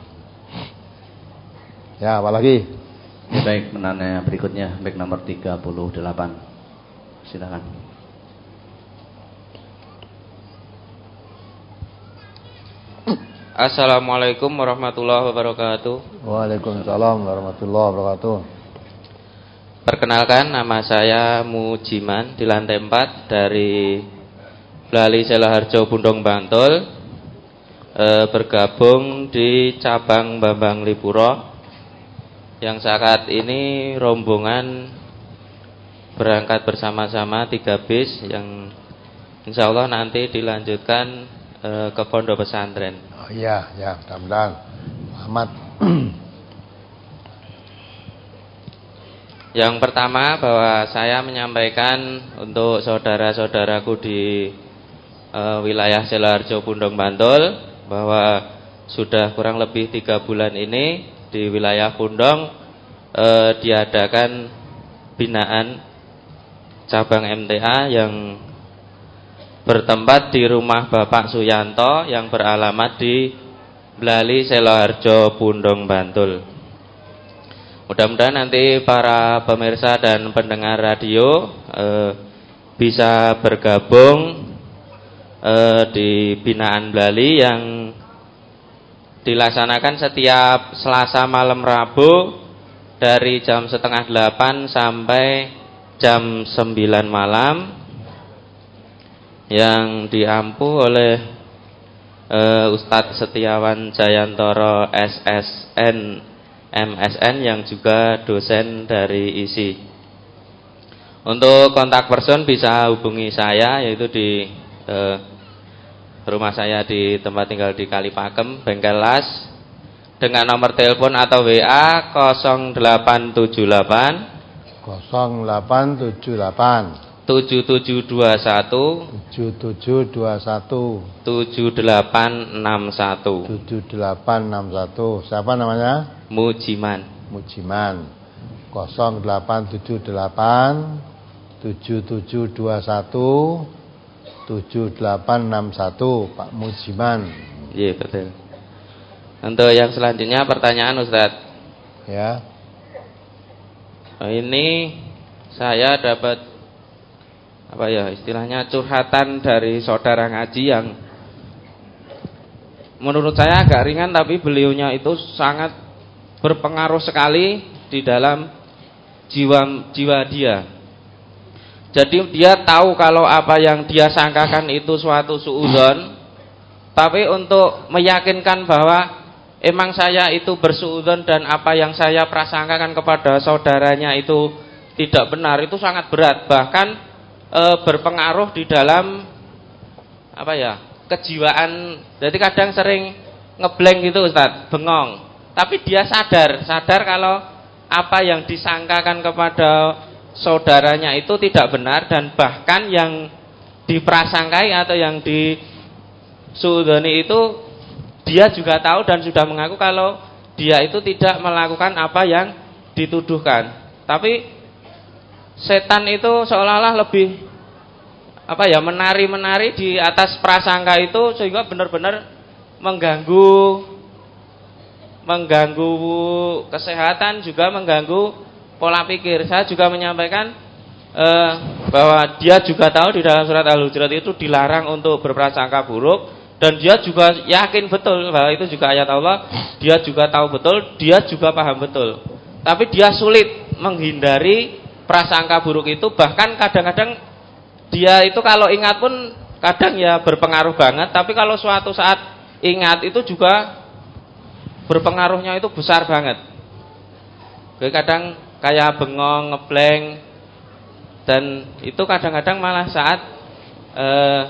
Ya, apalagi? Baik, menanya berikutnya, baik nomor tiga puluh delapan. Silakan. Assalamualaikum warahmatullahi wabarakatuh. Waalaikumsalam warahmatullahi wabarakatuh. Perkenalkan, nama saya Mujiman di lantai empat dari Blali Selaharjo Bundong Bantul, e, bergabung di cabang Bambang Lipuro yang saat ini rombongan berangkat bersama-sama tiga bis yang insya Allah nanti dilanjutkan e, ke pondok pesantren. Oh iya, ya, mudah-mudahan. Selamat. Yang pertama, bahwa saya menyampaikan untuk saudara-saudaraku di e, wilayah Selaharjo Bundong Bantul bahwa sudah kurang lebih tiga bulan ini di wilayah Bundong e, diadakan binaan cabang M T A yang bertempat di rumah Bapak Suyanto yang beralamat di Blali Selaharjo Bundong Bantul. Mudah-mudahan nanti para pemirsa dan pendengar radio eh, bisa bergabung eh, di binaan Blali yang dilaksanakan setiap Selasa malam Rabu dari jam setengah delapan sampai jam sembilan malam, yang diampu oleh uh, Ustadz Setiawan Jayantoro S S N M S N yang juga dosen dari I S I. Untuk kontak person bisa hubungi saya, yaitu di uh, rumah saya di tempat tinggal di Kalipakem, Bengkel Las, dengan nomor telepon atau W A nol delapan tujuh delapan nol delapan tujuh delapan tujuh tujuh dua satu tujuh tujuh dua satu tujuh delapan enam satu tujuh delapan enam satu. Siapa namanya? Mujiman. Mujiman. nol delapan tujuh delapan tujuh tujuh dua satu tujuh delapan enam satu, Pak Mujiman. Iya, betul. Untuk yang selanjutnya pertanyaan Ustadz. Ya. Ini saya dapat apa ya istilahnya curhatan dari saudara ngaji yang menurut saya agak ringan, tapi beliaunya itu sangat berpengaruh sekali di dalam jiwa jiwa dia. Jadi dia tahu kalau apa yang dia sangkakan itu suatu suudzon, tapi untuk meyakinkan bahwa emang saya itu bersuudzon dan apa yang saya prasangkakan kepada saudaranya itu tidak benar, itu sangat berat. Bahkan E, berpengaruh di dalam apa ya kejiwaan. Jadi kadang sering ngeblank gitu Ustadz, bengong. Tapi dia sadar, sadar kalau apa yang disangkakan kepada saudaranya itu tidak benar, dan bahkan yang diprasangkai atau yang disuudzoni itu dia juga tahu dan sudah mengaku kalau dia itu tidak melakukan apa yang dituduhkan. Tapi setan itu seolah-olah lebih apa ya menari-menari di atas prasangka itu sehingga benar-benar mengganggu mengganggu kesehatan, juga mengganggu pola pikir. Saya juga menyampaikan eh, bahwa dia juga tahu di dalam surat Al-Hujurat itu dilarang untuk berprasangka buruk, dan dia juga yakin betul bahwa itu juga ayat Allah. Dia juga tahu betul, dia juga paham betul. Tapi dia sulit menghindari prasangka buruk itu. Bahkan kadang-kadang dia itu kalau ingat pun kadang ya berpengaruh banget, tapi kalau suatu saat ingat itu juga berpengaruhnya itu besar banget. Jadi kadang kayak bengong, ngeblank, dan itu kadang-kadang malah saat eh,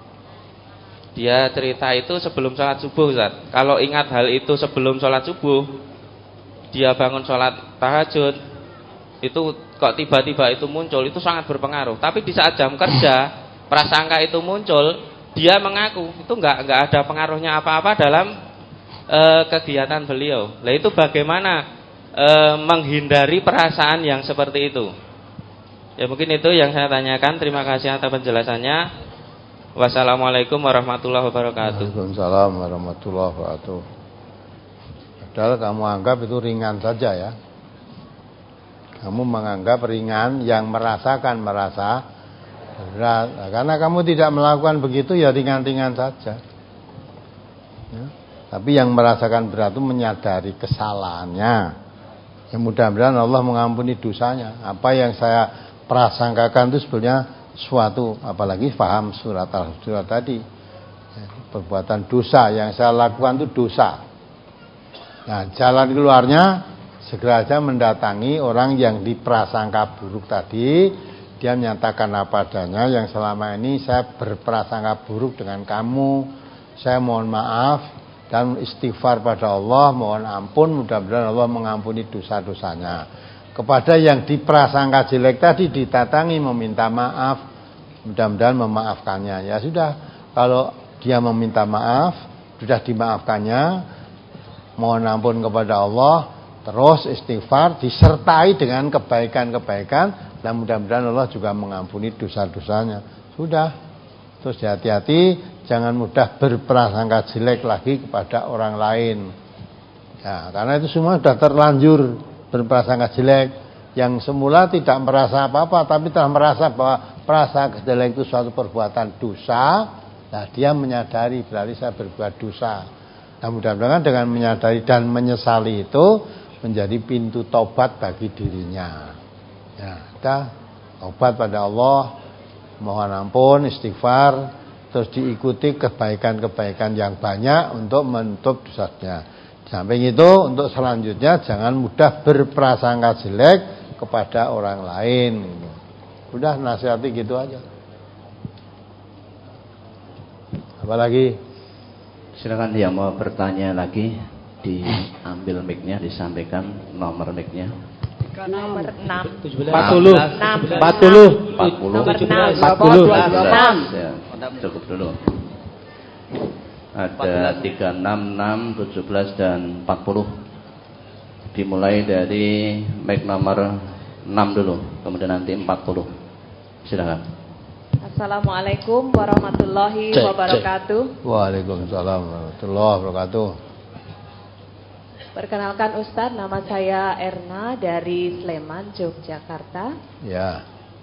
dia cerita itu sebelum sholat subuh, Ustaz. Kalau ingat hal itu sebelum sholat subuh, dia bangun sholat tahajud, itu kok tiba-tiba itu muncul, itu sangat berpengaruh. Tapi di saat jam kerja, prasangka itu muncul, dia mengaku itu nggak nggak ada pengaruhnya apa-apa dalam e, kegiatan beliau. Nah itu bagaimana e, menghindari perasaan yang seperti itu? Ya mungkin itu yang saya tanyakan. Terima kasih atas penjelasannya. Wassalamualaikum warahmatullahi wabarakatuh. Waalaikumsalam warahmatullahi wabarakatuh. Padahal kamu anggap itu ringan saja ya. Kamu menganggap ringan, yang merasakan merasa berat. Nah, karena kamu tidak melakukan begitu ya ringan-ringan saja ya. Tapi yang merasakan berat itu menyadari kesalahannya. Ya mudah-mudahan Allah mengampuni dosanya. Apa yang saya prasangkakan itu sebenarnya suatu, apalagi paham surat Al-Hujurat tadi ya, perbuatan dosa yang saya lakukan itu dosa. Nah jalan keluarnya segera saja mendatangi orang yang diprasangka buruk tadi. Dia menyatakan apa adanya, yang selama ini saya berprasangka buruk dengan kamu, saya mohon maaf dan istighfar pada Allah, mohon ampun, mudah-mudahan Allah mengampuni dosa-dosanya. Kepada yang diprasangka jelek tadi ditatangi meminta maaf, mudah-mudahan memaafkannya. Ya sudah, kalau dia meminta maaf, sudah dimaafkannya, mohon ampun kepada Allah, terus istighfar disertai dengan kebaikan-kebaikan, dan mudah-mudahan Allah juga mengampuni dosa-dosanya. Sudah. Terus hati-hati, jangan mudah berprasangka jelek lagi kepada orang lain. Ya, karena itu semua sudah terlanjur berprasangka jelek. Yang semula tidak merasa apa-apa, tapi telah merasa bahwa prasangka jelek itu suatu perbuatan dosa. Nah, dia menyadari berarti saya berbuat dosa. Nah, mudah-mudahan dengan menyadari dan menyesali itu menjadi pintu taubat bagi dirinya. Ya, kita taubat pada Allah, mohon ampun, istighfar, terus diikuti kebaikan-kebaikan yang banyak untuk menutup dosanya. Samping itu, untuk selanjutnya jangan mudah berprasangka jelek kepada orang lain. Udah nasihati gitu aja. Apalagi? Silakan yang mau bertanya lagi, diambil mic-nya, disampaikan nomor mic-nya. Nomor enam. empat puluh. empat puluh. empat puluh. empat puluh. enam. Cukup dulu. Ada tiga, enam, enam, tujuh belas dan empat puluh. Dimulai dari mic nomor enam dulu, kemudian nanti empat puluh. Silakan. Assalamualaikum warahmatullahi Cek, wabarakatuh. cek. Waalaikumsalam warahmatullahi wabarakatuh. Perkenalkan Ustadz, nama saya Erna dari Sleman, Yogyakarta. Ya.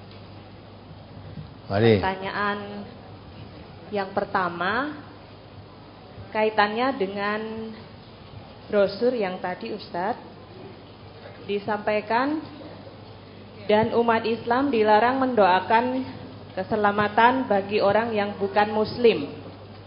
Mari. Pertanyaan yang pertama kaitannya dengan brosur yang tadi Ustadz disampaikan, dan umat Islam dilarang mendoakan keselamatan bagi orang yang bukan muslim.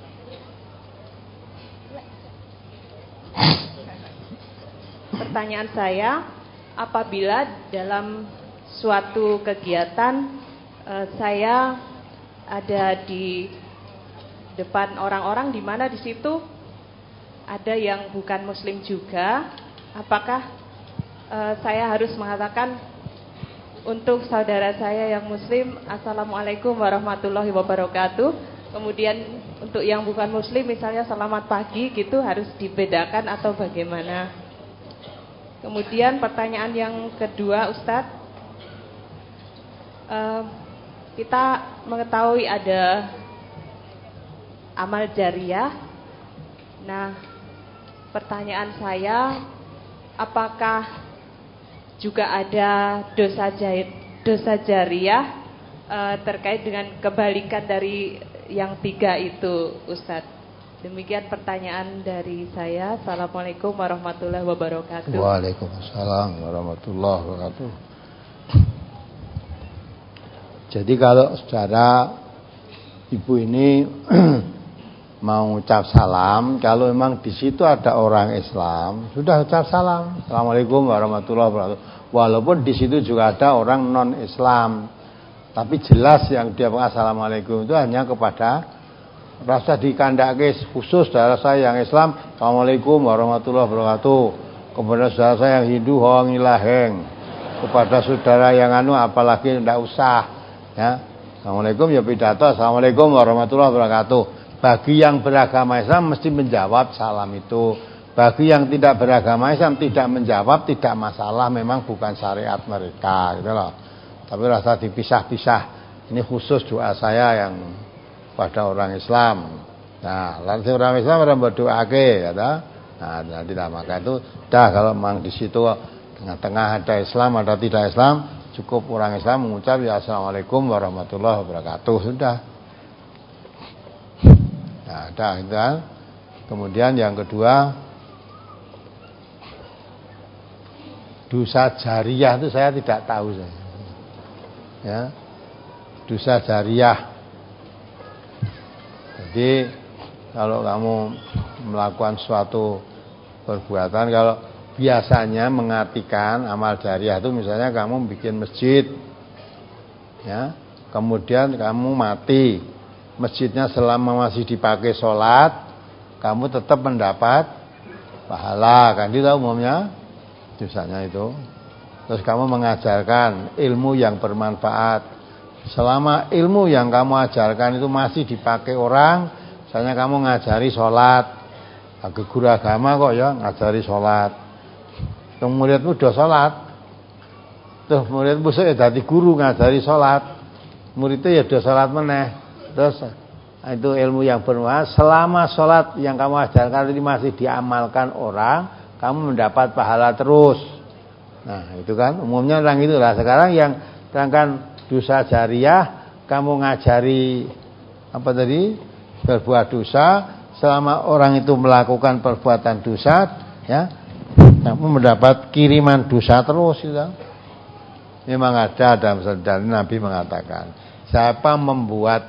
Pertanyaan saya, apabila dalam suatu kegiatan eh, saya ada di depan orang-orang di mana di situ ada yang bukan muslim juga, apakah eh, saya harus mengatakan untuk saudara saya yang muslim, Assalamualaikum warahmatullahi wabarakatuh. Kemudian untuk yang bukan muslim misalnya selamat pagi gitu, harus dibedakan atau bagaimana? Kemudian pertanyaan yang kedua Ustadz, uh, kita mengetahui ada amal jariah. Nah, pertanyaan saya, apakah juga ada dosa jahit, dosa jariah e, terkait dengan kebalikan dari yang tiga itu, Ustadz? Demikian pertanyaan dari saya. Assalamualaikum warahmatullahi wabarakatuh. Waalaikumsalam warahmatullahi wabarakatuh. Jadi kalau saudara ibu ini mau ucap salam, kalau memang di situ ada orang Islam, sudah ucap salam. Assalamualaikum warahmatullahi wabarakatuh. Walaupun di situ juga ada orang non Islam, tapi jelas yang dia bilang assalamualaikum itu hanya kepada rasa dikandake khusus saudara saya yang Islam. Assalamualaikum warahmatullahi wabarakatuh. Kepada saudara saya yang Hindu, hong ilaheng. Kepada saudara yang anu apalagi tidak usah. Ya, assalamualaikum ya pidato. Assalamualaikum warahmatullahi wabarakatuh. Bagi yang beragama Islam mesti menjawab salam itu. Bagi yang tidak beragama Islam tidak menjawab, tidak masalah, memang bukan syariat mereka gitu loh. Tapi rasa dipisah-pisah. Ini khusus doa saya yang pada orang Islam. Nah, lantas orang Islam orang berdoa-ake ya toh. Nah, tidak maka itu dah kalau memang di situ tengah-tengah ada Islam ada tidak Islam, cukup orang Islam mengucap ya assalamualaikum warahmatullahi wabarakatuh, sudah. Nah, dah itu kan. Kemudian yang kedua, dosa jariah itu saya tidak tahu saya. Ya. Dosa jariah. Jadi kalau kamu melakukan suatu perbuatan, kalau biasanya mengartikan amal jariah itu misalnya kamu bikin masjid, ya, kemudian kamu mati, masjidnya selama masih dipakai sholat, kamu tetap mendapat pahala, kan itu umumnya dosanya itu. Terus kamu mengajarkan ilmu yang bermanfaat. Selama ilmu yang kamu ajarkan itu masih dipakai orang, misalnya kamu ngajari sholat, agak guru agama kok ya, ngajari sholat. Terus muridmu udah sholat, terus muridmu ya jadi guru ngajari sholat, muridnya ya udah sholat meneh. Terus itu ilmu yang bermanfaat. Selama sholat yang kamu ajarkan ini masih diamalkan orang, kamu mendapat pahala terus. Nah itu kan umumnya orang itu lah. Sekarang yang sedangkan dosa jariah, kamu ngajari apa tadi, berbuat dosa, selama orang itu melakukan perbuatan dosa, ya, kamu mendapat kiriman dosa terus gitu. Memang ada dalam dari Nabi mengatakan, siapa membuat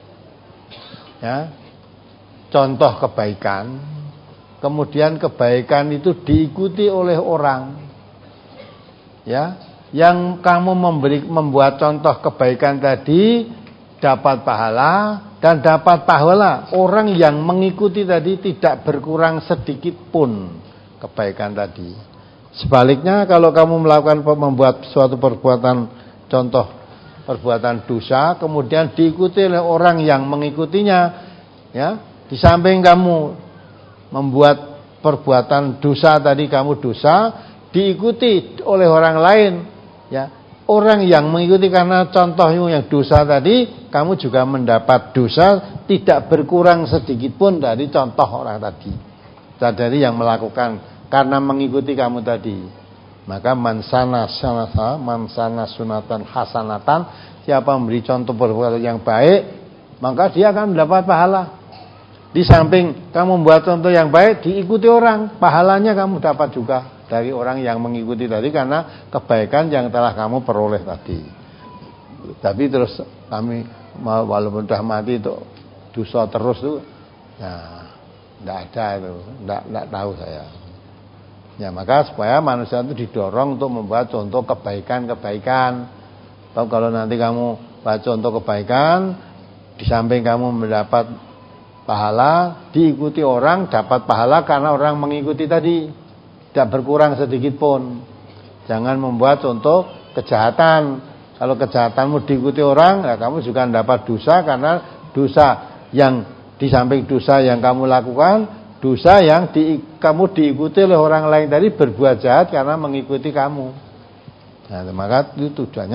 ya contoh kebaikan, kemudian kebaikan itu diikuti oleh orang, ya, yang kamu memberi membuat contoh kebaikan tadi dapat pahala, dan dapat pahala orang yang mengikuti tadi tidak berkurang sedikit pun kebaikan tadi. Sebaliknya kalau kamu melakukan membuat suatu perbuatan contoh perbuatan dosa kemudian diikuti oleh orang yang mengikutinya, ya, di samping kamu membuat perbuatan dosa tadi, kamu dosa diikuti oleh orang lain, ya, orang yang mengikuti karena contohmu yang dosa tadi, kamu juga mendapat dosa tidak berkurang sedikit pun dari contoh orang tadi, dari yang melakukan karena mengikuti kamu tadi. Maka mansana sanasa mansana sunatan hasanatan, siapa memberi contoh perbuatan yang baik, maka dia akan mendapat pahala. Di samping kamu membuat contoh yang baik diikuti orang, pahalanya kamu dapat juga dari orang yang mengikuti tadi karena kebaikan yang telah kamu peroleh tadi. Tapi terus kami walaupun sudah mati itu dosa terus itu, nah, tidak ada itu, tidak, tidak tahu saya. Ya, maka supaya manusia itu didorong untuk membuat contoh kebaikan-kebaikan. Atau kalau nanti kamu buat contoh kebaikan, di samping kamu mendapat pahala, diikuti orang dapat pahala karena orang mengikuti tadi, tidak berkurang sedikit pun. Jangan membuat contoh kejahatan. Kalau kejahatanmu diikuti orang, ya kamu juga mendapat dosa karena dosa yang di samping dosa yang kamu lakukan, dosa yang di, kamu diikuti oleh orang lain tadi berbuat jahat karena mengikuti kamu. Nah, maka itu tujuannya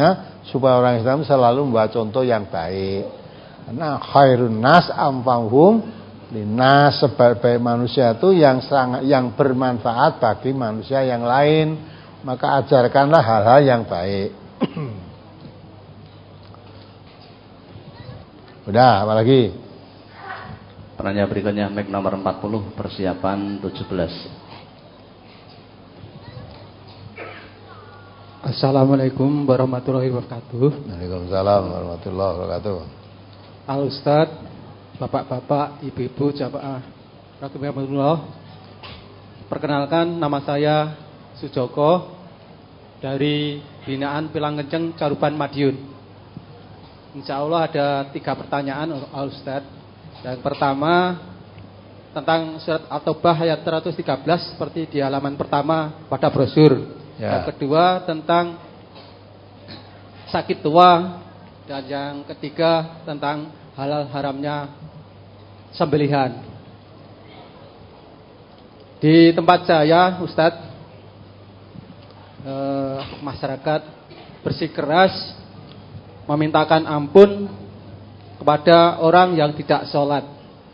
supaya orang Islam selalu membawa contoh yang baik. Karena khairun nas amfahum linnas, sebaik-baik manusia itu yang sangat yang bermanfaat bagi manusia yang lain. Maka ajarkanlah hal-hal yang baik. Udah, apa lagi? Pertanyaan berikutnya mic nomor empat puluh, persiapan tujuh belas. Assalamualaikum warahmatullahi wabarakatuh. Waalaikumsalam warahmatullahi wabarakatuh. Al Ustaz, bapak-bapak, ibu-ibu, jamaah rahimahumullah. Perkenalkan, nama saya Sujoko dari binaan Pilang Kenceng, Caruban Madiun. Insya Allah ada tiga pertanyaan Al Ustaz. Yang pertama tentang surat At-Taubah ayat seratus tiga belas seperti di halaman pertama pada brosur. Ya. Yang kedua tentang sakit tua, dan yang ketiga tentang halal haramnya sembelihan. Di tempat saya, Ustadz, eh, masyarakat bersikeras memintakan ampun kepada orang yang tidak sholat,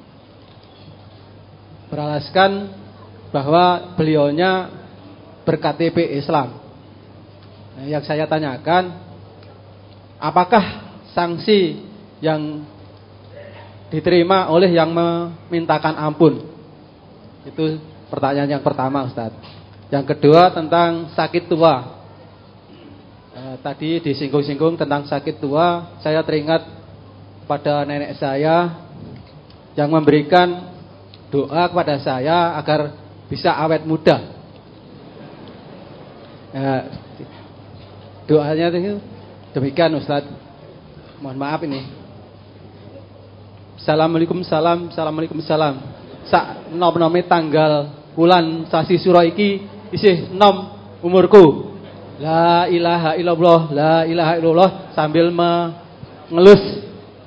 beralaskan bahwa beliaunya ber-K T P Islam. Nah, yang saya tanyakan, apakah sanksi yang diterima oleh yang memintakan ampun? Itu pertanyaan yang pertama, Ustaz. Yang kedua tentang sakit tua. eh, Tadi disinggung-singgung tentang sakit tua. Saya teringat pada nenek saya yang memberikan doa kepada saya agar bisa awet muda. eh, Doanya itu demikian, Ustaz. Mohon maaf ini. Assalamualaikum salam, assalamualaikum salam. Sak nom-nome tanggal bulan sasi sura iki isih nom umurku. La ilaha illallah, la ilaha illallah sambil mengelus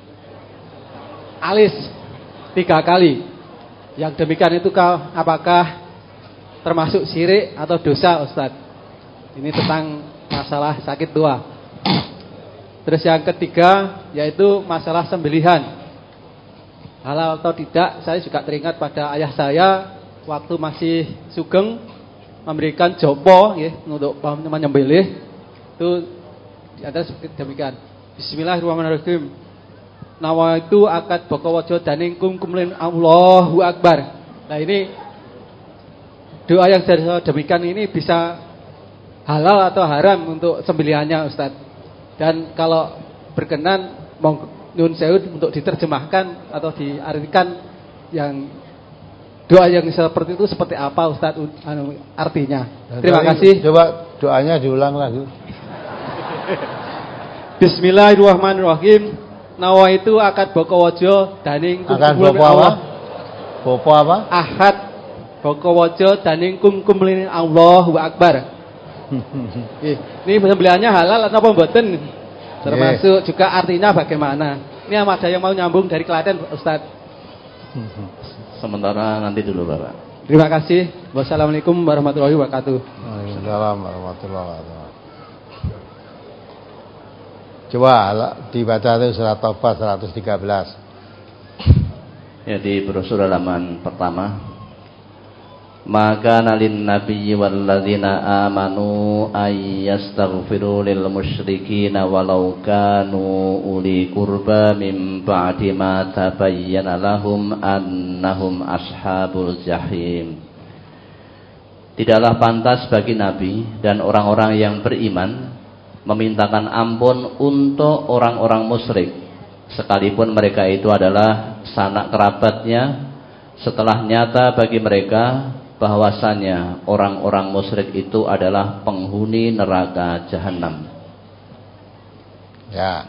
alis tiga kali. Yang demikian itu apakah termasuk syirik atau dosa, Ustaz? Ini tentang masalah sakit tua. Terus yang ketiga yaitu masalah sembelihan. Halal atau tidak, saya juga teringat pada ayah saya waktu masih sugeng memberikan jopo ya, untuk menyembelih. Itu ada seperti demikian. Bismillahirrahmanirrahim. Nawa itu akad bokowojo daning kum kumlin Allahu Akbar. Nah ini doa yang dari demikian ini bisa halal atau haram untuk sembelihannya, Ustaz. Dan kalau berkenan Nun Seud untuk diterjemahkan atau diartikan yang doa yang seperti itu seperti apa, Ustaz, artinya. Terima kasih. Coba doanya diulang lagi. Bismillahirrahmanirrahim. Nawa itu akad bokowojo daning akan bopo apa? Bopo apa? Ahad bokowojo daning kum kumlin Allahu Akbar. Ini sembelihannya halal atau pemboten? Termasuk juga artinya bagaimana? Ini ada yang mau nyambung dari Klaten, Ustaz. Sementara nanti dulu, Bapak. Terima kasih. Wassalamualaikum warahmatullahi wabarakatuh. Waalaikumsalam warahmatullahi wabarakatuh. Coba dibaca itu surat Taubah seratus tiga belas. Ya, di brosur halaman pertama. Maka nalin nabiyyi walladzina amanu ayyastaghfiru lil musyrikin walau kanu uli qurba min ba'di ma tabayyana lahum annahum ashabul jahim. Tidaklah pantas bagi nabi dan orang-orang yang beriman memintakan ampun untuk orang-orang musyrik sekalipun mereka itu adalah sanak kerabatnya, setelah nyata bagi mereka bahwasanya orang-orang musyrik itu adalah penghuni neraka jahanam. Ya.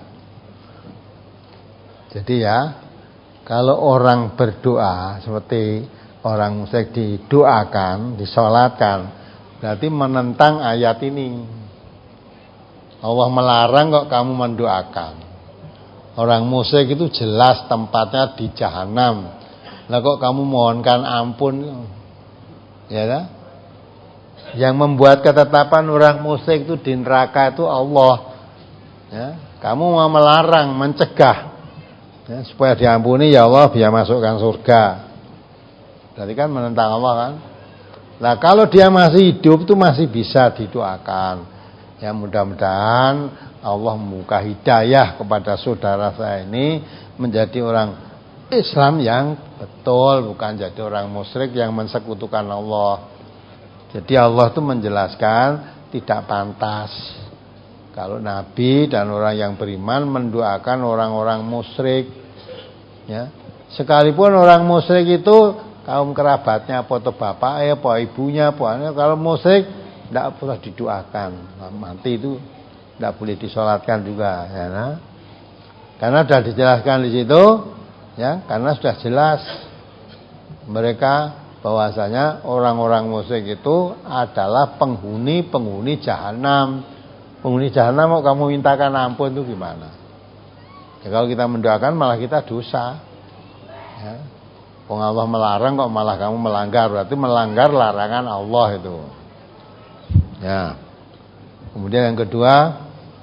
Jadi ya, kalau orang berdoa seperti orang musyrik didoakan, disolatkan, berarti menentang ayat ini. Allah melarang kok kamu mendoakan. Orang musyrik itu jelas tempatnya di jahanam. Lah kok kamu mohonkan ampun? Ya kan? Yang membuat ketetapan orang musyrik itu di neraka itu Allah. Ya, kamu mau melarang, mencegah, ya, supaya diampuni, ya Allah biar masukkan surga. Berarti kan menentang Allah kan. Nah kalau dia masih hidup itu masih bisa didoakan. Ya mudah-mudahan Allah membuka hidayah kepada saudara saya ini menjadi orang Islam yang betul, bukan jadi orang musyrik yang mensekutukan Allah. Jadi Allah itu menjelaskan tidak pantas kalau Nabi dan orang yang beriman mendoakan orang-orang musyrik. Ya. Sekalipun orang musyrik itu kaum kerabatnya, apa atau bapaknya, apa ibunya, apa anaknya, kalau musyrik tidak boleh didoakan. Mati itu tidak boleh disolatkan juga, ya, nah. Karena sudah dijelaskan di situ, ya, karena sudah jelas mereka bahwasanya orang-orang musyrik itu adalah penghuni-penghuni jahanam. Penghuni jahanam mau kamu mintakan ampun itu gimana? Ya, kalau kita mendoakan malah kita dosa. Ya. Kalau Allah melarang kok malah kamu melanggar, berarti melanggar larangan Allah itu. Ya. Kemudian yang kedua,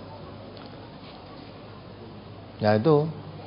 yaitu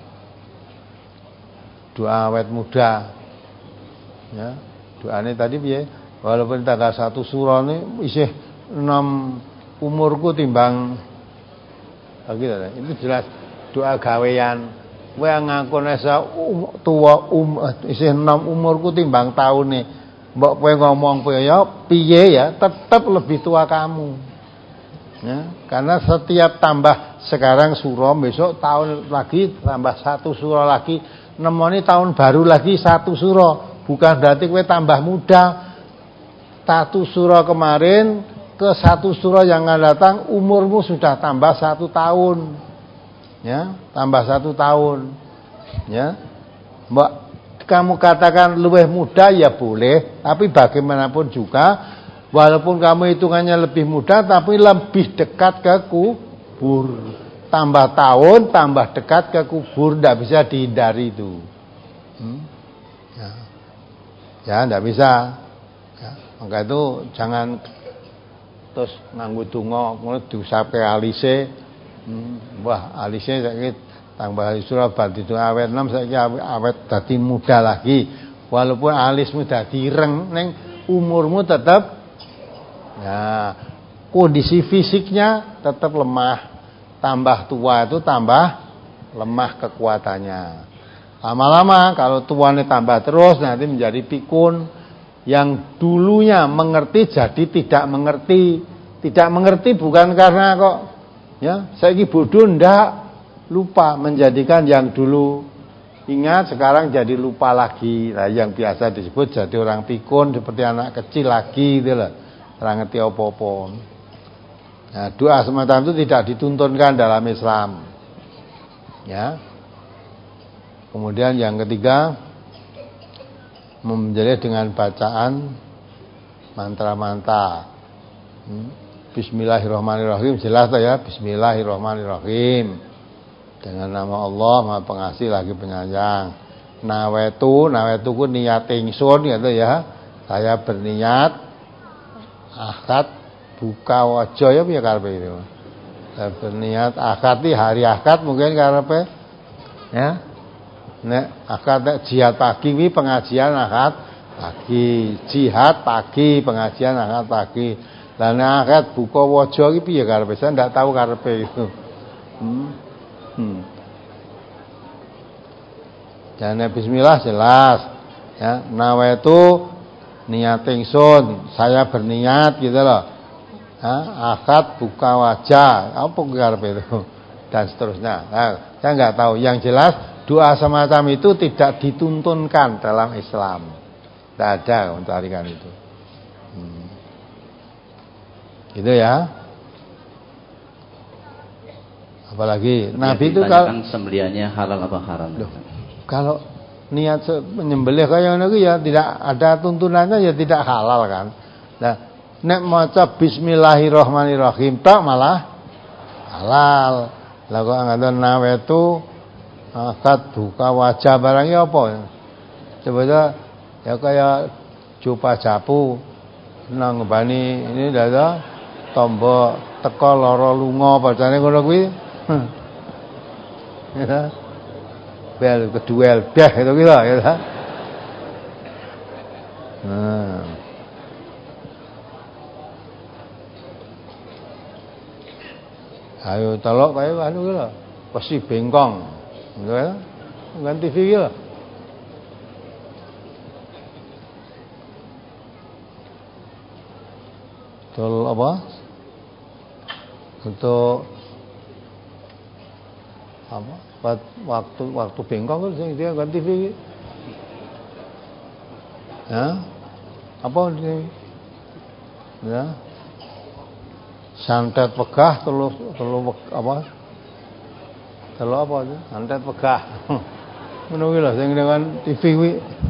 doa awet muda. Ya, doa ini tadi piye? Walaupun tanggal satu surah ini isih enam umurku timbang begitu. Itu jelas doa gawean. Kowe ngaku nesa um, tua um isih enam umurku timbang taune. Mbok kowe ngomong piye ya piye ya tetap lebih tua kamu. Ya, karena setiap tambah sekarang surah besok tahun lagi tambah satu surah lagi, nemoni tahun baru lagi satu surah. Bukan berarti kowe tambah muda. Satu surah kemarin ke satu surah yang akan datang umurmu sudah tambah satu tahun. Ya, tambah satu tahun. Ya. Mbak, kamu katakan lebih muda ya boleh, tapi bagaimanapun juga walaupun kamu hitungannya lebih muda tapi lebih dekat ke kubur. Tambah tahun, tambah dekat ke kubur, tidak bisa dihindari itu. Hmm? Ya, ya tidak bisa. Ya, maka itu jangan terus nganggo donga ngono diusape alise. Hmm, wah, alise saiki tambah surah bar itu awet enam saiki awet dadi muda lagi. Walaupun alismu dadi ireng ning umurmu tetap ya kondisi fisiknya tetap lemah. Tambah tua itu tambah lemah kekuatannya. Lama-lama kalau tuanya tambah terus nanti menjadi pikun. Yang dulunya mengerti jadi tidak mengerti. Tidak mengerti bukan karena kok ya saiki bodoh ndak, lupa menjadikan yang dulu ingat sekarang jadi lupa lagi. Nah, yang biasa disebut jadi orang pikun seperti anak kecil lagi gitu loh. Ora ngerti apa-apa. Nah, doa semacam itu tidak dituntunkan dalam Islam. Ya. Kemudian yang ketiga, memulai dengan bacaan mantra-mantra. Hmm. Bismillahirrahmanirrahim, jelas tak ya? Bismillahirrahmanirrahim. Dengan nama Allah Maha Pengasih lagi Penyayang. Nawetu, nawetu ku niat ingsun gitu ya. Saya berniat akad buka wajah ya piye karepe itu. Saya berniat akad di hari akad mungkin karepe ya. Nek akad nek jihad pagi wi pengajian akad pagi, jihad pagi, pengajian akad pagi. Lah nek akad buka wajah iki piye karepe? Saya ndak tahu karepe itu. Hmm. Hmm. Jangan bismillah jelas. Ya, nawaitu niat ingsun, saya berniat gitu loh. Ha, akad buka wajah, apa karepe itu? Dan seterusnya. Nah, saya enggak tahu. Yang jelas doa semacam itu tidak dituntunkan dalam Islam. Tidak ada mencarikan itu. Hmm. Gitu ya. Apalagi Nabi itu kalau sembelihannya halal apa haram? Loh, kalau niat menyembelih kayak ngono ya tidak ada tuntunannya ya tidak halal kan. Nah, nek maca bismillahirrahmanirrahim tak malah halal. Lah kok ngaten nawetu akad buka wajah barangnya apa? Coba ya kayak jupa japu nang ngebani ini dada tombok teko lara lunga bacane ngono kuwi Ya. Bel keduel dah itu gitu ya. Nah. Ayo telok kae anu ki lho. Pasti bengkong. Gitu ya. Ganti T V ki lho. Betul apa? Untuk apa? Waktu waktu bengkong kan sing dia ganti T V. Ya. Apa ini? Ya. Santet pegah telu telu apa? Telu apa itu? Santet pegah. Ngono kuwi lho sing dengan T V kuwi.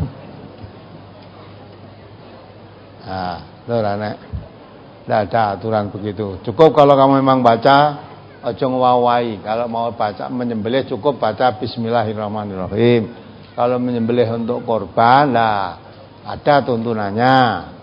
Nah, lho nek tidak ada aturan begitu. Cukup kalau kamu memang baca, ojo ngawai. Kalau mau baca menyembelih cukup baca Bismillahirrahmanirrahim. Kalau menyembelih untuk korban, lah ada tuntunannya.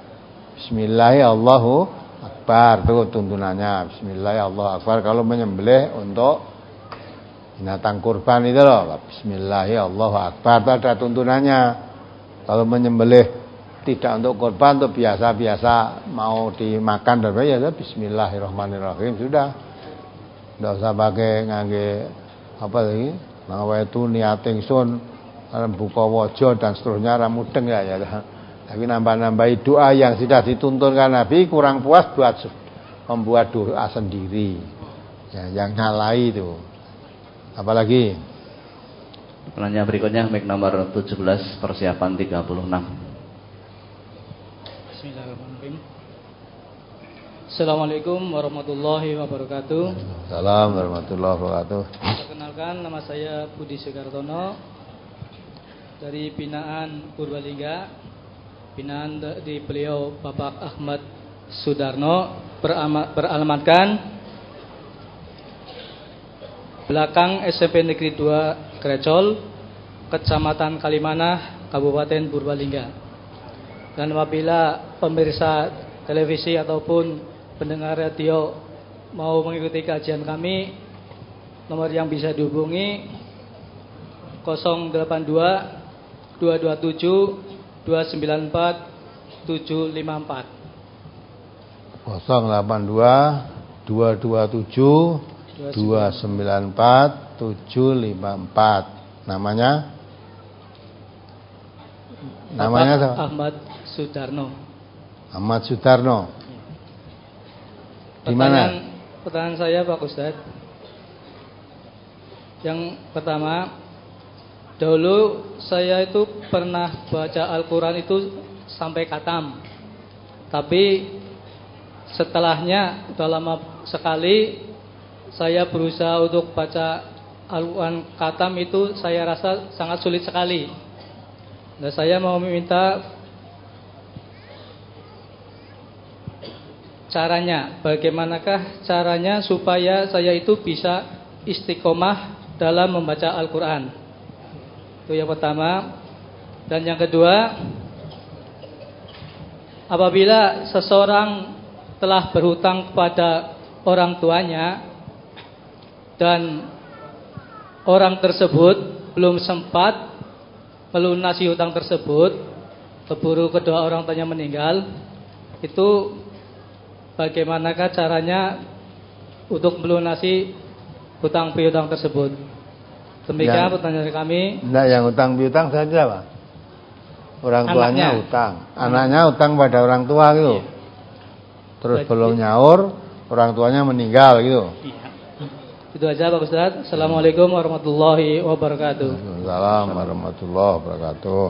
Bismillahirrahmanirrahim. Itu tuntunannya. Bismillahirrahmanirrahim. Kalau menyembelih untuk binatang kurban itu loh. Bismillahirrahmanirrahim. Itu ada tuntunannya. Kalau menyembelih tidak untuk korban, untuk biasa-biasa mau dimakan dan ya Bismillahirrahmanirrahim sudah. Tidak usah pakai ngangge apa lagi? Nawa itu niat ingsun buka wajo dan seterusnya ramudeng ya ya. Tapi nambah-nambahi doa yang sudah dituntunkan Nabi kurang puas buat membuat doa sendiri. Ya, yang nyalai itu. Apalagi? Pertanyaan berikutnya mic nomor tujuh belas persiapan tiga puluh enam. Bismillahirrahmanirrahim. Assalamualaikum warahmatullahi wabarakatuh. Assalamualaikum warahmatullahi wabarakatuh. Perkenalkan, nama saya Budi Sukartono dari binaan Purbalingga. Binaan di beliau Bapak Ahmad Sudarno, beralamatkan belakang S M P Negeri dua Krecol, Kecamatan Kalimanah, Kabupaten Purbalingga. Dan apabila pemirsa televisi ataupun pendengar radio mau mengikuti kajian kami, nomor yang bisa dihubungi nol delapan dua dua dua tujuh dua sembilan empat tujuh lima empat. nol delapan dua dua dua tujuh dua sembilan empat tujuh lima empat. Namanya? Namanya Bapak Ahmad Sudarno. Ahmad Sudarno. Di mana? Pertanyaan saya Pak Ustadz. Yang pertama, dahulu saya itu pernah baca Al-Quran itu sampai khatam. Tapi setelahnya sudah lama sekali saya berusaha untuk baca Al-Quran khatam itu saya rasa sangat sulit sekali. Nah, saya mau meminta caranya, bagaimanakah caranya supaya saya itu bisa istiqomah dalam membaca Al-Quran. Itu yang pertama. Dan yang kedua, apabila seseorang telah berhutang kepada orang tuanya dan orang tersebut belum sempat melunasi hutang tersebut, keburu kedua orang tuanya meninggal, itu bagaimanakah caranya untuk melunasi hutang piutang tersebut? Demikian yang, pertanyaan kami. Nah, yang hutang piutang saja Pak. Orang tuanya anaknya hutang, anaknya hutang pada orang tua gitu. Iya. Terus Berarti, belum nyaur, orang tuanya meninggal gitu. Iya. Itu aja Pak Ustaz. Assalamualaikum warahmatullahi wabarakatuh. Waalaikumsalam warahmatullahi wabarakatuh.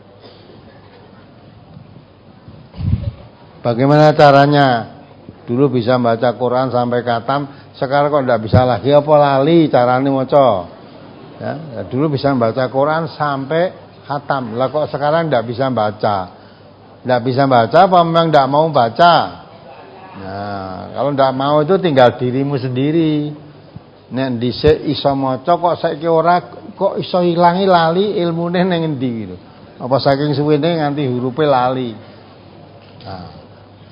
Bagaimana caranya? Dulu bisa baca Quran sampai khatam, sekarang kok tidak bisa lagi, apa lali caranya maca? Ya, dulu bisa baca Quran sampai khatam, lah kok sekarang tidak bisa baca? Tidak bisa baca apa memang tidak mau baca? Nah, kalau tidak mau itu tinggal dirimu sendiri. Nek dhisik iso maca kok saiki ora, kok iso ilangi lali ilmune ning endi gitu. Apa saking suwene nganti hurufe lali. Nah,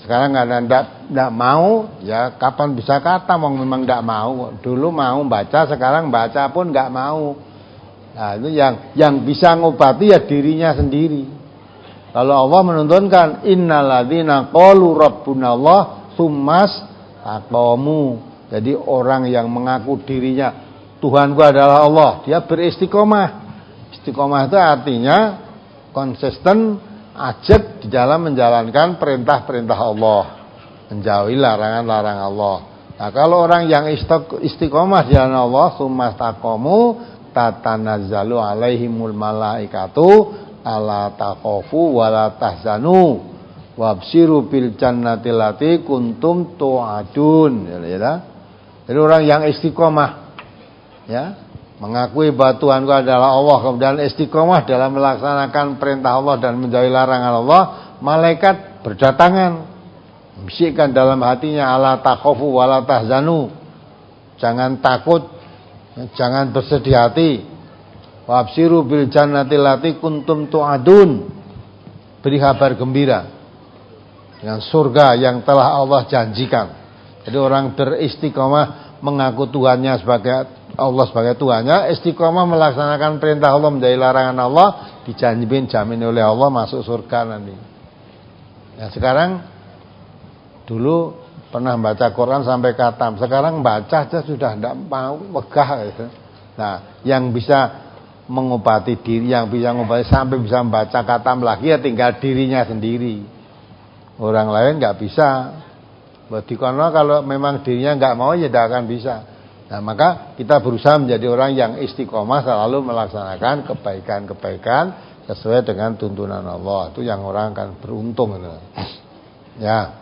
Sekarang karena tidak mau, ya kapan bisa kata mau memang tidak mau. Dulu mau baca, sekarang baca pun nggak mau. Nah itu yang yang bisa ngobati ya dirinya sendiri. Kalau Allah menuntunkan innalladzina qalu rabbunallah tsummas taqamu. Jadi orang yang mengaku dirinya Tuhanku adalah Allah, dia beristiqomah. Istiqomah itu artinya konsisten, ajak di dalam menjalankan perintah-perintah Allah, menjauhi larangan-larangan Allah. Nah, kalau orang yang istiqomah di jalan Allah, tsummas taqamu tatanazzalu alaihimul malaikatu alla taqafu wa la tahzanu wabshiru bil jannati allati kuntum tu'adun. Ya. Jadi orang yang istiqomah, ya, mengakui bahwa Tuhanku adalah Allah, kemudian istiqomah dalam melaksanakan perintah Allah dan menjauhi larangan Allah, malaikat berdatangan, membisikkan dalam hatinya ala takhafu wa la tahzanu. Jangan takut, jangan bersedih hati. Wabshiru bil jannati allati kuntum tu'adun. Beri kabar gembira dengan surga yang telah Allah janjikan. Jadi orang beristiqomah mengaku Tuhannya sebagai Allah sebagai Tuhannya, istiqomah melaksanakan perintah Allah, menjauhi larangan Allah, dijanjikan jamin oleh Allah masuk surga nanti. Nah, sekarang dulu pernah baca Quran sampai khatam, sekarang baca aja sudah tidak mau, megah gitu. Nah, yang bisa mengobati diri, yang bisa mengobati sampai bisa membaca khatam lagi ya tinggal dirinya sendiri. Orang lain nggak bisa. Dikono kalau memang dirinya nggak mau ya tidak akan bisa. Nah, maka kita berusaha menjadi orang yang istiqomah selalu melaksanakan kebaikan-kebaikan sesuai dengan tuntunan Allah. Itu yang orang akan beruntung gitu. Ya.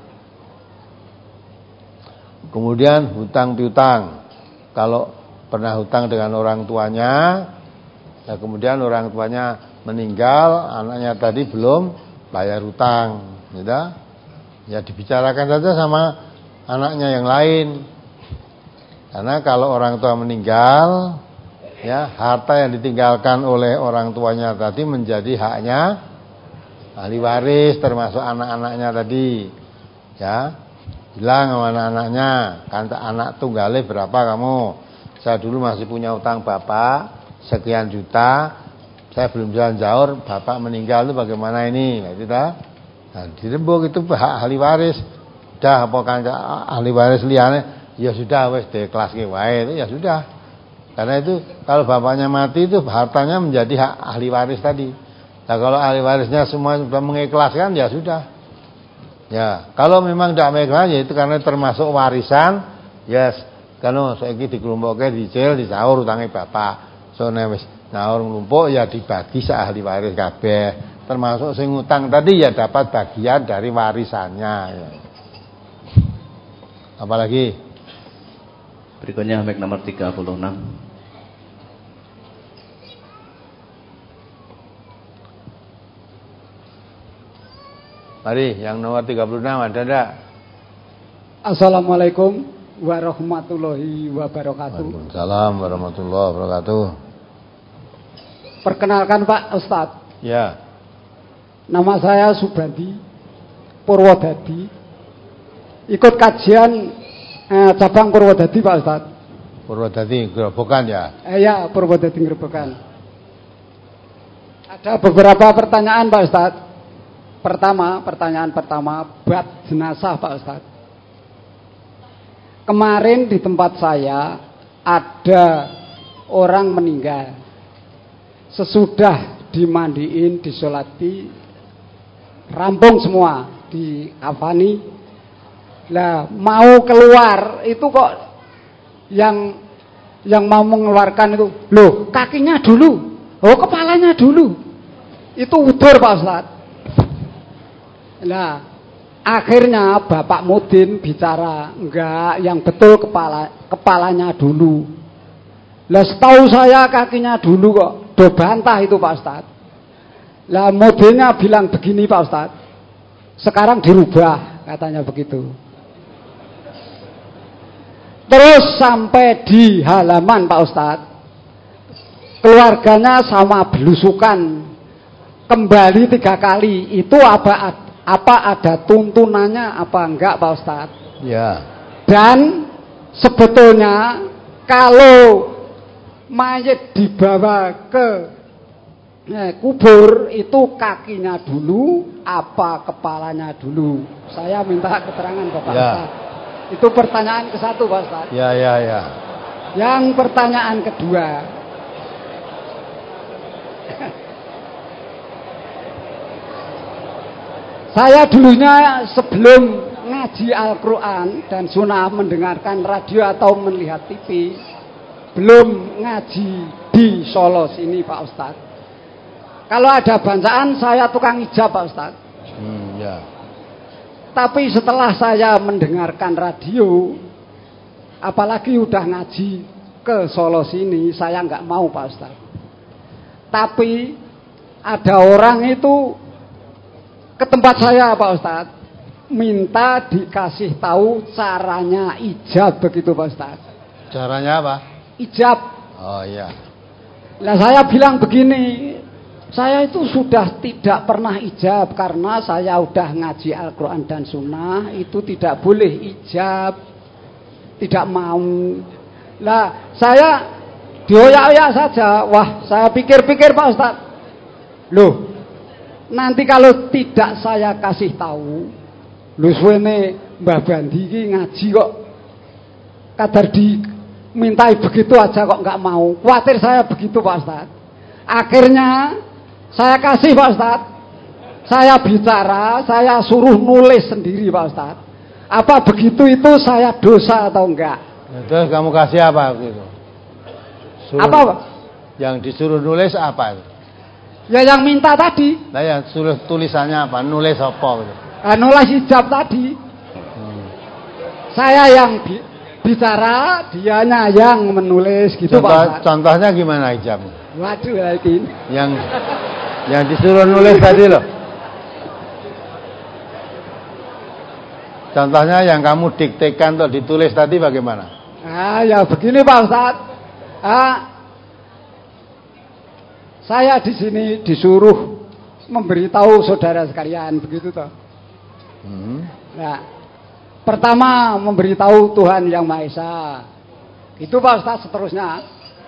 Kemudian hutang piutang. Kalau pernah hutang dengan orang tuanya, ya kemudian orang tuanya meninggal, anaknya tadi belum bayar hutang, gitu. Ya dibicarakan saja sama anaknya yang lain. Karena kalau orang tua meninggal, ya harta yang ditinggalkan oleh orang tuanya tadi menjadi haknya ahli waris, termasuk anak-anaknya tadi. Ya, bilang sama anak-anaknya, kan anak tunggalnya berapa kamu? Saya dulu masih punya utang bapak sekian juta, saya belum jalan jaur, bapak meninggal itu bagaimana ini? Gitu ta? Nah, dirembuk itu hak ahli waris. Dah apa kan ahli waris liane? Ya sudah wis dikelas wae itu ya sudah. Karena itu kalau bapaknya mati itu hartanya menjadi hak ahli waris tadi. Nah, kalau ahli warisnya semua sudah mengikhlaskan ya sudah. Ya, kalau memang tidak mengikhlaskan ya itu karena termasuk warisan, ya yes, kalau saiki dikelompokke dicil disaur utange bapak. So nek wis nyaur nglumpuk ya dibagi sak ahli waris kabeh. Termasuk sing utang tadi ya dapat bagian dari warisannya ya. Apalagi berikutnya mic nomor tiga puluh enam. Mari yang nomor tiga puluh enam ada enggak? Assalamualaikum warahmatullahi wabarakatuh. Waalaikumsalam warahmatullahi wabarakatuh. Perkenalkan Pak Ustadz. Ya. Nama saya Subandi Purwodadi. Ikut kajian eh, cabang Purwodadi Pak Ustadz. Purwodadi Gerobokan ya? Eh, ya Purwodadi Gerobokan. Ada beberapa pertanyaan Pak Ustadz. Pertama, pertanyaan pertama bab jenazah Pak Ustadz. Kemarin di tempat saya ada orang meninggal. Sesudah dimandiin, disolati, rampung semua, dikafani. Lah mau keluar itu kok yang yang mau mengeluarkan itu, loh kakinya dulu, oh kepalanya dulu. Itu udur Pak Ustadz. Lah akhirnya Bapak Mudin bicara, enggak, yang betul kepala kepalanya dulu. Lah setahu saya kakinya dulu kok, do bantah itu Pak Ustadz. Lah Mudinnya bilang begini Pak Ustadz, sekarang dirubah katanya begitu. Terus sampai di halaman Pak Ustadz, keluarganya sama belusukan kembali tiga kali. Itu apa apa ada tuntunannya apa enggak Pak Ustadz? Ya. Dan sebetulnya kalau mayat dibawa ke eh, kubur itu kakinya dulu apa kepalanya dulu? Saya minta keterangan Bapak ya. Ustadz. Itu pertanyaan ke satu Pak Ustadz. Ya, ya, ya. Yang pertanyaan kedua, saya dulunya sebelum ngaji Al-Quran dan sunnah mendengarkan radio atau melihat T V, belum ngaji di Solo sini Pak Ustadz. Kalau ada bacaan saya tukang ijab Pak Ustadz. Hmm, ya. Tapi setelah saya mendengarkan radio, apalagi udah ngaji ke Solo sini, saya nggak mau Pak Ustadz. Tapi ada orang itu ke tempat saya Pak Ustadz, minta dikasih tahu caranya ijab begitu Pak Ustadz. Caranya apa? Ijab. Oh iya. Nah saya bilang begini, saya itu sudah tidak pernah ijab karena saya udah ngaji Al-Quran dan Sunnah, itu tidak boleh ijab, tidak mau. Lah saya dioyak-oyak saja, wah saya pikir-pikir Pak Ustadz, loh nanti kalau tidak saya kasih tahu, lu suwene Mbah Bandi iki ngaji kok kadar dimintai begitu aja kok nggak mau. Khawatir saya begitu Pak Ustadz. Akhirnya saya kasih Pak Ustadz. Saya bicara, saya suruh nulis sendiri Pak Ustadz. Apa begitu itu saya dosa atau enggak? Terus kamu kasih apa gitu? Suruh, apa Pak? Yang disuruh nulis apa? Ya yang minta tadi. Nah yang suruh tulisannya apa? Nulis apa gitu? Nah, nulis hijab tadi. Hmm. Saya yang bi bicara, dianya yang menulis gitu Contoh, Pak. Contohnya gimana hijab? Waduh lagi. Yang yang disuruh nulis tadi loh. Contohnya yang kamu diktekan atau ditulis tadi bagaimana? Ah ya begini Pak Ustadz. Ah, saya di sini disuruh memberitahu saudara sekalian begitu toh. Hmm. Nah, pertama memberitahu Tuhan Yang Maha Esa. Itu Pak Ustadz seterusnya.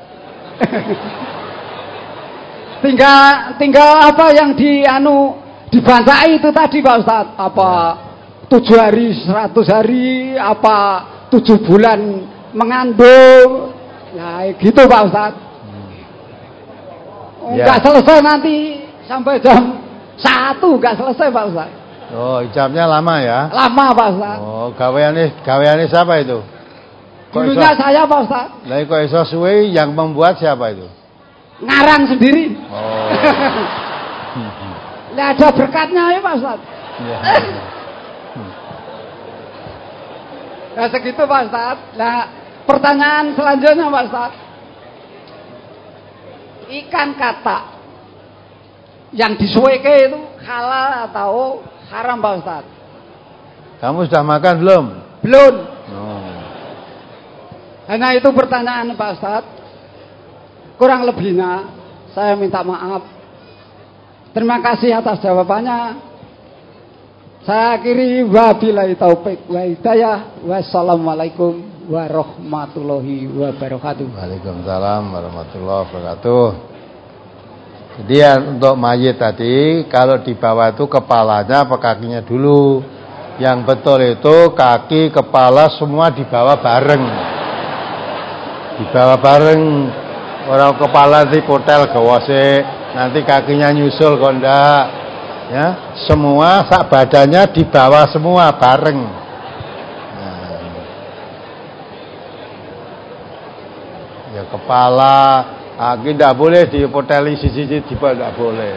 tinggal tinggal apa yang di anu dibancai itu tadi Pak Ustadz. Apa tujuh hari, seratus hari, apa tujuh bulan mengandung. Nah, gitu Pak Ustadz. Enggak ya. Selesai nanti sampai jam satu enggak selesai Pak Ustaz. Oh, ijabnya lama ya? Lama Pak Ustaz. Oh, gaweane gaweane siapa itu? Dulunya saya Pak Ustaz. Lah kok iso suwe yang membuat siapa itu? Ngarang sendiri. Oh. Lah ada berkatnya ya Pak Ustaz. Iya. Nah segitu Pak Ustaz. Nah pertanyaan selanjutnya Pak Ustaz. Ikan katak yang disuweke itu halal atau haram Pak Ustaz? Kamu sudah makan belum? Belum. Oh. Hanya itu pertanyaan Pak Ustaz. Kurang lebihnya saya minta maaf. Terima kasih atas jawabannya. Saya akhiri wabillahi taufik wa hidayah. Wassalamualaikum warahmatullahi wabarakatuh. Waalaikumsalam warahmatullahi wabarakatuh. Jadi ya, untuk mayit tadi kalau dibawa itu kepalanya apa kakinya dulu. Yang betul itu kaki, kepala semua dibawa bareng. Dibawa bareng. Orang kepala di hotel gawase, nanti kakinya nyusul kondak. Ya, semua sak badannya dibawa semua bareng. Ya kepala, kaki tidak boleh dipoteli sisi-sisi tidak boleh.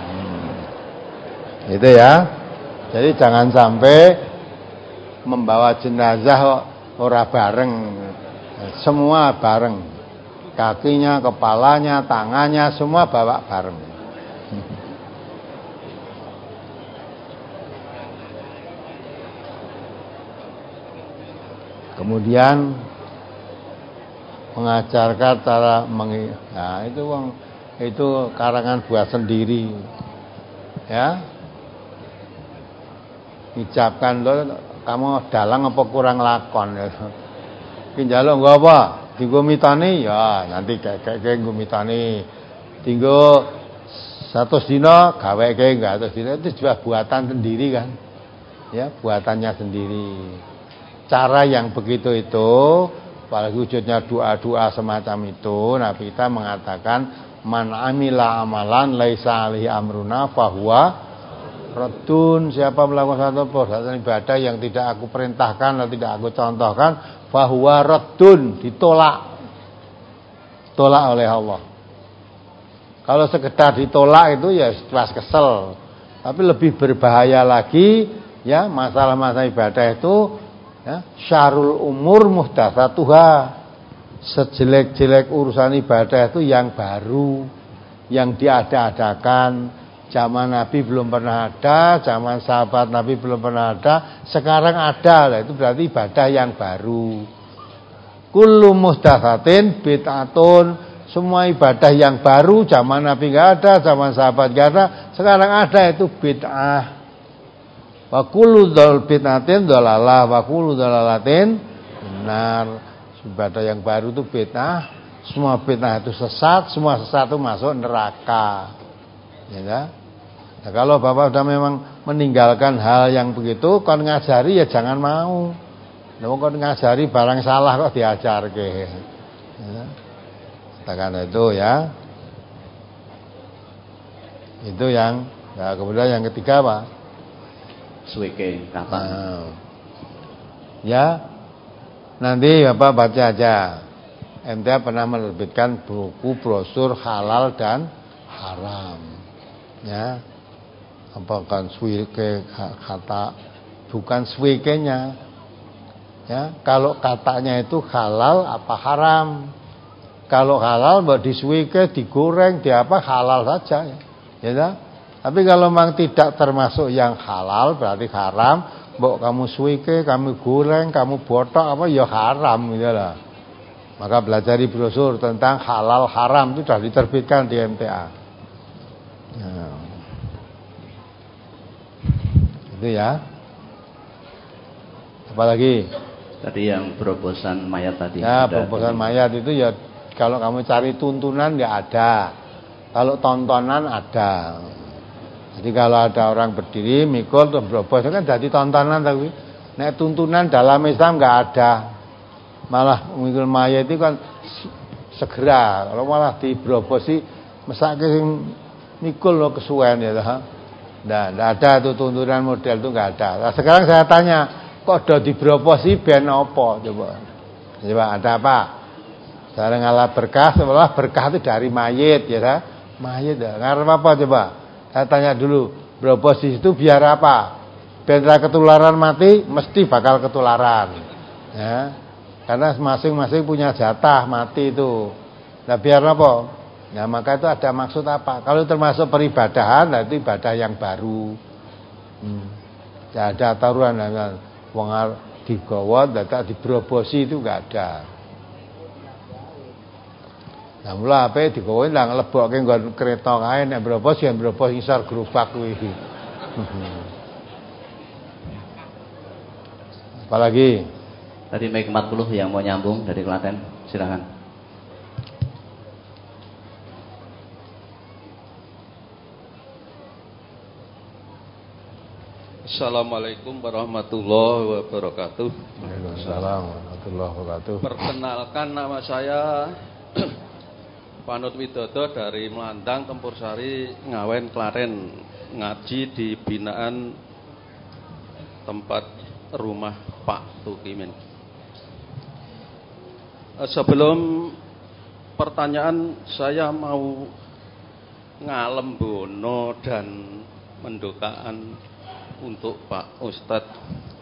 Hmm. Itu ya. Jadi jangan sampai membawa jenazah kok ora bareng. Semua bareng. Kakinya, kepalanya, tangannya semua bawa bareng. Kemudian mengajarkan cara mengi, nah itu wong itu karangan buat sendiri, ya. ngucapkan lo kamu dalang apa kurang lakon ya. Ki njaluk nggo apa? Dienggo mitani ya nanti kayak-kayak nggo mitani. Dienggo satu dina gaweke enggak satu dina itu juga buatan sendiri kan. Ya, buatannya sendiri. Cara yang begitu itu, apalagi wujudnya doa-doa semacam itu, Nabi kita mengatakan man amila amalan laisa alaihi amruna fahuwa raddun. Siapa melakukan satu perbuatan ibadah yang tidak aku perintahkan atau tidak aku contohkan, fahuwa raddun, ditolak. Tolak oleh Allah. Kalau sekedar ditolak itu ya jelas kesel. Tapi lebih berbahaya lagi ya masalah-masalah ibadah itu ya, syarul umur muhdatsatuha. Sejelek-jelek urusan ibadah itu yang baru, yang diada-adakan. Zaman Nabi belum pernah ada, zaman sahabat Nabi belum pernah ada, sekarang ada. Nah, itu berarti ibadah yang baru. Kullu muhdatsatin bid'atun. Semua ibadah yang baru zaman Nabi enggak ada, zaman sahabat enggak ada, sekarang ada itu bid'ah. Wa kullu dzal bid'atin dhalalah wa kullu dhalalatin benar. Ibadah yang baru itu bid'ah, semua bid'ah itu sesat, semua sesat itu masuk neraka. Ya kan? Nah, kalau Bapak sudah memang meninggalkan hal yang begitu, kon ngajari ya jangan mau. Nah, kon ngajari barang salah kok diajarke. Ya. Katakan itu ya. Itu yang nah, kemudian yang ketiga apa? Suweke kata. Nah, ya. Nanti Bapak baca aja. M T A pernah menerbitkan buku brosur halal dan haram. Ya. Apa kan suweke kata bukan suwekenya. Ya, kalau katanya itu halal apa haram. Kalau halal mbok disuwike, digoreng, di apa halal saja ya. Ya. Tapi kalau memang tidak termasuk yang halal berarti haram, mbok kamu suwike, kamu goreng, kamu botok apa ya haram gitu lah. Maka belajar di brosur tentang halal haram itu sudah diterbitkan di M T A. Ya. Itu ya. Apalagi tadi yang berobosan mayat tadi. Ya, berobosan mayat itu ya kalau kamu cari tuntunan nggak ada, kalau tontonan ada. Jadi kalau ada orang berdiri mikul terus berobos kan jadi tontonan tapi nek tuntunan dalam Islam nggak ada. Malah mikul mayat itu kan segera. Kalau malah dibrobosi mesake sing mikul lo kesuwen ya toh. Nah, nggak ada tuh tuntunan model itu nggak ada. Nah, sekarang saya tanya, kok do dibrobosi ben apa coba? Coba ada apa? Saya ngalah berkah, sebelah berkah itu dari mayit ya kan? Mayit ya. Ngarep apa coba? Saya tanya dulu, brobosis itu biar apa? Biar ketularan mati, mesti bakal ketularan. Ya. Karena masing-masing punya jatah mati itu. Nah biar apa? Nah maka itu ada maksud apa? Kalau termasuk peribadahan, nah itu ibadah yang baru. Hmm. Ya ada taruhan, wong digawa, dadak dibrobosi itu enggak ada. Nah mula ape digawe nang lebokke nggon kereta kae nek brobos ya brobos ngisor gerobak kuwi. Apalagi tadi mic empat puluh yang mau nyambung dari Klaten, silakan. Assalamualaikum warahmatullahi wabarakatuh. Waalaikumsalam warahmatullahi wabarakatuh. Perkenalkan nama saya Panut Widodo dari Melandang, Tempur Sari, Ngawen, Klaten, ngaji di binaan tempat rumah Pak Tukimin. Sebelum pertanyaan, saya mau ngalembono dan mendoakan untuk Pak Ustadz.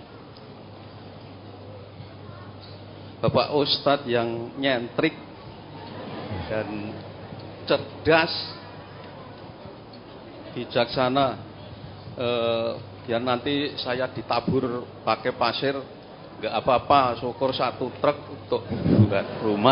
Bapak Ustadz yang nyentrik dan cerdas, bijaksana, eh, biar nanti saya ditabur pakai pasir nggak apa-apa, syukur satu truk untuk buat rumah.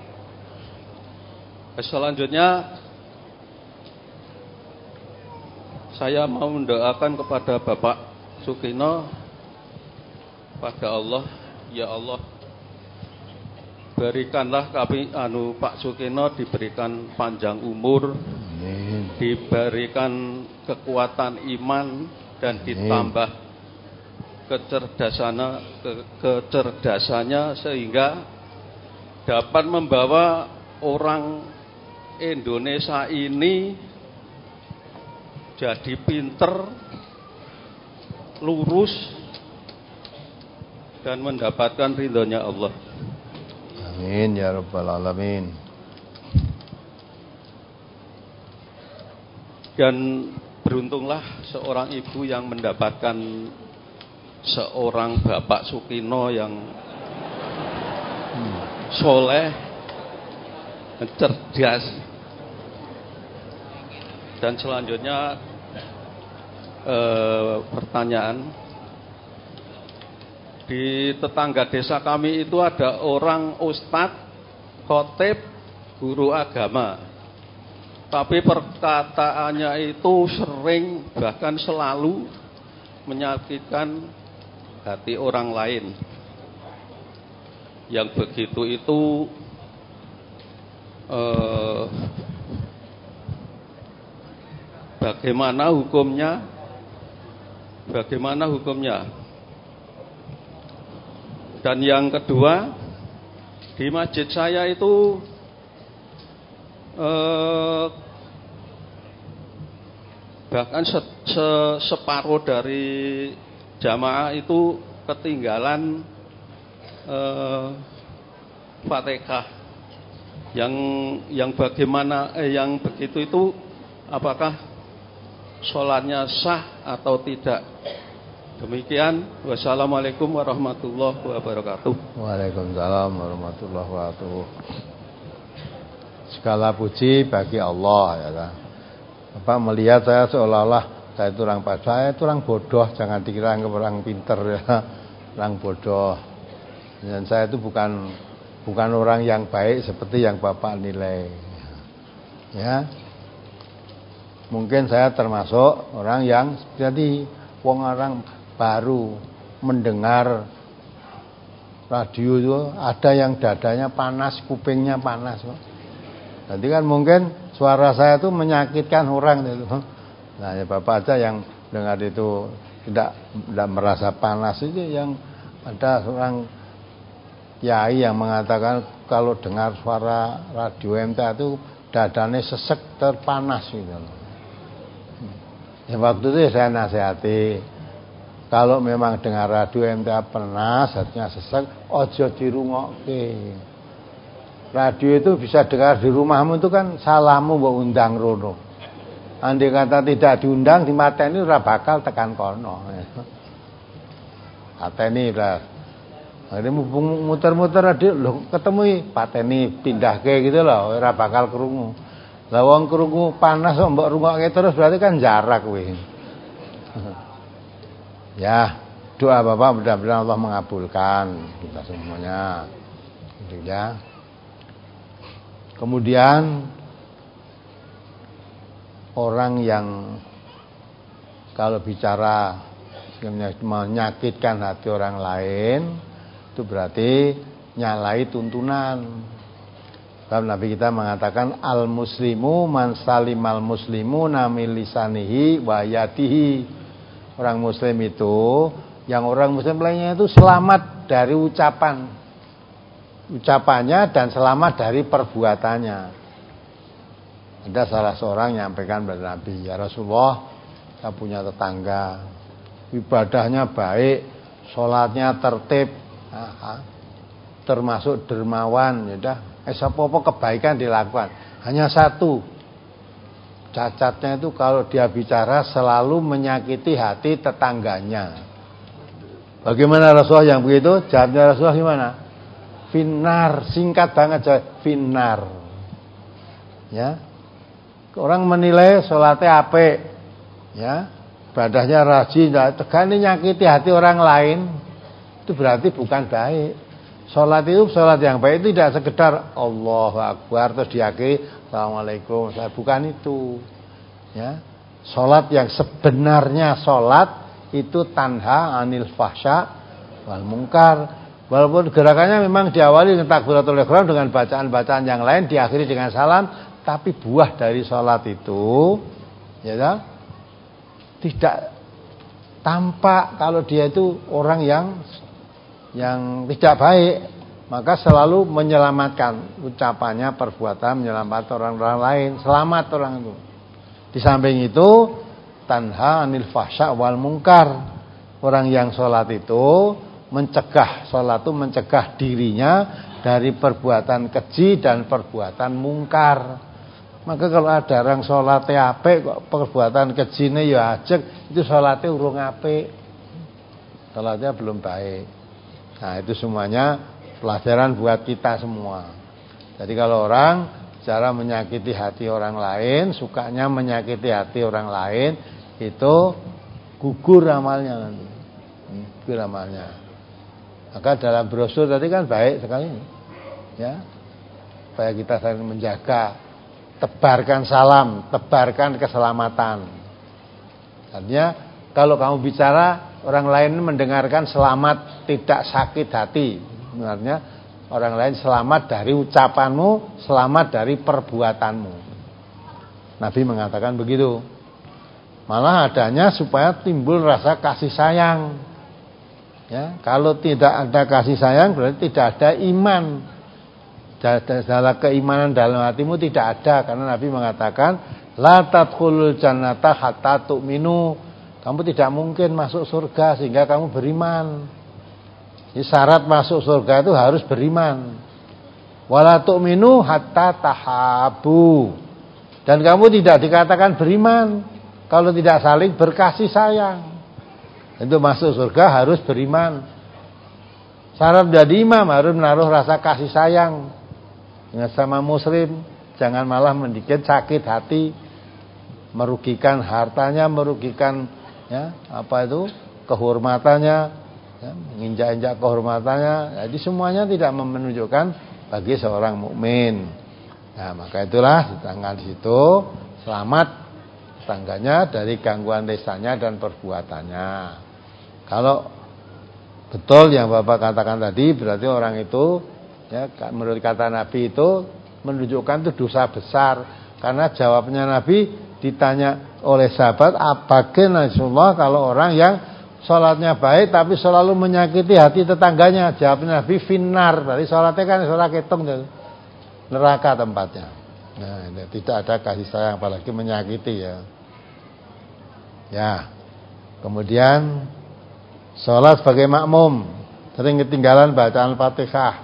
Selanjutnya saya mau mendoakan kepada Bapak Sukino, pada Allah, ya Allah, berikanlah kami anu Pak Sukino diberikan panjang umur, amin, diberikan kekuatan iman dan ditambah kecerdasannya ke, kecerdasannya sehingga dapat membawa orang Indonesia ini jadi pinter, lurus, dan mendapatkan ridhonya Allah. Amin ya rabbal alamin. Dan beruntunglah seorang ibu yang mendapatkan seorang Bapak Sukino yang hmm. soleh, cerdas. Dan selanjutnya eh, pertanyaan, di tetangga desa kami itu ada orang ustadz, khotib, guru agama, tapi perkataannya itu sering bahkan selalu menyakitkan hati orang lain. Yang begitu itu eh, bagaimana hukumnya? Bagaimana hukumnya? Dan yang kedua, di masjid saya itu eh, bahkan se, se, separuh dari jamaah itu ketinggalan eh, Fatihah. Yang yang bagaimana eh, yang begitu itu apakah sholatnya sah atau tidak? Demikian, wassalamualaikum warahmatullahi wabarakatuh. Waalaikumsalam warahmatullahi wabarakatuh. Segala puji bagi Allah, ya kan. Bapak melihat saya seolah-olah saya itu orang pada saya itu orang bodoh, jangan dikira orang pinter ya, orang bodoh. Dan saya itu bukan bukan orang yang baik seperti yang Bapak nilai. Ya. Mungkin saya termasuk orang yang jadi wong orang baru mendengar radio itu ada yang dadanya panas, kupingnya panas. Jadi kan mungkin suara saya itu menyakitkan orang itu. Nah, ya Bapak aja yang dengar itu tidak tidak merasa panas itu, yang ada seorang kiai yang mengatakan kalau dengar suara radio M T A itu dadanya sesek terpanas gitu. Ya, waktu itu saya nasihati, kalau memang dengar radio M T A panas, hatinya sesek, ojo dirungokke. Radio itu bisa dengar di rumahmu itu kan salamu mbok undang rono. Andai kata tidak diundang di mateni ora bakal tekan kono. Pateni ora. Hari muter-muter radio lho ketemu pateni pindahke gitu loh, ora bakal krungu. Lah wong krungu panas kok mbok rungokke terus berarti kan jarak kuwi. Ya, doa Bapak mudah-mudahan Allah mengabulkan kita semuanya. Gitu ya. Kemudian orang yang kalau bicara menyakitkan hati orang lain itu berarti nyalai tuntunan. Sebab Nabi kita mengatakan al muslimu man salimal muslimu min lisanihi wa yadihi. Orang muslim itu yang orang muslim lainnya itu selamat dari ucapan ucapannya dan selamat dari perbuatannya. Ada salah seorang nyampaikan kepada Nabi, ya Rasulullah, saya punya tetangga, ibadahnya baik, sholatnya tertib, termasuk dermawan, ya dah, eh apa-apa kebaikan dilakukan. Hanya satu, cacatnya itu kalau dia bicara selalu menyakiti hati tetangganya. Bagaimana Rasulullah yang begitu? Jawabnya Rasulullah gimana? Finnar, singkat banget aja, finnar. Ya. Orang menilai salatnya apik, ya. Ibadahnya rajin, tegane nyakiti hati orang lain, itu berarti bukan baik. Salat itu salat yang baik itu tidak sekedar Allahu Akbar terus diakhiri Assalamualaikum, bukan itu. Ya. Salat yang sebenarnya salat itu tanha anil fahsya wal munkar. Walaupun gerakannya memang diawali dengan takbiratul ihram dengan bacaan-bacaan yang lain, diakhiri dengan salam, tapi buah dari salat itu ya kan, tidak tampak kalau dia itu orang yang yang tidak baik, maka selalu menyelamatkan ucapannya, perbuatan menyelamatkan orang-orang lain, selamat orang itu. Di samping itu tanha anil fahsya wal munkar. Orang yang sholat itu mencegah, sholat itu mencegah dirinya dari perbuatan keji dan perbuatan mungkar. Maka kalau ada orang sholatnya apik kok perbuatan kejine ya ajeg, itu sholatnya urung apik, sholatnya belum baik. Nah itu semuanya pelajaran buat kita semua. Jadi kalau orang cara menyakiti hati orang lain, sukanya menyakiti hati orang lain, itu gugur amalnya nanti, gugur amalnya. Maka dalam brosur tadi kan baik sekali, ya, supaya kita saling menjaga, tebarkan salam, tebarkan keselamatan. Artinya kalau kamu bicara orang lain mendengarkan selamat, tidak sakit hati. Sebenarnya orang lain selamat dari ucapanmu, selamat dari perbuatanmu. Nabi mengatakan begitu. Malah adanya supaya timbul rasa kasih sayang. Ya, kalau tidak ada kasih sayang berarti tidak ada iman. Dalam keimanan dalam hatimu tidak ada, karena Nabi mengatakan la tadkhulul jannata hatta tu'minu. Kamu tidak mungkin masuk surga sehingga kamu beriman. Jadi syarat masuk surga itu harus beriman. Wala tu'minu hatta tahabu. Dan kamu tidak dikatakan beriman kalau tidak saling berkasih sayang. Itu masuk surga harus beriman. Syarat menjadi imam harus menaruh rasa kasih sayang dengan sama muslim. Jangan malah mendikit sakit hati, merugikan hartanya, merugikan ya, apa itu kehormatannya, ya, menginjak-injak kehormatannya. Jadi semuanya tidak menunjukkan bagi seorang mukmin. Nah, maka itulah ditanggal di situ selamat tangganya dari gangguan lisannya dan perbuatannya. Kalau betul yang Bapak katakan tadi, berarti orang itu ya, menurut kata Nabi itu menunjukkan itu dosa besar, karena jawabnya Nabi ditanya oleh sahabat, apakah Rasulullah kalau orang yang sholatnya baik tapi selalu menyakiti hati tetangganya? Jawabnya Nabi finnar. Berarti sholatnya kan sholat ketung, neraka tempatnya. Nah, ini tidak ada kasih sayang apalagi menyakiti ya. Ya. Kemudian sholat sebagai makmum sering ketinggalan bacaan Fatihah.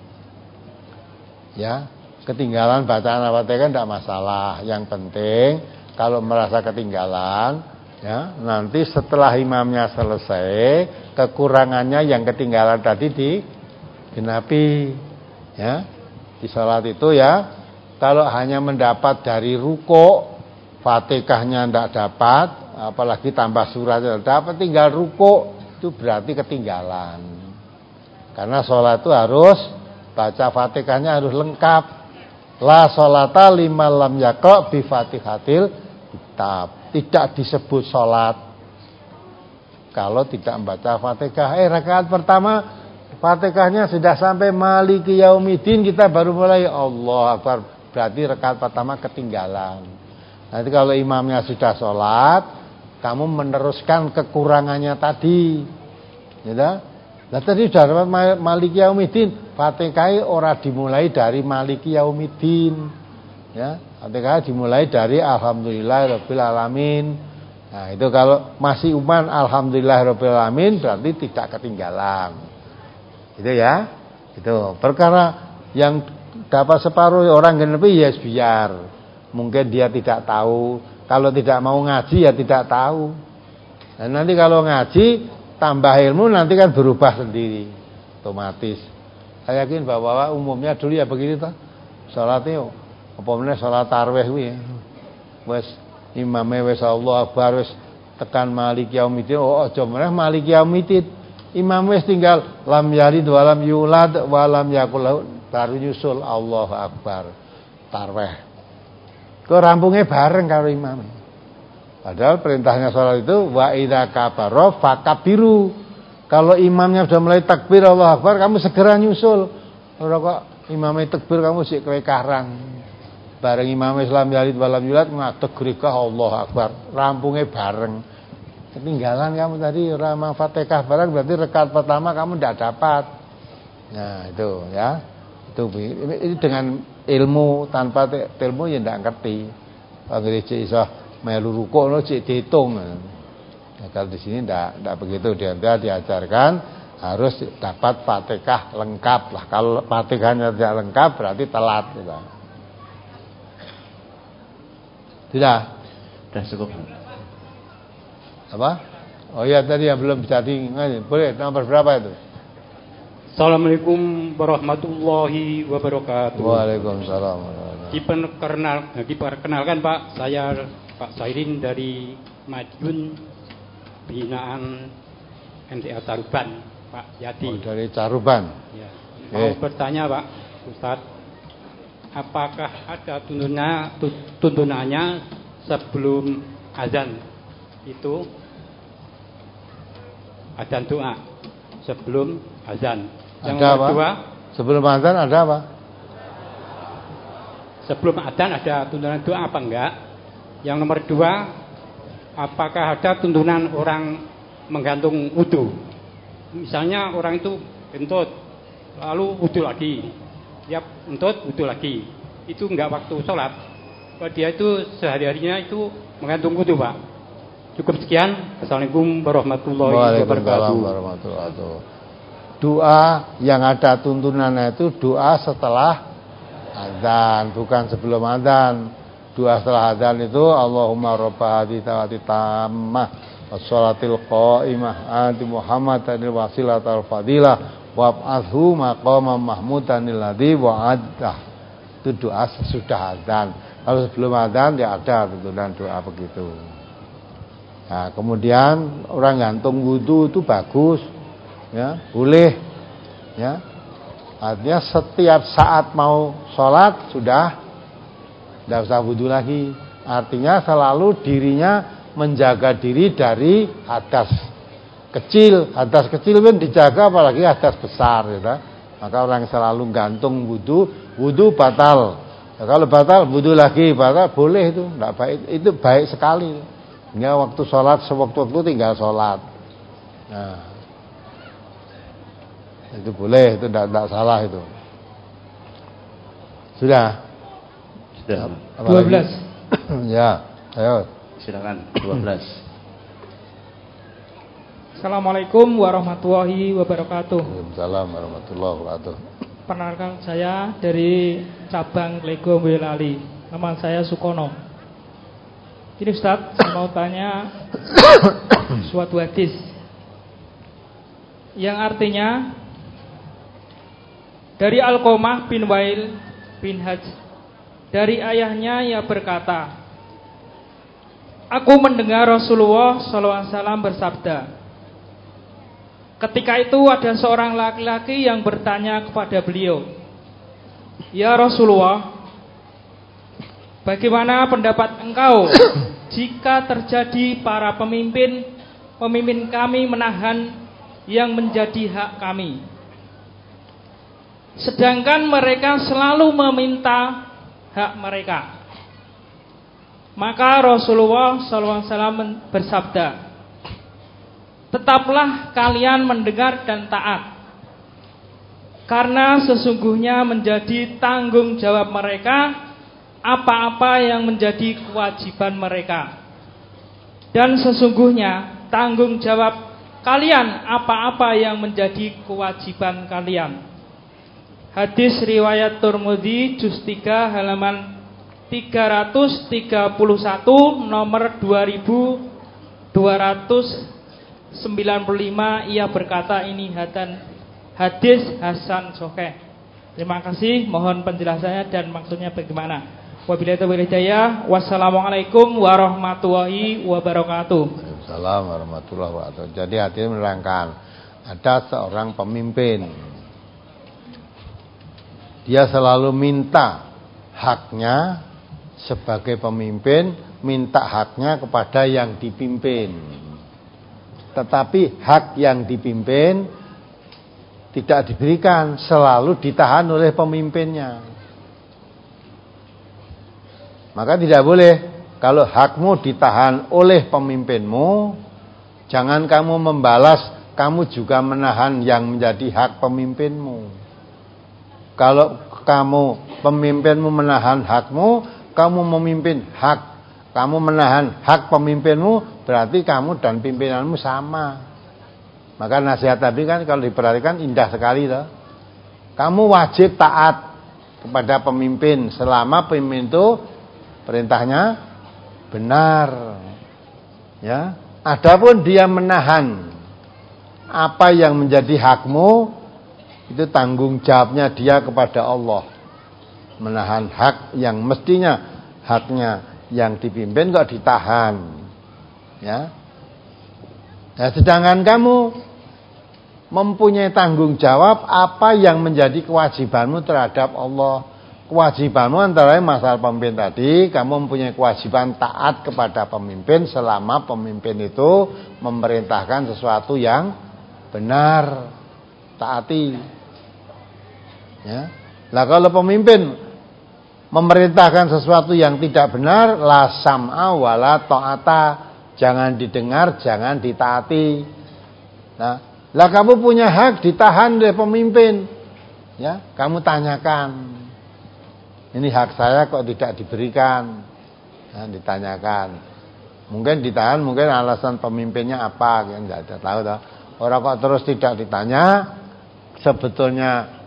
Ya, ketinggalan bacaan Al-Fatihah tidak masalah. Yang penting kalau merasa ketinggalan, ya, nanti setelah imamnya selesai, kekurangannya yang ketinggalan tadi digenapi. Ya, di sholat itu ya, kalau hanya mendapat dari ruko, Fatihahnya tidak dapat, apalagi tambah suratnya dapat, tinggal ruko, itu berarti ketinggalan. Karena sholat itu harus baca Fatihahnya harus lengkap. La sholata liman lam yaqra bi Fatihatil kitab. Tidak disebut sholat kalau tidak membaca Fatihah. Eh rakaat pertama Fatihahnya sudah sampai Maliki Yaumiddin, kita baru mulai Allah Akbar, berarti rakaat pertama ketinggalan. Nanti kalau imamnya sudah sholat, kamu meneruskan kekurangannya tadi, ya. Nah tadi sudah dapat Maliki Yaumiddin, Fatihah ora dimulai dari Maliki Yaumiddin, ya. Fatihah dimulai dari Alhamdulillahirabbil alamin. Nah itu kalau masih uman Alhamdulillahirabbil alamin berarti tidak ketinggalan. Itu ya, itu perkara yang dapat separuh orang genepi ya biar. Mungkin dia tidak tahu. Kalau tidak mau ngaji ya tidak tahu. Dan nanti kalau ngaji tambah ilmu nanti kan berubah sendiri, otomatis. Saya yakin bahwa umumnya dulu ya begitu toh. Salatnya apa meneh salat tarawih kuwi. Wis imame wis Allah Akbar wis tekan Maliki Yaumiddin, oh aja meneh Maliki Yaumiddin. Imam wis tinggal lam yalid wa lam yulad wa lam yakul lahu, baru nyusul Allahu Akbar tarawih. Kok rampungnya bareng karo imam. Padahal perintahnya sholat itu wa idza kabaro fakabiru. Kalau imamnya sudah mulai takbir Allahu Akbar, kamu segera nyusul. Ora kok imamnya takbir kamu sik kelekaran. Bareng imam Islam yalid walam yulad ngadeg grikah Allahu Akbar. Rampungnya bareng. Ketinggalan kamu tadi ramah Fatihah bareng, berarti rakaat pertama kamu tidak dapat. Nah, itu ya. Itu ini dengan ilmu, tanpa ilmu ya tidak ngerti. Kalau cek iso melu rukuk no cek dihitung. Nah, kalau di sini tidak tidak begitu, dia diajarkan harus dapat Fatihah lengkap lah. Kalau Fatihahnya tidak lengkap berarti telat gitu. Tidak. Sudah cukup. Apa? Oh iya tadi yang belum jadi ngaji. Boleh nomor berapa itu? Assalamualaikum warahmatullahi wabarakatuh. Waalaikumsalam. Diperkenal, diperkenalkan Pak, saya Pak Sairin dari Madiun binaan M T A Caruban, Pak Yadi. Oh, dari Caruban. Ya. Mau eh. bertanya Pak Ustadz, apakah ada tuntunan tuntunannya sebelum azan itu azan doa sebelum azan? Yang ada kedua, apa? Sebelum azan ada apa? Sebelum azan ada tuntunan doa apa enggak? Yang nomor dua, apakah ada tuntunan orang menggantung wudu? Misalnya orang itu kentut, lalu wudu lagi, ya kentut wudu lagi, itu enggak waktu sholat. Dia itu sehari-harinya itu menggantung wudu Pak. Cukup sekian. Assalamualaikum warahmatullahi wabarakatuh. Waalaikumsalam warahmatullahi wabarakatuh. Doa yang ada tuntunannya itu doa setelah azan, bukan sebelum azan. Doa setelah azan itu Allahumma robba hadhihi tawati tammah wassalatil qaimah ati Muhammadanil wasilatal fadilah wab'athu maqaman mahmudanil ladzi wa'addah. Itu doa sesudah azan. Kalau sebelum azan ya ada tuntunan doa begitu. Nah, kemudian orang gantung wudu itu bagus. Ya, boleh. Ya. Artinya setiap saat mau sholat sudah tidak usah wudu lagi. Artinya selalu dirinya menjaga diri dari hadas kecil. Hadas kecil pun dijaga, apalagi hadas besar. Ya. Maka orang selalu gantung wudu, wudu batal. Ya, kalau batal wudu lagi, batal boleh itu, tidak baik. Itu baik sekali. Ya, waktu sholat sewaktu-waktu tinggal sholat. Nah, itu boleh, itu tidak salah itu. Sudah. Sudah. dua belas. Ya, ayo. Silakan dua belas. Assalamualaikum warahmatullahi wabarakatuh. Waalaikumsalam warahmatullahi wabarakatuh. Perkenalkan saya dari cabang Lego Boyolali. Nama saya Sukono. Ini Ustaz, saya mau tanya suatu hadis yang artinya dari Alqamah bin Wail bin Hajj, dari ayahnya ia berkata, aku mendengar Rasulullah shallallahu alaihi wasallam bersabda. Ketika itu ada seorang laki-laki yang bertanya kepada beliau, ya Rasulullah, bagaimana pendapat engkau jika terjadi para pemimpin pemimpin kami menahan yang menjadi hak kami, sedangkan mereka selalu meminta hak mereka? Maka Rasulullah shallallahu alaihi wasallam bersabda, tetaplah kalian mendengar dan taat, karena sesungguhnya menjadi tanggung jawab mereka apa-apa yang menjadi kewajiban mereka, dan sesungguhnya tanggung jawab kalian apa-apa yang menjadi kewajiban kalian. Hadis riwayat Tirmidzi juz tiga halaman tiga ratus tiga puluh satu nomor dua ribu dua ratus sembilan puluh lima. Ia berkata ini hadan hadis hasan sahih. Terima kasih, mohon penjelasannya dan maksudnya bagaimana. Wabillahi taufiq wal hidayah. Wassalamualaikum warahmatullahi wabarakatuh. Waalaikumsalam warahmatullahi wabarakatuh. Jadi hadis menerangkan ada seorang pemimpin, dia selalu minta haknya sebagai pemimpin minta haknya kepada yang dipimpin. Tetapi hak yang dipimpin tidak diberikan, selalu ditahan oleh pemimpinnya. Maka tidak boleh kalau hakmu ditahan oleh pemimpinmu, jangan kamu membalas, kamu juga menahan yang menjadi hak pemimpinmu. Kalau kamu pemimpinmu menahan hakmu, kamu memimpin hak, kamu menahan hak pemimpinmu, berarti kamu dan pimpinanmu sama. Maka nasihat tadi kan kalau diperhatikan indah sekali toh. Kamu wajib taat kepada pemimpin selama pemimpin itu perintahnya benar. Ya, adapun dia menahan apa yang menjadi hakmu, itu tanggung jawabnya dia kepada Allah. Menahan hak yang mestinya haknya yang dipimpin kok ditahan. Ya. Nah, sedangkan kamu mempunyai tanggung jawab apa yang menjadi kewajibanmu terhadap Allah. Kewajibanmu antara lain masalah pemimpin tadi, kamu mempunyai kewajiban taat kepada pemimpin selama pemimpin itu memerintahkan sesuatu yang benar, taati. Ya. Lah kalau pemimpin memerintahkan sesuatu yang tidak benar, la sam'a wala ta'ata, jangan didengar, jangan ditaati. Nah, lah kamu punya hak ditahan oleh pemimpin. Ya, kamu tanyakan. Ini hak saya kok tidak diberikan. Nah, ditanyakan. Mungkin ditahan, mungkin alasan pemimpinnya apa, kan enggak ada tahu toh. Orang kok terus tidak ditanya, sebetulnya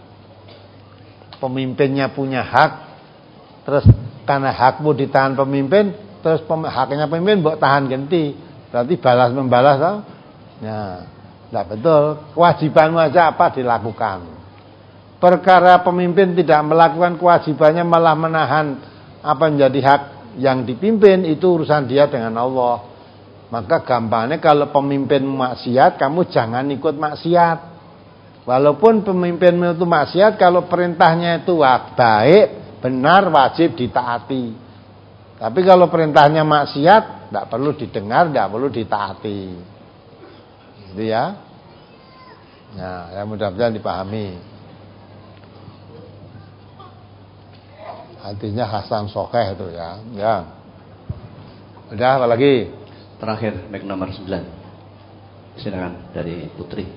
pemimpinnya punya hak, terus karena hakmu ditahan pemimpin, terus haknya pemimpin mbok tahan ganti. Berarti balas membalas toh. Nah, tidak betul. Kewajibanmu aja apa dilakukan. Perkara pemimpin tidak melakukan kewajibannya malah menahan apa menjadi hak yang dipimpin, itu urusan dia dengan Allah. Maka gampangnya kalau pemimpin maksiat, kamu jangan ikut maksiat. Walaupun pemimpinmu itu maksiat, kalau perintahnya itu baik, benar, wajib ditaati. Tapi kalau perintahnya maksiat, tidak perlu didengar, tidak perlu ditaati. Gitu ya. Nah, ya mudah-mudahan dipahami. Artinya Hasan Sokeh itu ya. Ya. Udah, apa lagi? Terakhir, mic nomor sembilan. Silakan dari Putri.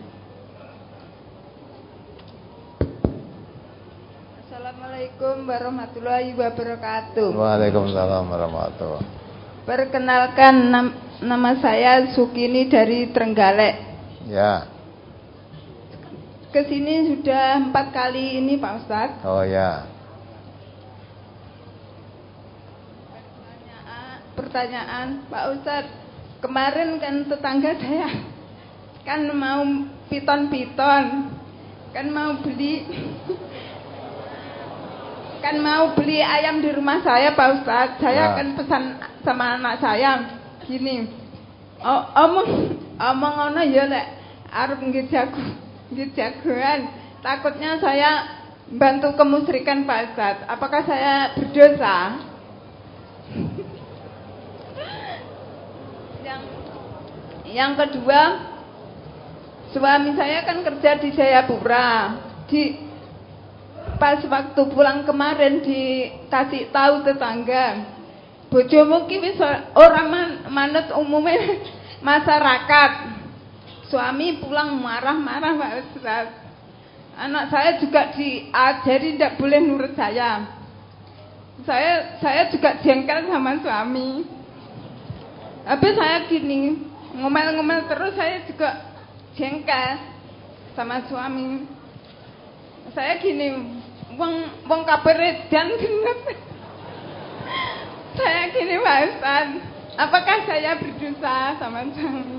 Assalamualaikum warahmatullahi wabarakatuh. Waalaikumsalam warahmatullahi wabarakatuh. Perkenalkan, nam- nama saya Sukini dari Trenggalek. Ya. Kesini sudah empat kali ini Pak Ustadz. Oh ya. Pertanyaan, pertanyaan Pak Ustadz, kemarin kan tetangga saya kan mau piton-piton, kan mau beli kan mau beli ayam di rumah saya Pak Ustadz. Saya ya. kan pesan sama anak saya gini, oh, omong omong ono ya lek arep nggih jago nggih jagoan, takutnya saya bantu kemusyrikan Pak Ustadz. Apakah saya berdosa? yang yang kedua, suami saya kan kerja di Jayapura. Di pas waktu pulang kemarin dikasih tahu tetangga, bojomu ki wis ora man, manut umumnya masyarakat. Suami pulang marah-marah Pak Ustaz. Anak saya juga diajari tidak boleh nurut saya. Saya saya juga jengkel sama suami. Tapi saya gini, ngomel-ngomel terus, saya juga jengkel sama suami. Saya gini, wong wong kabeh dan genep. Saya gini Pak Ustaz, apakah saya berdosa sama suami?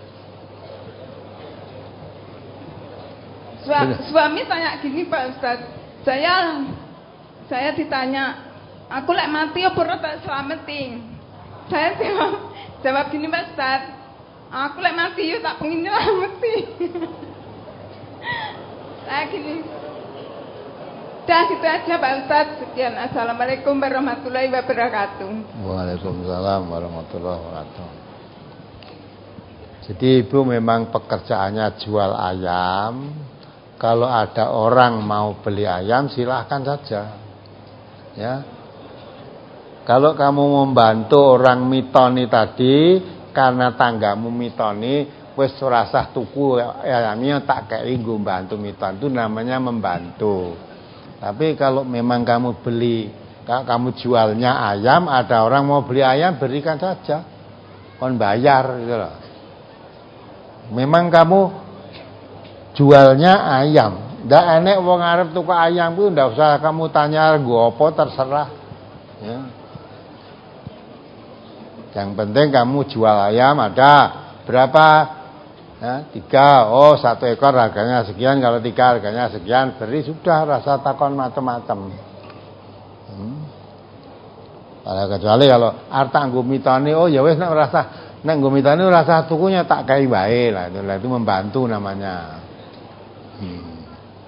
Suami, suami tanya gini Pak Ustaz, saya saya ditanya, aku lek mati apa ora tak selametin? Saya jawab, jawab gini Pak Ustaz, aku lek mati yo tak pengin nyelameti. Saya gini, Dah gitu aja Pak Ustadz. Sekian. Assalamualaikum warahmatullahi wabarakatuh. Waalaikumsalam warahmatullahi wabarakatuh. Jadi ibu memang pekerjaannya jual ayam. Kalau ada orang mau beli ayam silahkan saja. Ya. Kalau kamu membantu orang mitoni tadi karena tanggamu mitoni, wis ora usah tuku ayamnya tak kei nggo bantu miton, itu namanya membantu. Tapi kalau memang kamu beli, kalau kamu jualnya ayam, ada orang mau beli ayam, berikan saja. Kon bayar gitu loh. Memang kamu jualnya ayam. Ndak enek wong arep tuku ayam kuwi ndak usah kamu tanya nggo apa terserah. Ya. Yang penting kamu jual ayam ada berapa? Ya, tiga, oh satu ekor harganya sekian, kalau tiga harganya sekian, beri sudah, rasa takon macam-macam. Hmm. Kecuali kalau arta nggo mitoni, oh ya wis nek rasa nek nggo mitoni rasa tukunya tak kai wae lah, itu, itu membantu namanya. Hmm.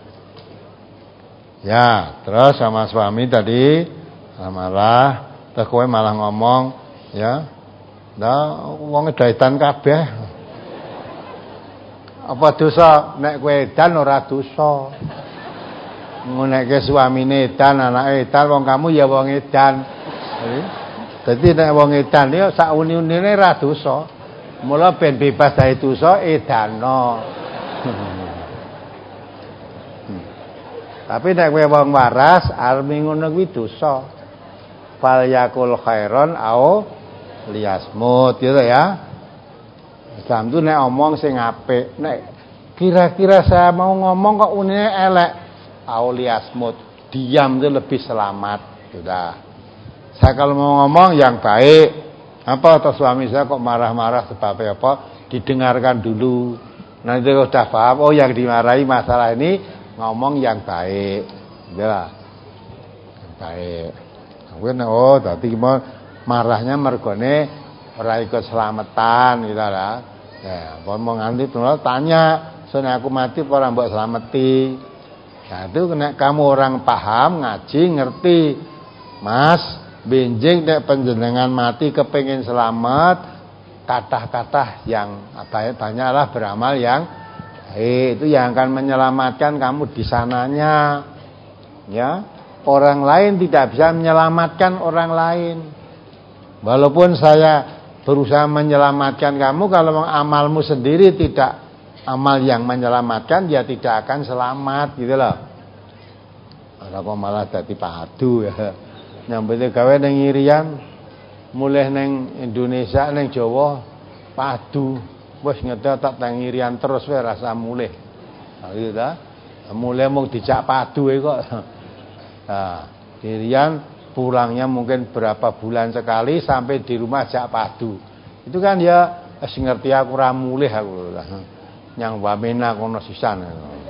Ya, terus sama suami tadi marah, terus kowe malah ngomong, ya, dah wong edan kabeh. Apa dosa nek kowe edan ora dosa. Nguneke suamine edan, anake edan, wong kamu ya wong edan. Dadi nek wong edan ya sak uni-unine ra dosa. Mula ben bebas dari dosa edano. Tapi nek kowe wong waras arep ngono kuwi dosa. Fal yakul khairon au liyasmut gitu ya. Islam itu nek omong sing apik, nek kira-kira saya mau ngomong kok unine elek, auliasmut, diam itu lebih selamat. Sudah. Saya kalau mau ngomong yang baik, apa atau suami saya kok marah-marah sebabnya apa? Didengarkan dulu. Nanti kalau sudah paham, oh yang dimarahi masalah ini ngomong yang baik. Sudah. Yang baik. Mungkin oh tadi marahnya mergone ora ikut selamatan gitu lah. Ya, pon mau nganti tuh tanya, "Soalnya aku mati ora mbok selameti." Nah, itu kena kamu orang paham, ngaji, ngerti. Mas, benjing nek panjenengan mati kepengin selamat, kata-kata yang apa banyaklah beramal yang eh itu yang akan menyelamatkan kamu di sananya. Ya, orang lain tidak bisa menyelamatkan orang lain. Walaupun saya berusaha menyelamatkan kamu, kalau amalmu sendiri tidak amal yang menyelamatkan, dia tidak akan selamat gitu loh. Ora kok malah dadi padu ya. Nyambete gawe ning Irian, mulih ning Indonesia ning Jawa padu. Wis ngetok tak teng Irian terus wae rasa mulih. Nah, gitu ta. Mulih mung dijak padu e kok. Nah, Irian pulangnya mungkin berapa bulan sekali, sampai di rumah jak padu. Itu kan ya sing ngerti aku ora mulih aku. Nyang wamena kono sisan.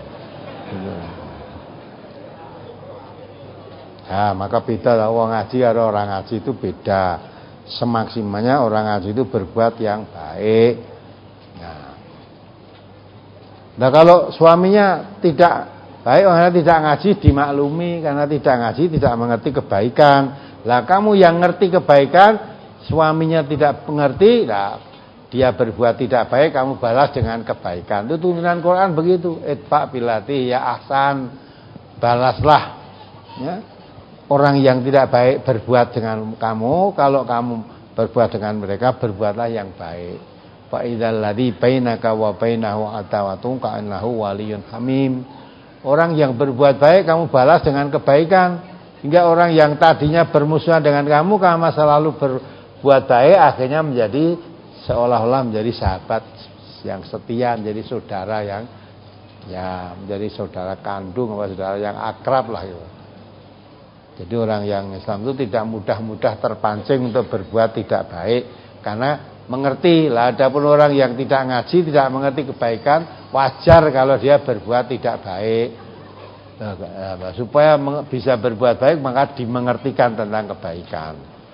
Ya, maka beda lah wong ngaji karo orang ngaji itu beda. Semaksimalnya orang ngaji itu berbuat yang baik. Nah, nah kalau suaminya tidak baik, orang tidak ngaji dimaklumi, karena tidak ngaji tidak mengerti kebaikan. Lah kamu yang ngerti kebaikan, suaminya tidak mengerti, lah dia berbuat tidak baik, kamu balas dengan kebaikan. Itu tuntunan Quran begitu. Idfa bilati ya ahsan, balaslah. Ya. Orang yang tidak baik berbuat dengan kamu, kalau kamu berbuat dengan mereka, berbuatlah yang baik. Fa idzal ladzi bainaka wa bainahu adawatun ka'annahu waliyyun hamim. Orang yang berbuat baik kamu balas dengan kebaikan, hingga orang yang tadinya bermusuhan dengan kamu, kamu selalu berbuat baik, akhirnya menjadi seolah-olah menjadi sahabat yang setia, menjadi saudara yang ya menjadi saudara kandung atau saudara yang akrab lah gitu. Jadi orang yang Islam itu tidak mudah-mudah terpancing untuk berbuat tidak baik, karena mengerti lah. Adapun orang yang tidak ngaji, tidak mengerti kebaikan, wajar kalau dia berbuat tidak baik. Nah, supaya bisa berbuat baik, maka dimengertikan tentang kebaikan.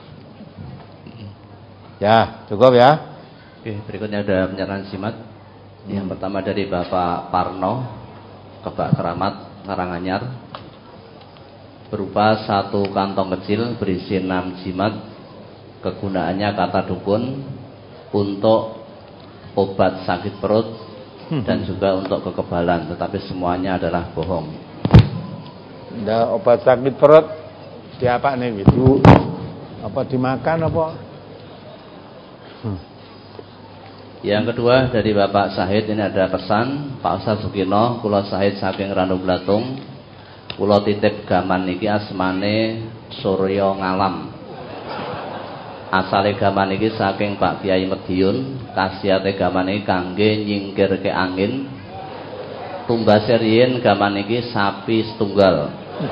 Ya, cukup ya. Oke, berikutnya ada pernyataan simat. Yang hmm. pertama dari Bapak Parno, Kebak Keramat, Karanganyar. berupa satu kantong kecil berisi enam jimat. Kegunaannya kata dukun untuk obat sakit perut dan juga untuk kekebalan, tetapi semuanya adalah bohong. Nah, obat sakit perut siapa nih gitu? Apa dimakan apa? Hmm. Yang kedua dari Bapak Sahid, ini ada pesan, Pak Ustaz Sukino, kula Sahid saking Ranu Blatung, kula titip gaman niki asmane Suryo Ngalam. Asale gaman niki saking Pak Kiai Mediun, khasiate gaman niki kangge nyingkirke angin. Tumbase riyin gaman niki sapi setunggal.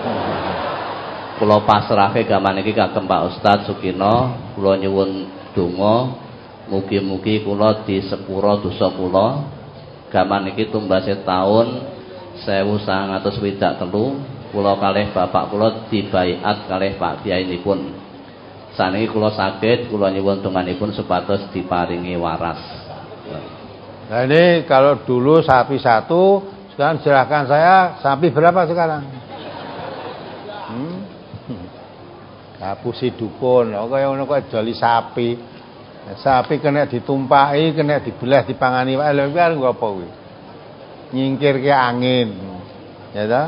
Kula pasrahke gaman niki kagem Pak Ustaz Sukino, kula nyuwun donga mugi-mugi kula di sepura dosa kula. Gaman iki tumbase taun seribu sembilan ratus swidak telu, kula kalih bapak kula dibaiat kalih Pak Kyai nipun. Saniki kula saged kula nyuwun donganipun supados diparingi waras. Nah ini kalau dulu sapi satu, sekarang silahkan saya sapi berapa sekarang? Hmm? Kapusi dukun, kok ngono kok joli sapi. Sapi kena ditumpaki, kena dibelah dipangani wae lho kan nggo apa kuwi. Nyingkirke angin. Ya ta?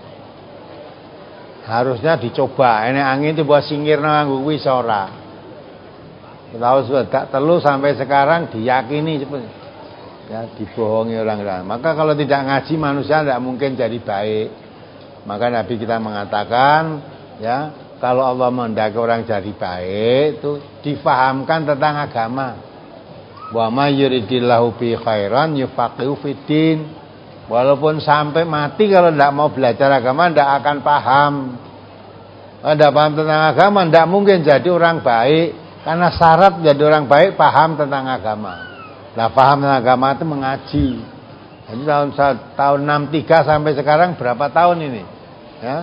Harusnya dicoba. Ini angin coba singkirno nganggo kuwi iso ora. Tahu sudah telu sampai sekarang diyakini ya dibohongi orang-orang. Maka kalau tidak ngaji manusia tidak mungkin jadi baik. Maka Nabi kita mengatakan ya, kalau Allah menghendaki orang jadi baik itu difahamkan tentang agama. Wa may yuridillahu bi khairan yufaqihu fiddin. Walaupun sampai mati kalau tidak mau belajar agama tidak akan paham. Kalau tidak paham tentang agama tidak mungkin jadi orang baik. Karena syarat jadi orang baik paham tentang agama. Nah, paham tentang agama itu mengaji. Jadi tahun tahun enam puluh tiga sampai sekarang berapa tahun ini? Ya.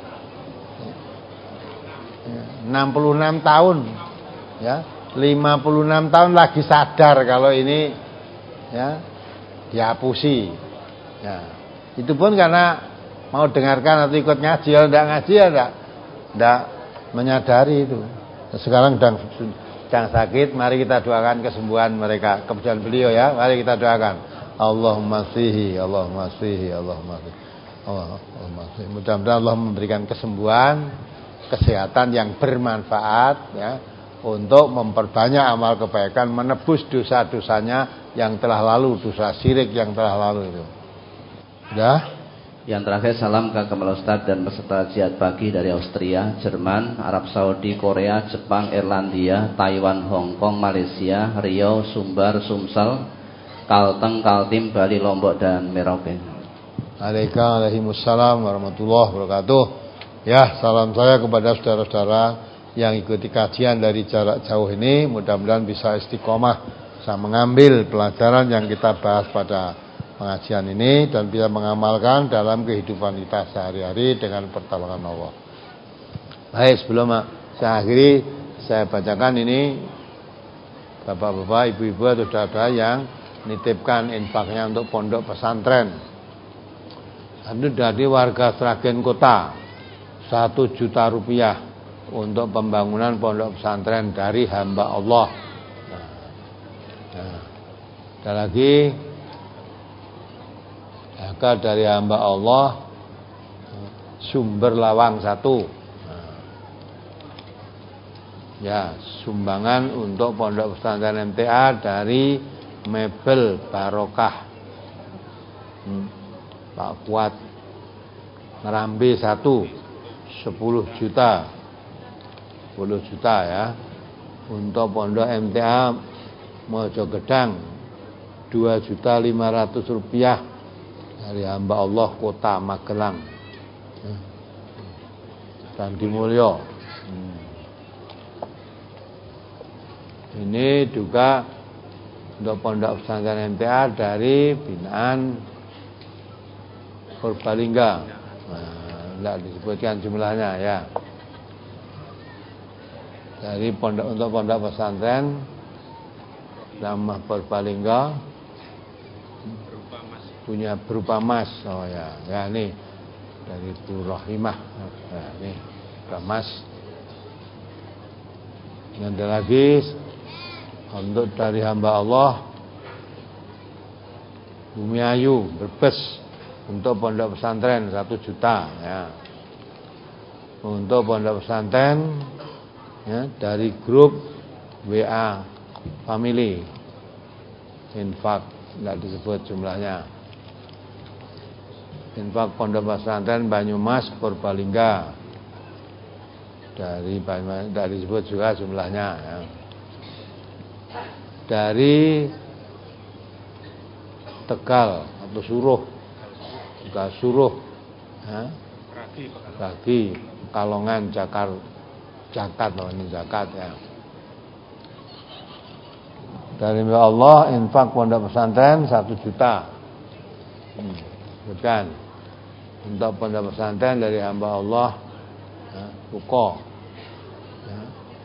enam puluh enam tahun ya, lima puluh enam tahun lagi sadar kalau ini ya dihapusi ya. Itu pun karena mau dengarkan atau ikut ngaji. Kalau tidak ngaji ya tidak tidak menyadari itu. Sekarang sedang sedang sakit, mari kita doakan kesembuhan mereka, kebetulan beliau ya, mari kita doakan. Allahumma sihi, Allahumma sihi, Allahumma sihi, Allahumma sihi. Mudah-mudahan Allah memberikan kesembuhan, kesehatan yang bermanfaat ya, untuk memperbanyak amal kebaikan, menebus dosa-dosanya yang telah lalu, dosa syirik yang telah lalu itu. Sudah? Yang terakhir salam ke Kemal Ustadz dan peserta jihad pagi dari Austria, Jerman, Arab Saudi, Korea, Jepang, Irlandia, Taiwan, Hong Kong, Malaysia, Riau, Sumbar, Sumsel, Kalteng, Kaltim, Bali, Lombok dan Merauke. Waalaikumsalam warahmatullahi wabarakatuh. Ya, salam saya kepada saudara-saudara yang ikuti kajian dari jarak jauh ini. Mudah-mudahan bisa istiqomah, bisa mengambil pelajaran yang kita bahas pada pengajian ini dan bisa mengamalkan dalam kehidupan kita sehari-hari dengan pertolongan Allah. Baik, sebelum saya akhiri, saya bacakan ini bapak-bapak, ibu-ibu atau saudara yang nitipkan infaknya untuk pondok pesantren. Itu dari warga Sragen Kota, satu juta rupiah untuk pembangunan pondok pesantren dari hamba Allah. Nah, nah, ada lagi zakat dari hamba Allah Sumber Lawang satu. Nah, ya, sumbangan untuk pondok pesantren M T A dari Mebel Barokah. Hmm, Pak Kuat Ngerambe satu. sepuluh juta sepuluh juta ya, untuk pondok M T A Mojogedang dua juta lima ratus rupiah dari hamba Allah Kota Magelang dan Dimulyo. hmm. Ini juga untuk pondok pesantren M T A dari binaan Purbalingga. Nah, tidak disebutkan jumlahnya ya. Dari pondok untuk pondok pesantren nama Purbalingga punya berupa emas. Oh ya, ya ini dari Bu Rahimah. Nah, ini Mas. Yang ada lagi untuk dari hamba Allah Bumi Ayu Brebes untuk pondok pesantren satu juta ya. Untuk pondok pesantren ya, dari grup W A Family infak tidak disebut jumlahnya. Infak pondok pesantren Banyumas Purbalingga dari Banyumas tidak disebut juga jumlahnya ya. Dari Tegal atau Suruh Tegal Suruh ya. Bagi Kalongan Jakar Jakat loh ini zakat ya. Dari Allah infak pondok pesantren satu juta. Hmm, bukan. Untuk pondok pesantren dari hamba Allah ya, Buko ya.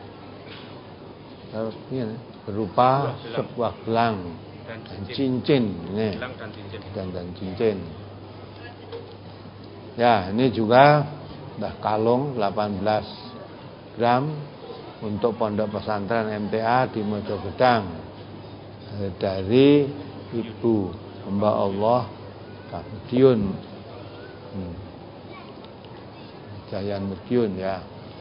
Terus ini berupa sebuah gelang dan cincin ini dan dan cincin. Ya, ini juga dah kalung delapan belas gram untuk pondok pesantren M T A di Mojogedang dari Ibu hamba Allah Madiun hmm. Jayan Madiun ya.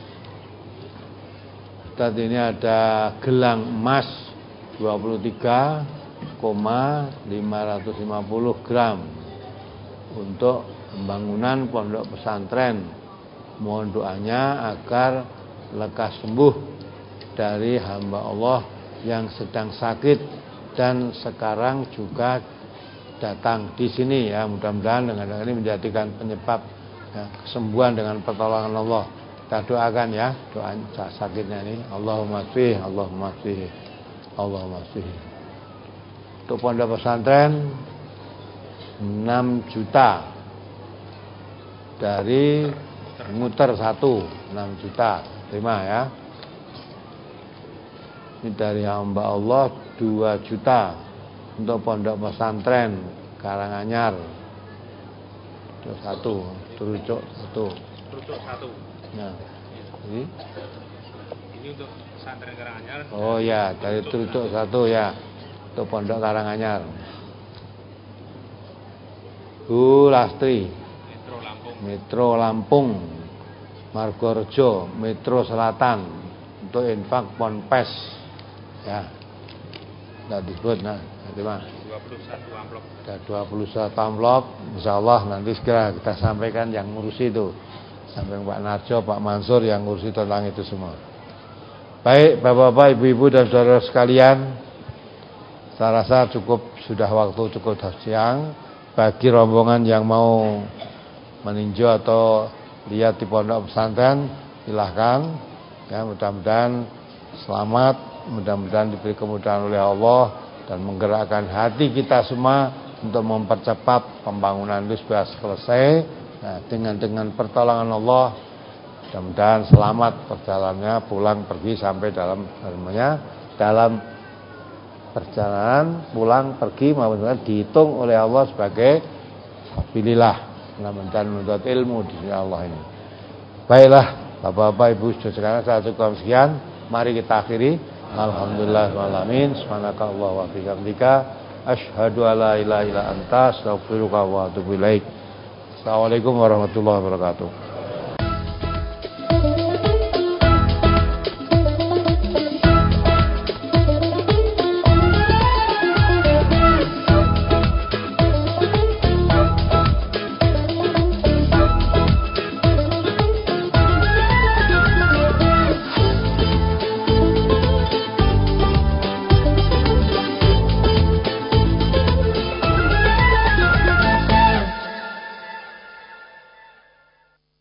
Saat ini ada gelang emas dua puluh tiga koma lima lima nol gram untuk pembangunan pondok pesantren. Mohon doanya agar lekas sembuh dari hamba Allah yang sedang sakit dan sekarang juga datang di sini ya. Mudah-mudahan dengan ini menjadikan penyebab ya, kesembuhan dengan pertolongan Allah. Kita doakan ya doa sakitnya ini. Allahumma shfi, Allahumma shfi, Allahumma shfi. Untuk pondok pesantren enam juta dari muter satu enam juta terima ya. Ini dari hamba Allah dua juta untuk pondok pesantren Karanganyar satu terucuk satu terucuk satu nah ini ini untuk pesantren Karanganyar. Oh ya dari terucuk satu ya untuk pondok Karanganyar. Bu Lastri Metro Lampung Metro Lampung Margorejo Metro Selatan untuk infak Ponpes ya. Tidak disebut nah, terima. dua puluh satu amplop. Ada dua puluh satu amplop. Insyaallah nanti segera kita sampaikan yang ngurusi itu. Sampai Pak Narjo, Pak Mansur yang ngurusi tentang itu semua. Baik, Bapak-bapak, Ibu-ibu dan saudara sekalian, saya rasa cukup sudah waktu cukup siang bagi rombongan yang mau meninjau atau lihat di pondok pesantren silahkan ya, mudah-mudahan selamat, mudah-mudahan diberi kemudahan oleh Allah dan menggerakkan hati kita semua untuk mempercepat pembangunan itu supaya selesai nah, dengan dengan pertolongan Allah. Mudah-mudahan selamat perjalanannya pulang pergi sampai dalam namanya dalam perjalanan pulang pergi maupun dihitung oleh Allah sebagai sabilillah dan menuntut ilmu di sini Allah ini. Baiklah, Bapak-bapak, Ibu, saudara saya cukup sekian. Mari kita akhiri. Alhamdulillah wal alamin. Subhanakallah wa bihamdika asyhadu alla ilaha illa anta astaghfiruka wa atubu ilaik. Assalamualaikum warahmatullahi wabarakatuh.